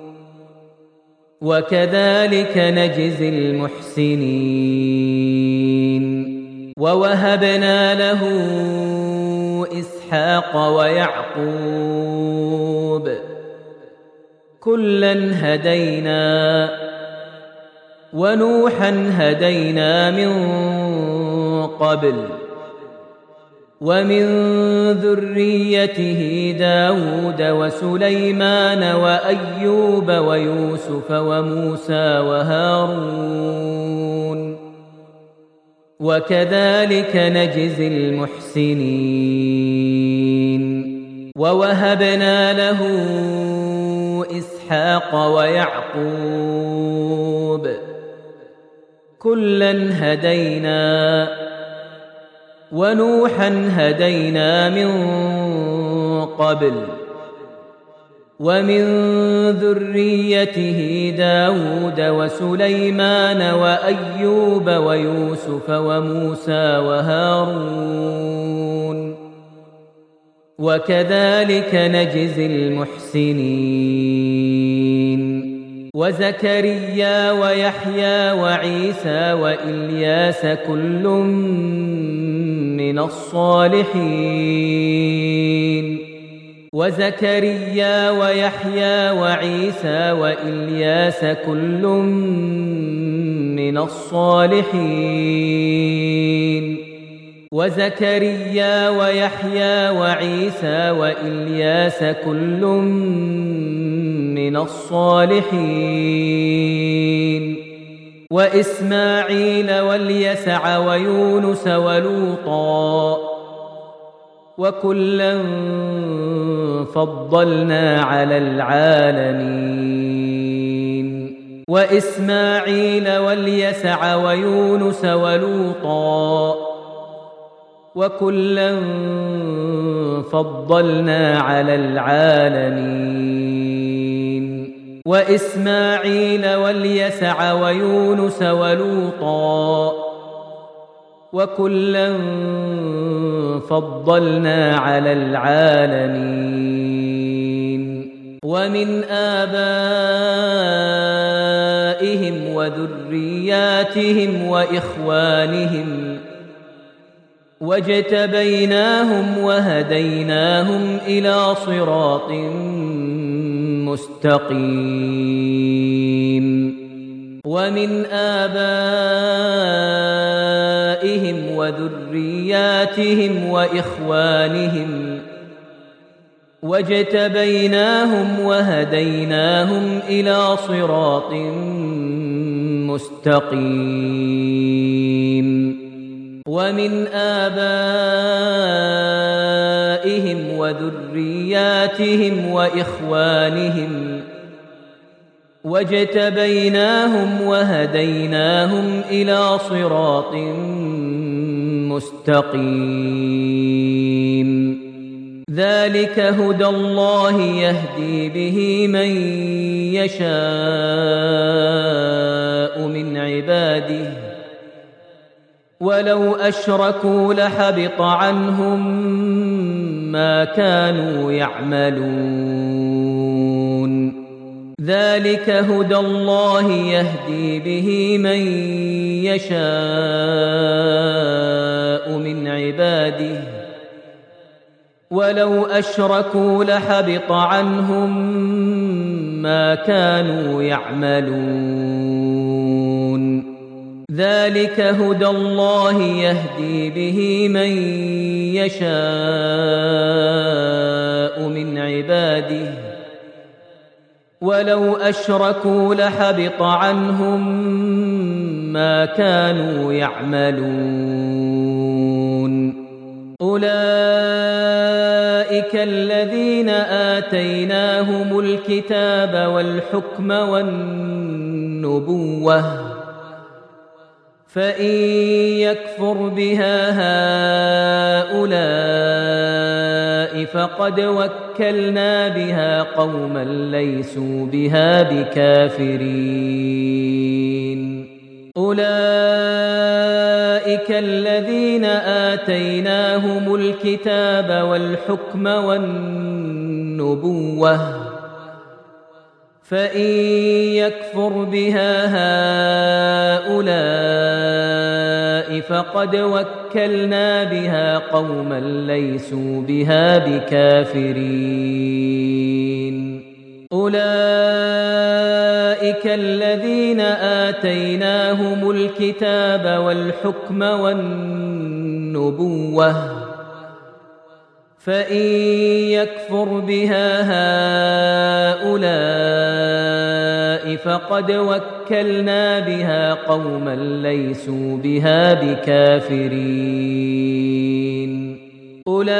وكذلك نجزي المحسنين ووهبنا له إسحاق ويعقوب كلا هدينا ونوحا هدينا من قبل ومن ذريته داود وسليمان وأيوب ويوسف وموسى وهارون وكذلك نجزي المحسنين ووهبنا له إسحاق ويعقوب كلا هدينا ونوحا هدينا من قبل ومن ذريته داود وسليمان وأيوب ويوسف وموسى وهارون وكذلك نجزي المحسنين وزكريا ويحيى وعيسى وإلياس كل من الصالحين وزكريا ويحيى وعيسى وإلياس كل من الصالحين وزكريا ويحيى وعيسى وإلياس كل من الصالحين وإسماعيل واليسع ويونس ولوطا وكلا فضلنا على العالمين وإسماعيل واليسع ويونس ولوطا وكلا فضلنا على العالمين وإسماعيل واليسع ويونس ولوطا وكلا فضلنا على العالمين ومن آبائهم وذرياتهم وإخوانهم واجتبيناهم وهديناهم إلى صراط مستقيم ومن آبائهم وذرياتهم وإخوانهم واجتبيناهم وهديناهم إلى صراط مستقيم ومن آبائهم وذرياتهم وإخوانهم واجتبيناهم وهديناهم إلى صراط مستقيم ذلك هدى الله يهدي به من يشاء من عباده ولو أشركوا لحبط عنهم ما كانوا يعملون ذلك هدى الله يهدي به من يشاء من عباده ولو أشركوا لحبط عنهم ما كانوا يعملون ذلك هدى الله يهدي به من يشاء من عباده ولو أشركوا لحبط عنهم ما كانوا يعملون أولئك الذين آتيناهم الكتاب والحكم والنبوة فإن يكفر بها هؤلاء فقد وكلنا بها قوما ليسوا بها بكافرين أولئك الذين آتيناهم الكتاب والحكم والنبوة فإن يكفر بها هؤلاء فقد وكلنا بها قوما ليسوا بها بكافرين أولئك الذين آتيناهم الكتاب والحكم والنبوة فإن يكفر بها هؤلاء فقد وكلنا بها قوما ليسوا بها بكافرين أولئك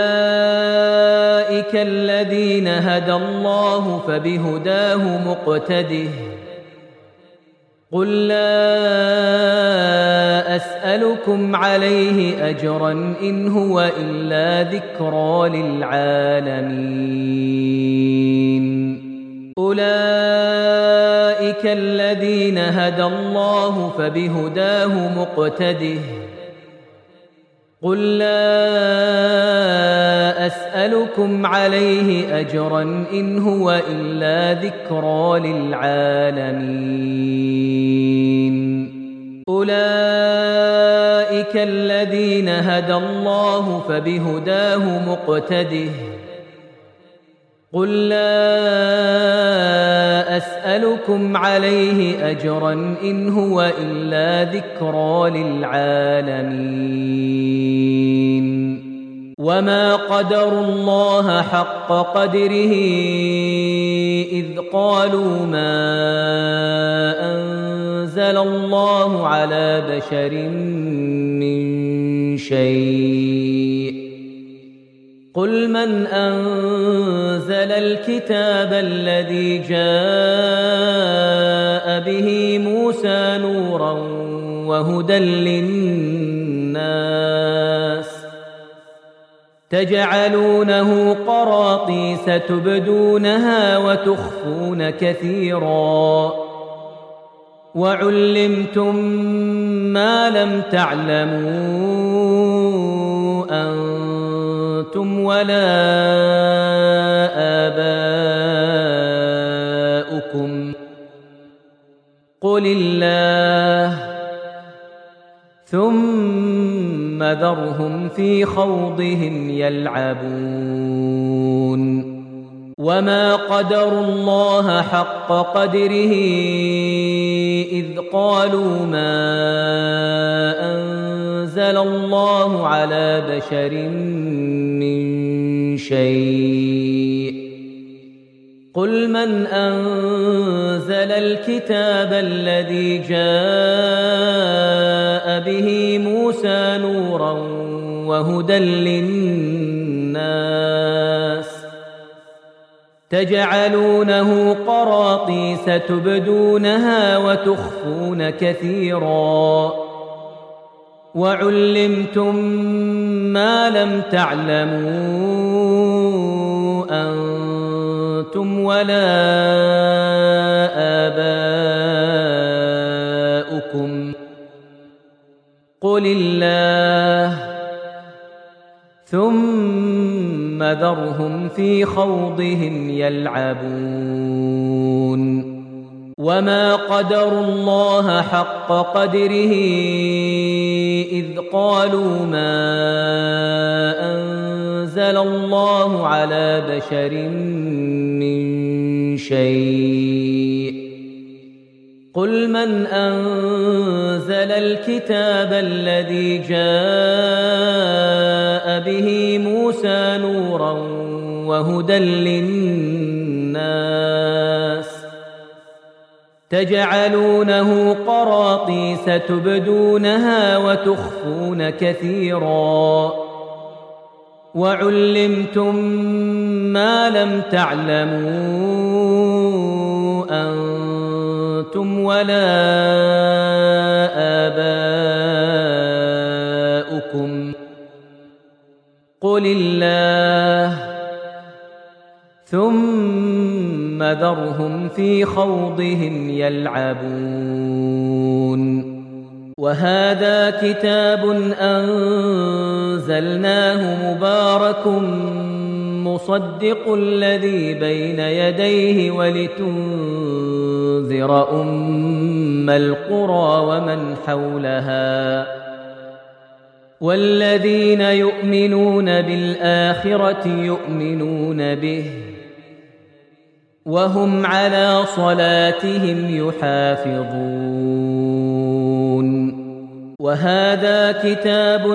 الذين هدى الله فبهداه مقتده قل لا أسألكم عليه أجرا إن هو إلا ذكرى للعالمين أولئك الذين هدى الله فبهداه مقتده قل لا أسألكم عليه أجرا إن هو إلا ذكرى للعالمين أولئك الذين هدى الله فبهداه مقتده قل لا أسألكم عليه أجرا إن هو إلا ذكرى للعالمين وما قدروا الله حق قدره إذ قالوا ما أنزل أنزل الله على بشر من شيء قل من أنزل الكتاب الذي جاء به موسى نورا وهدى للناس تجعلونه قراطيس تبدونها وتخفون كثيرا وعلمتم ما لم تعلموا أنتم ولا آباؤكم قل الله ثم ذرهم في خوضهم يلعبون وما قدروا الله حق قدره إذ قالوا ما أنزل الله على بشر من شيء قل من أنزل الكتاب الذي جاء به موسى نورا وهدى للناس تجعلونه قراطيس تبدونها وتخفون كثيرا وعلمتم ما لم تعلموا أنتم ولا آباؤكم قل الله ثم ذرهم في خوضهم يلعبون وما قدروا الله حق قدره إذ قالوا ما أنزل الله على بشر من شيء قل من أنزل الكتاب الذي جاء به موسى نورا وهدى للناس تجعلونه قراطيس تبدونها وتخفون كثيرا وعلمتم ما لم تعلموا أنتم ولا آباؤكم قل الله ثم ذرهم في خوضهم يلعبون وهذا كتاب أنزلناه مبارك مصدق الذي بين يديه ولتنذر أم القرى ومن حولها والذين يؤمنون بالآخرة يؤمنون به وهم على صلاتهم يحافظون وهذا كتاب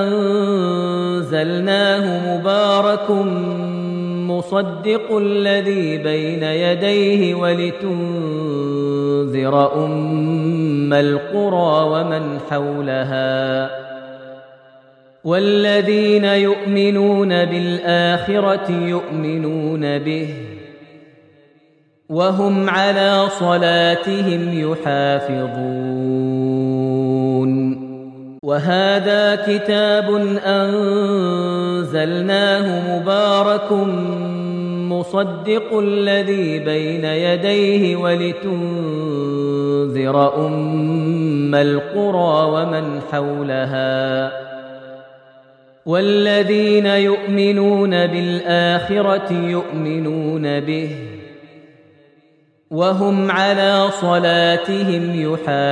أنزلناه مبارك مصدق الذي بين يديه ولتنذر أم القرى ومن حولها والذين يؤمنون بالآخرة يؤمنون به وهم على صلاتهم يحافظون وهذا كتاب أنزلناه مبارك مصدق الذي بين يديه ولتنذر أم القرى ومن حولها والذين يؤمنون بالآخرة يؤمنون به وهم على صلاتهم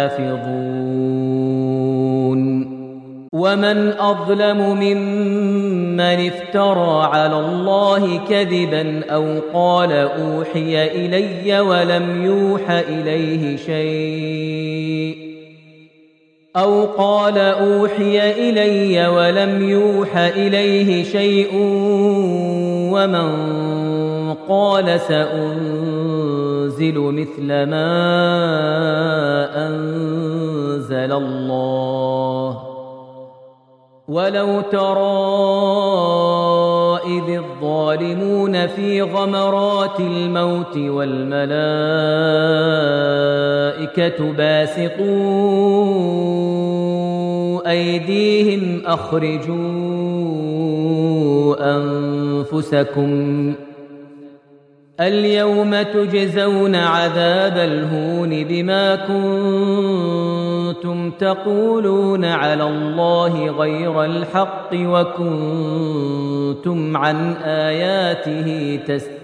يحافظون ومن أظلم ممن افترى على الله كذبا أو قال أوحي إلي ولم يوح إليه شيء أو قال أوحي إلي ولم يوح إليه شيء ومن قال سأنزل مثل ما أنزل الله ولو ترى إذ الظالمون في غمرات الموت والملائكة باسطوا أيديهم أخرجوا أنفسكم اليوم تجزون عذاب الهون بما كنتم تقولون على الله غير الحق وكنتم عن آياته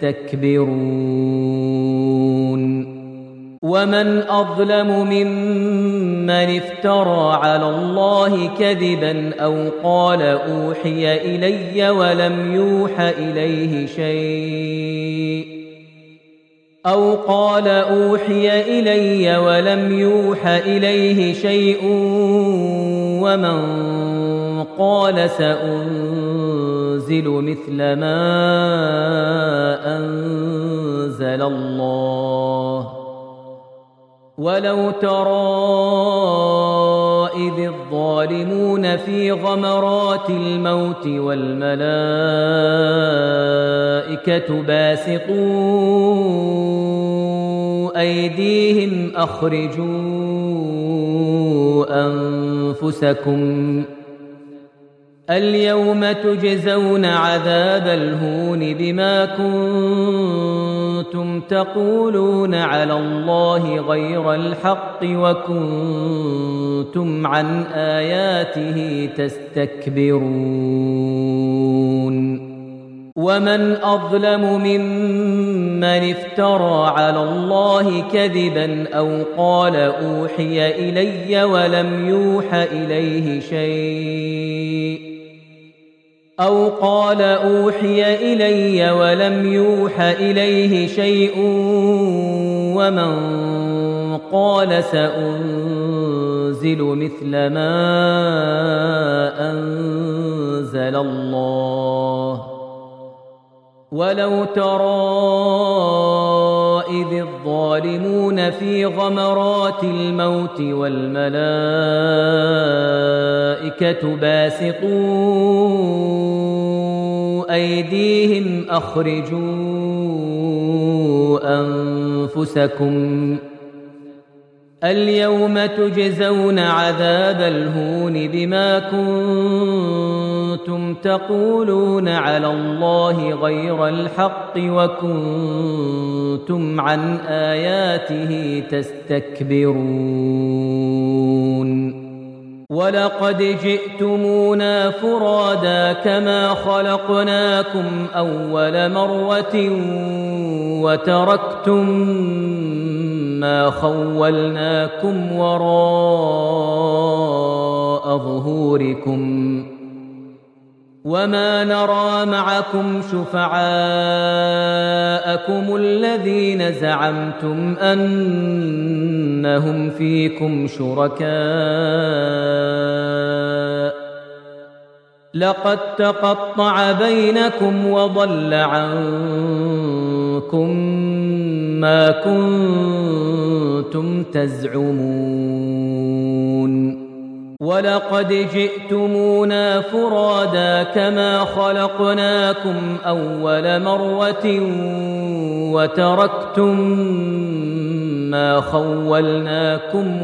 تستكبرون ومن أظلم ممن افترى على الله كذبا أو قال أوحي إلي ولم يوح إليه شيء أو قال أوحي إلي ولم يوح إليه شيء ومن قال سأنزل مثل ما أنزل الله ولو ترى إذ الظالمون في غمرات الموت والملائكة باسطوا أيديهم أخرجوا أنفسكم اليوم تجزون عذاب الهون بما كنتم تقولون على الله غير الحق وكنتم عن آياته تستكبرون ومن أظلم ممن افترى على الله كذبا أو قال أوحي إلي ولم يوح إليه شيء أو قال أوحي إلي ولم يوح إليه شيء ومن قال سأنزل مثل ما أنزل الله ولو ترى إذ الظالمون في غمرات الموت والملائكة باسطوا أيديهم أخرجوا أنفسكم اليوم تجزون عذاب الهون بما كنتم تقولون على الله غير الحق وكنتم عن آياته تستكبرون ولقد جئتمونا فرادا كما خلقناكم أول مرة وتركتم ما خولناكم وراء ظهوركم وما نرى معكم شفعاءكم الذين زعمتم أنهم فيكم شركاء لقد تقطع بينكم وضل عنكم ما كنتم تزعمون ولقد جئتمونا فرادا كما خلقناكم أول مرة وتركتم ما خولناكم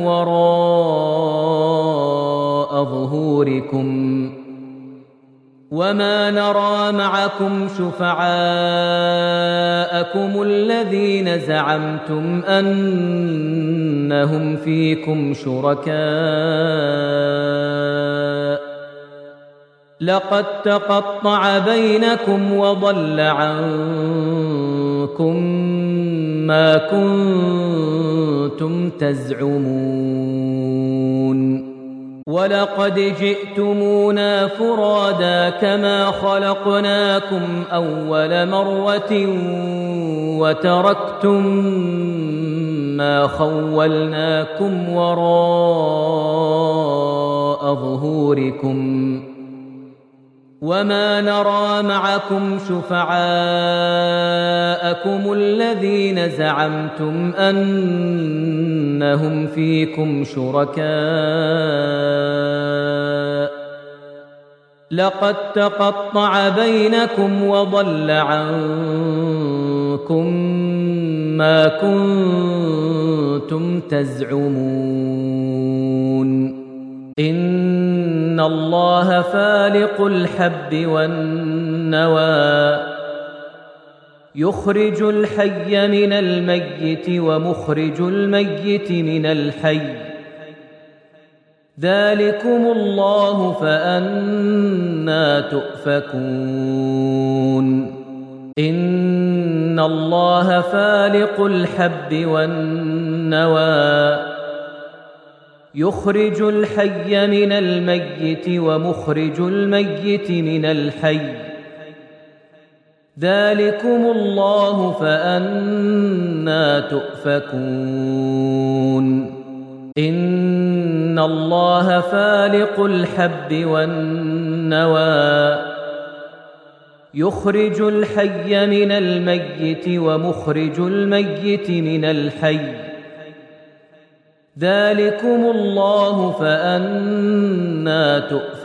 وراء ظهوركم وما نرى معكم شفعاءكم الذين زعمتم أنهم فيكم شركاء لقد تقطع بينكم وضل عنكم ما كنتم تزعمون ولقد جئتمونا فرادا كما خلقناكم أول مرة وتركتم ما خولناكم وراء ظهوركم وما نرى معكم شفعاءكم الذين زعمتم أنهم فيكم شركاء لقد تقطع بينكم وضل عنكم ما كنتم تزعمون إن الله فالق الحب والنوى يخرج الحي من الميت ومخرج الميت من الحي ذلكم الله فأنى تؤفكون إن الله فالق الحب والنوى يخرج الحي من الميت ومخرج الميت من الحي ذلكم الله فأنى تؤفكون إن الله فالق الحب والنوى يخرج الحي من الميت ومخرج الميت من الحي ذلكم الله فأنى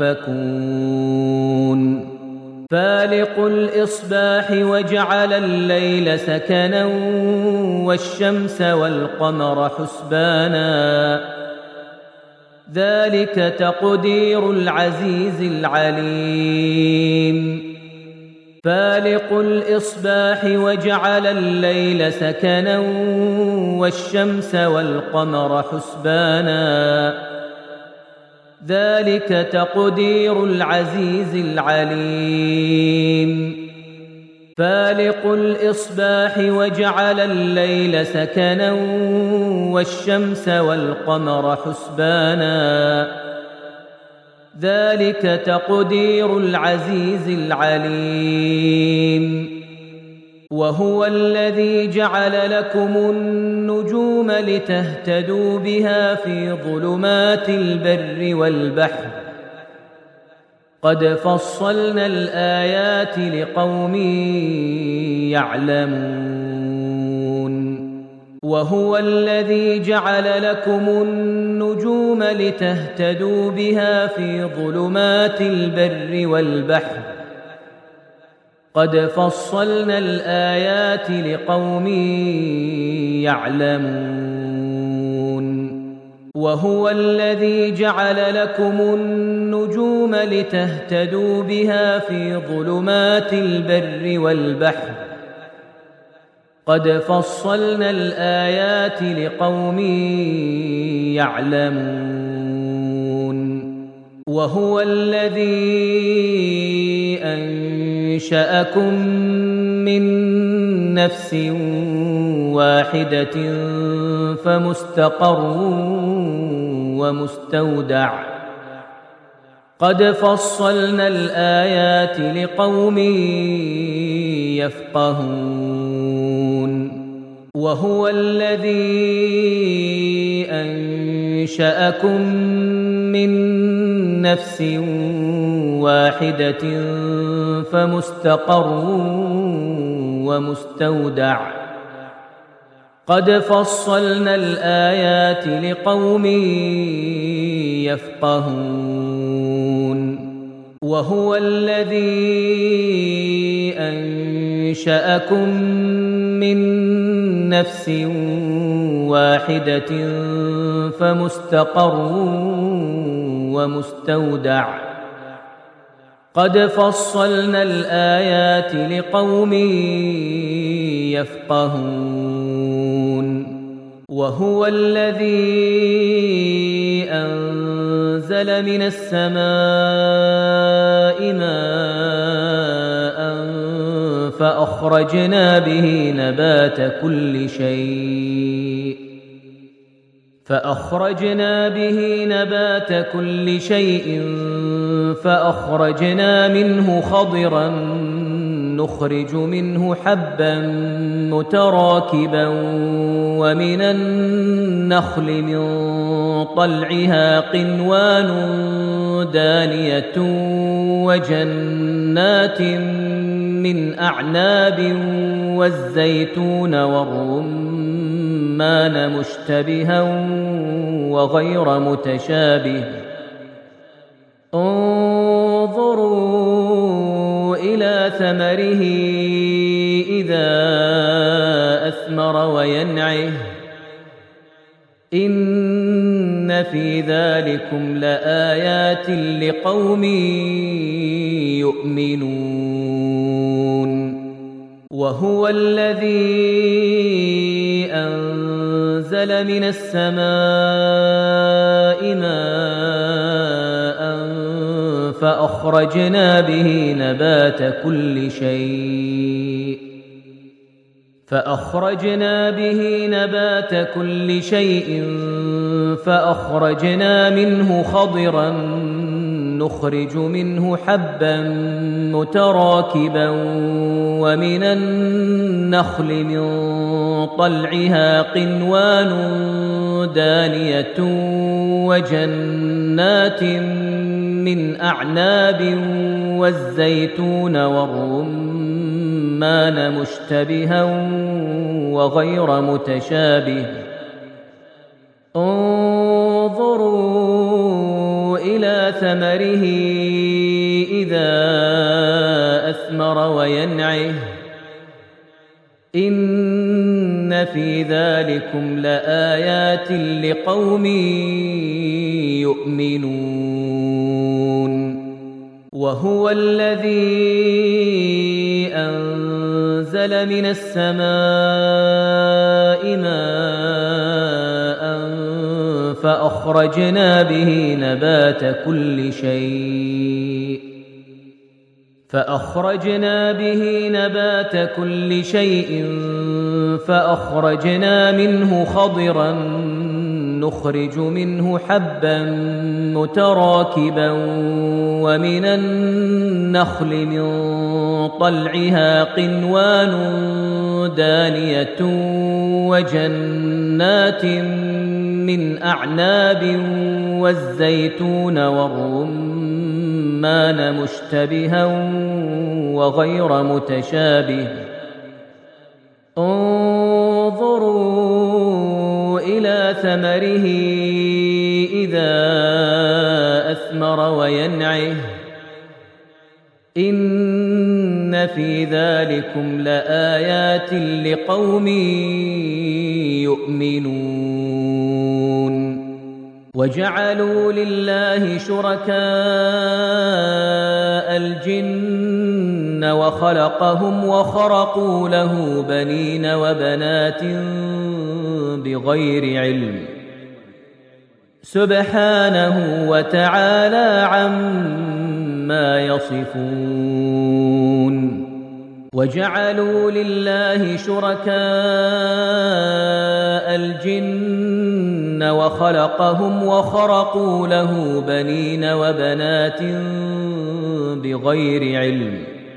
تؤفكون فالق الإصباح وجعل الليل سكنا والشمس والقمر حسبانا ذلك تقدير العزيز العليم فالق الإصباح وجعل الليل سكنا والشمس والقمر حسبانا ذلك تقدير العزيز العليم فالق الإصباح وجعل الليل سكنا والشمس والقمر حسبانا ذلك تقدير العزيز العليم وهو الذي جعل لكم النجوم لتهتدوا بها في ظلمات البر والبحر قد فصلنا الآيات لقوم يعلمون وهو الذي جعل لكم النجوم لتهتدوا بها في ظلمات البر والبحر قد فصلنا الآيات لقوم يعلمون وهو الذي جعل لكم النجوم لتهتدوا بها في ظلمات البر والبحر قد فصلنا الآيات لقوم يعلمون وهو الذي أنشأكم من نفس واحدة فمستقر ومستودع قد فصلنا الآيات لقوم يفقهون وهو الذي أنشأكم من نفس واحدة فمستقر ومستودع قد فصلنا الآيات لقوم يفقهون وهو الذي أنشأكم من نفس واحدة فمستقر ومستودع قد فصلنا الآيات لقوم يفقهون وهو الذي أنزل من السماء ماء فأخرجنا به نبات كل شيء فأخرجنا منه خضرا نخرج منه حبا متراكبا ومن النخل من طلعها قنوان دانية وجنات من أعناب والزيتون والرمان مشتبها وغير متشابه انظروا إلى ثمره إذا أثمر وينعه إن في ذلكم لآيات لقوم يؤمنون وهو الذي أنزل من السماء ماء فأخرجنا به نبات كل شيء فأخرجنا منه خضرا نخرج منه حبا متراكبا ومن النخل من طلعها قنوان دانية وجنات من أعناب والزيتون والرمان مشتبها وغير متشابه انظروا إلى ثمره إذا أثمر وينعه إن في ذلكم لآيات لقوم يؤمنون وهو الذي أنزل من السماء ماء فأخرجنا به نبات كل شيء فأخرجنا منه خضرا نخرج منه حبا متراكبا ومن النخل من طلعها قنوان دانية وجنات من أعناب والزيتون والرمان مشتبها وغير متشابه انظروا إلى ثمره إذا أثمر وينعه إن في ذلكم لآيات لقوم يؤمنون وجعلوا لله شركاء الجن وخلقهم وخرقوا له بنين وبنات بغير علم سبحانه وتعالى عما يصفون وجعلوا لله شركاء الجن وخلقهم وخرقوا له بنين وبنات بغير علم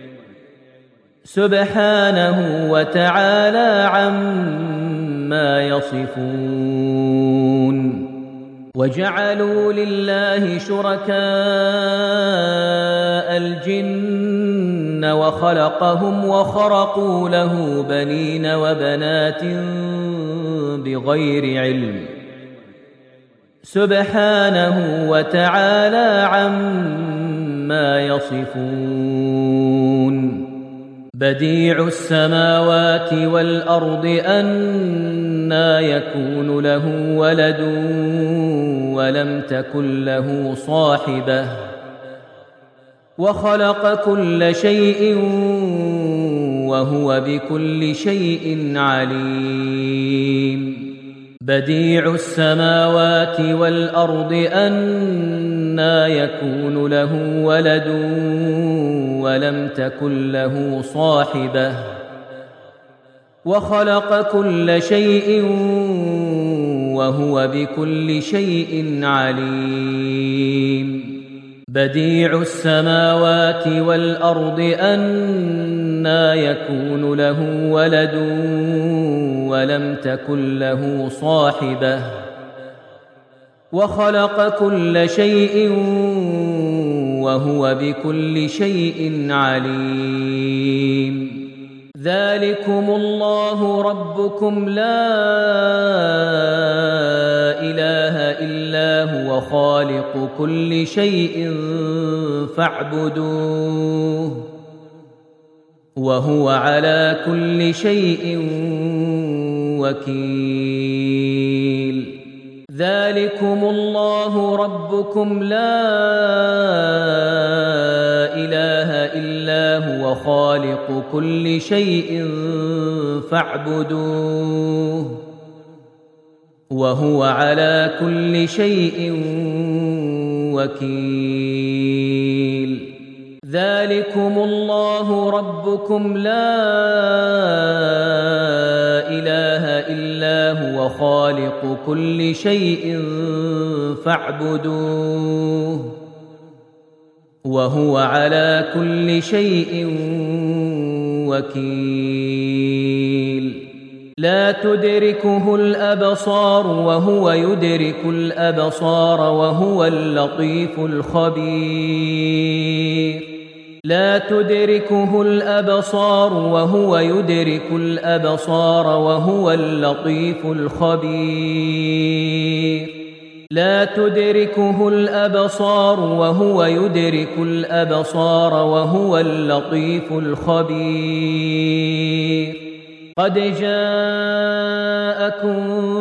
سبحانه وتعالى عما يصفون وجعلوا لله شركاء الجن وخلقهم وخرقوا له بنين وبنات بغير علم سبحانه وتعالى عما يصفون بديع السماوات والأرض أنى يكون له ولد ولم تكن له صاحبة وخلق كل شيء وهو بكل شيء عليم بديع السماوات والأرض أنى يكون له ولد ولم تكن له صاحبة وخلق كل شيء وهو بكل شيء عليم بديع السماوات والأرض أنى يكون له ولد ولم تكن له صاحبة وخلق كل شيء وهو بكل شيء عليم ذلكم الله ربكم لا إله إلا هو خالق كل شيء فاعبدوه وهو على كل شيء وكيل ذلكم الله ربكم لا إله إلا هو خالق كل شيء فاعبدوه وهو على كل شيء وكيل ذلكم الله ربكم لا إله إلا هو خالق كل شيء فاعبدوه وهو على كل شيء وكيل لا تدركه الأبصار وهو يدرك الأبصار وهو اللطيف الخبير لا تدركه الأبصار وهو يدرك الأبصار وهو اللطيف الخبير لا تدركه الأبصار وهو يدرك الأبصار وهو اللطيف الخبير قد جاءكم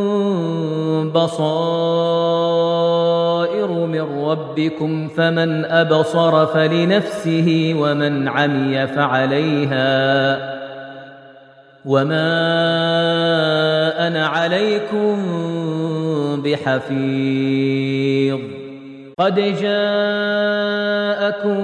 بصائر من ربكم فمن أبصر فلنفسه ومن عمي فعليها وما أنا عليكم بحفيظ قد جاءكم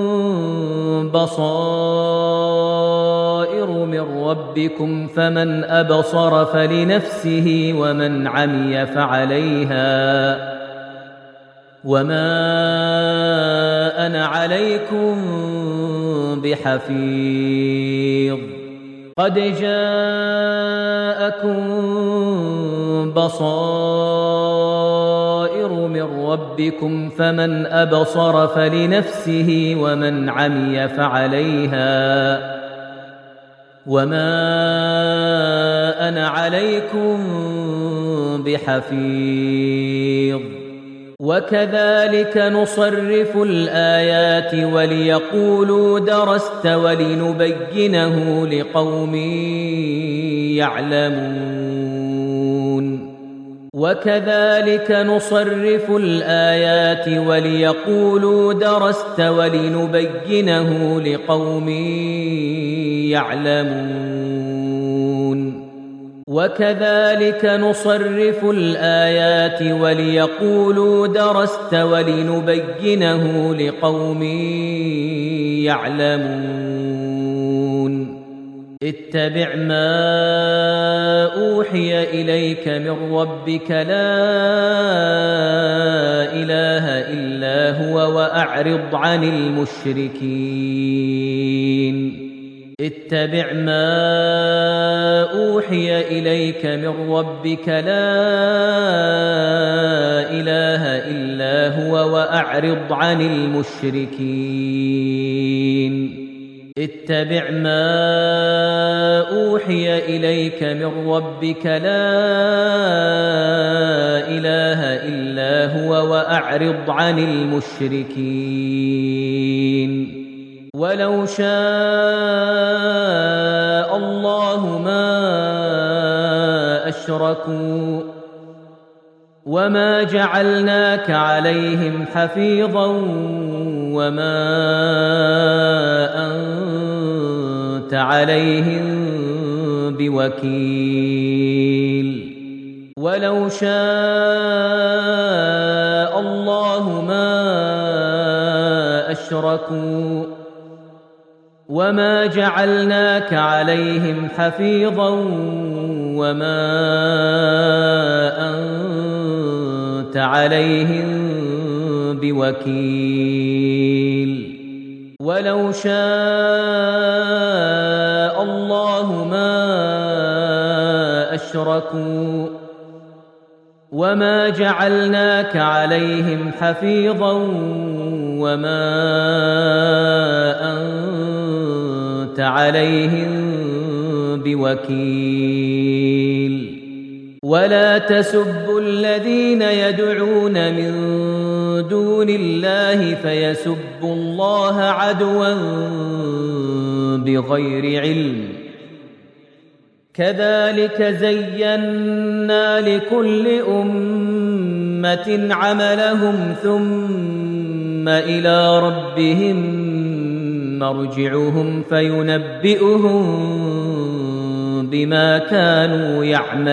بصائر من ربكم فمن أبصر فلنفسه ومن عمي فعليها وما أنا عليكم بحفيظ قد جاءكم بصائر من ربكم فمن أبصر فلنفسه ومن عمي فعليها وما أنا عليكم بحفيظ وكذلك نصرف الآيات وليقولوا درست ولنبينه لقوم يعلمون وكذلك نصرف الآيات وليقولوا درست ولنبينه لقوم يعلمون وكذلك نصرف الآيات وليقولوا درست ولنبينه لقوم يعلمون اتبع ما أوحي إليك من ربك لا إله إلا هو وأعرض عن المشركين اتبع ما أوحي إليك من ربك لا إله إلا هو وأعرض عن المشركين اتبع ما أوحي إليك من ربك لا إله إلا هو وأعرض عن المشركين ولو شاء الله ما أشركوا وما جعلناك عليهم حفيظا وما أنت عليهم بوكيل ولو شاء الله ما أشركوا وما جعلناك عليهم حفيظا وما أنت عليهم بوكيل ولو شاء الله ما أشركوا وما جعلناك عليهم حفيظا وما أنت عليهم بوكيل ولا تسبوا الذين يدعون من دون الله فيسبوا الله عدوا بغير علم كذلك زينا لكل أمة عملهم ثم إلى ربهم مرجعهم فينبئهم بما كانوا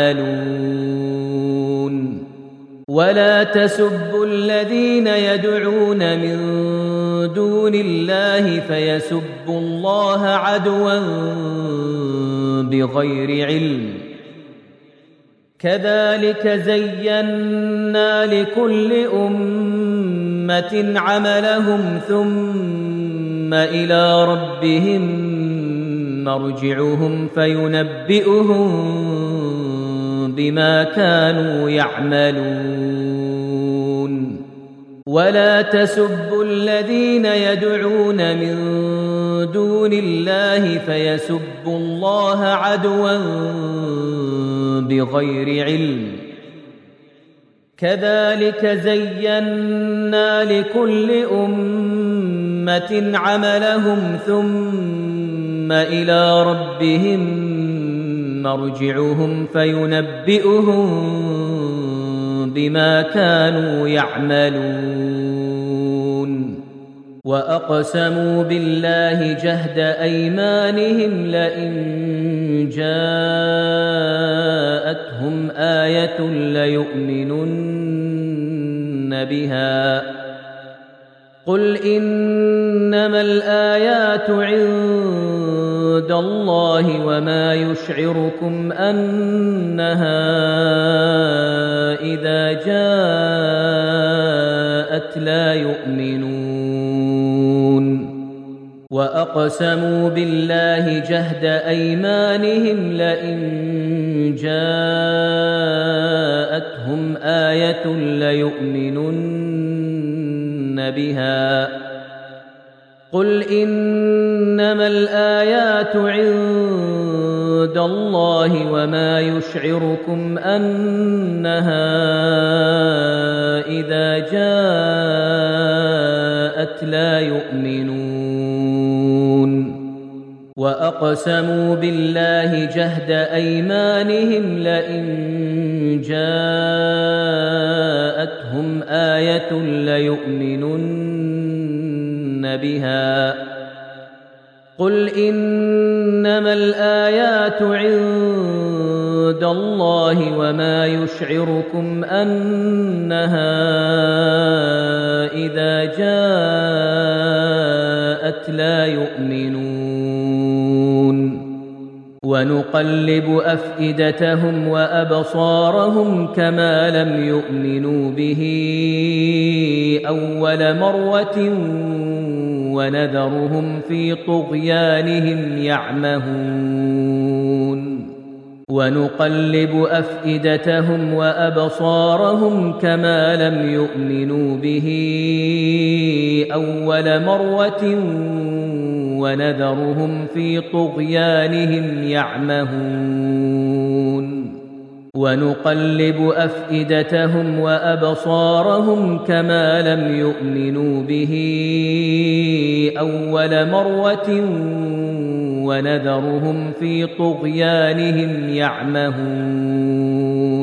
يعملون ولا تسبوا الذين يدعون من دون الله فيسبوا الله عدوا بغير علم كذلك زينا لكل أمة عملهم ثم إلى ربهم مرجعهم فينبئهم بما كانوا يعملون ولا تسبوا الذين يدعون من دون الله فيسبوا الله عدوا بغير علم كذلك زينا لكل أمة عملهم ثم إلى ربهم مرجعهم فينبئهم بما كانوا يعملون وأقسموا بالله جهد أيمانهم لئن جاءتهم آية ليؤمنن بها قل إنما الآيات عند الله وما يشعركم أنها إذا جاءت لا يؤمنون وأقسموا بالله جهد أيمانهم لئن جاءتهم آية ليؤمنن بها قل إنما الآيات عند الله وما يشعركم أنها إذا جاءت لا يؤمنون وأقسموا بالله جهد أيمانهم لئن جاءتهم آية ليؤمنن بها قل إنما الآيات عند الله وما يشعركم أنها إذا جاءت لا يؤمنون ونقلب أفئدتهم وأبصارهم كما لم يؤمنوا به أول مرة ونذرهم في طغيانهم يعمهون ونقلب أفئدتهم وأبصارهم كما لم يؤمنوا به أول مرة ونذرهم في طغيانهم يعمهون ونقلب أفئدتهم وأبصارهم كما لم يؤمنوا به أول مرة ونذرهم في طغيانهم يعمهون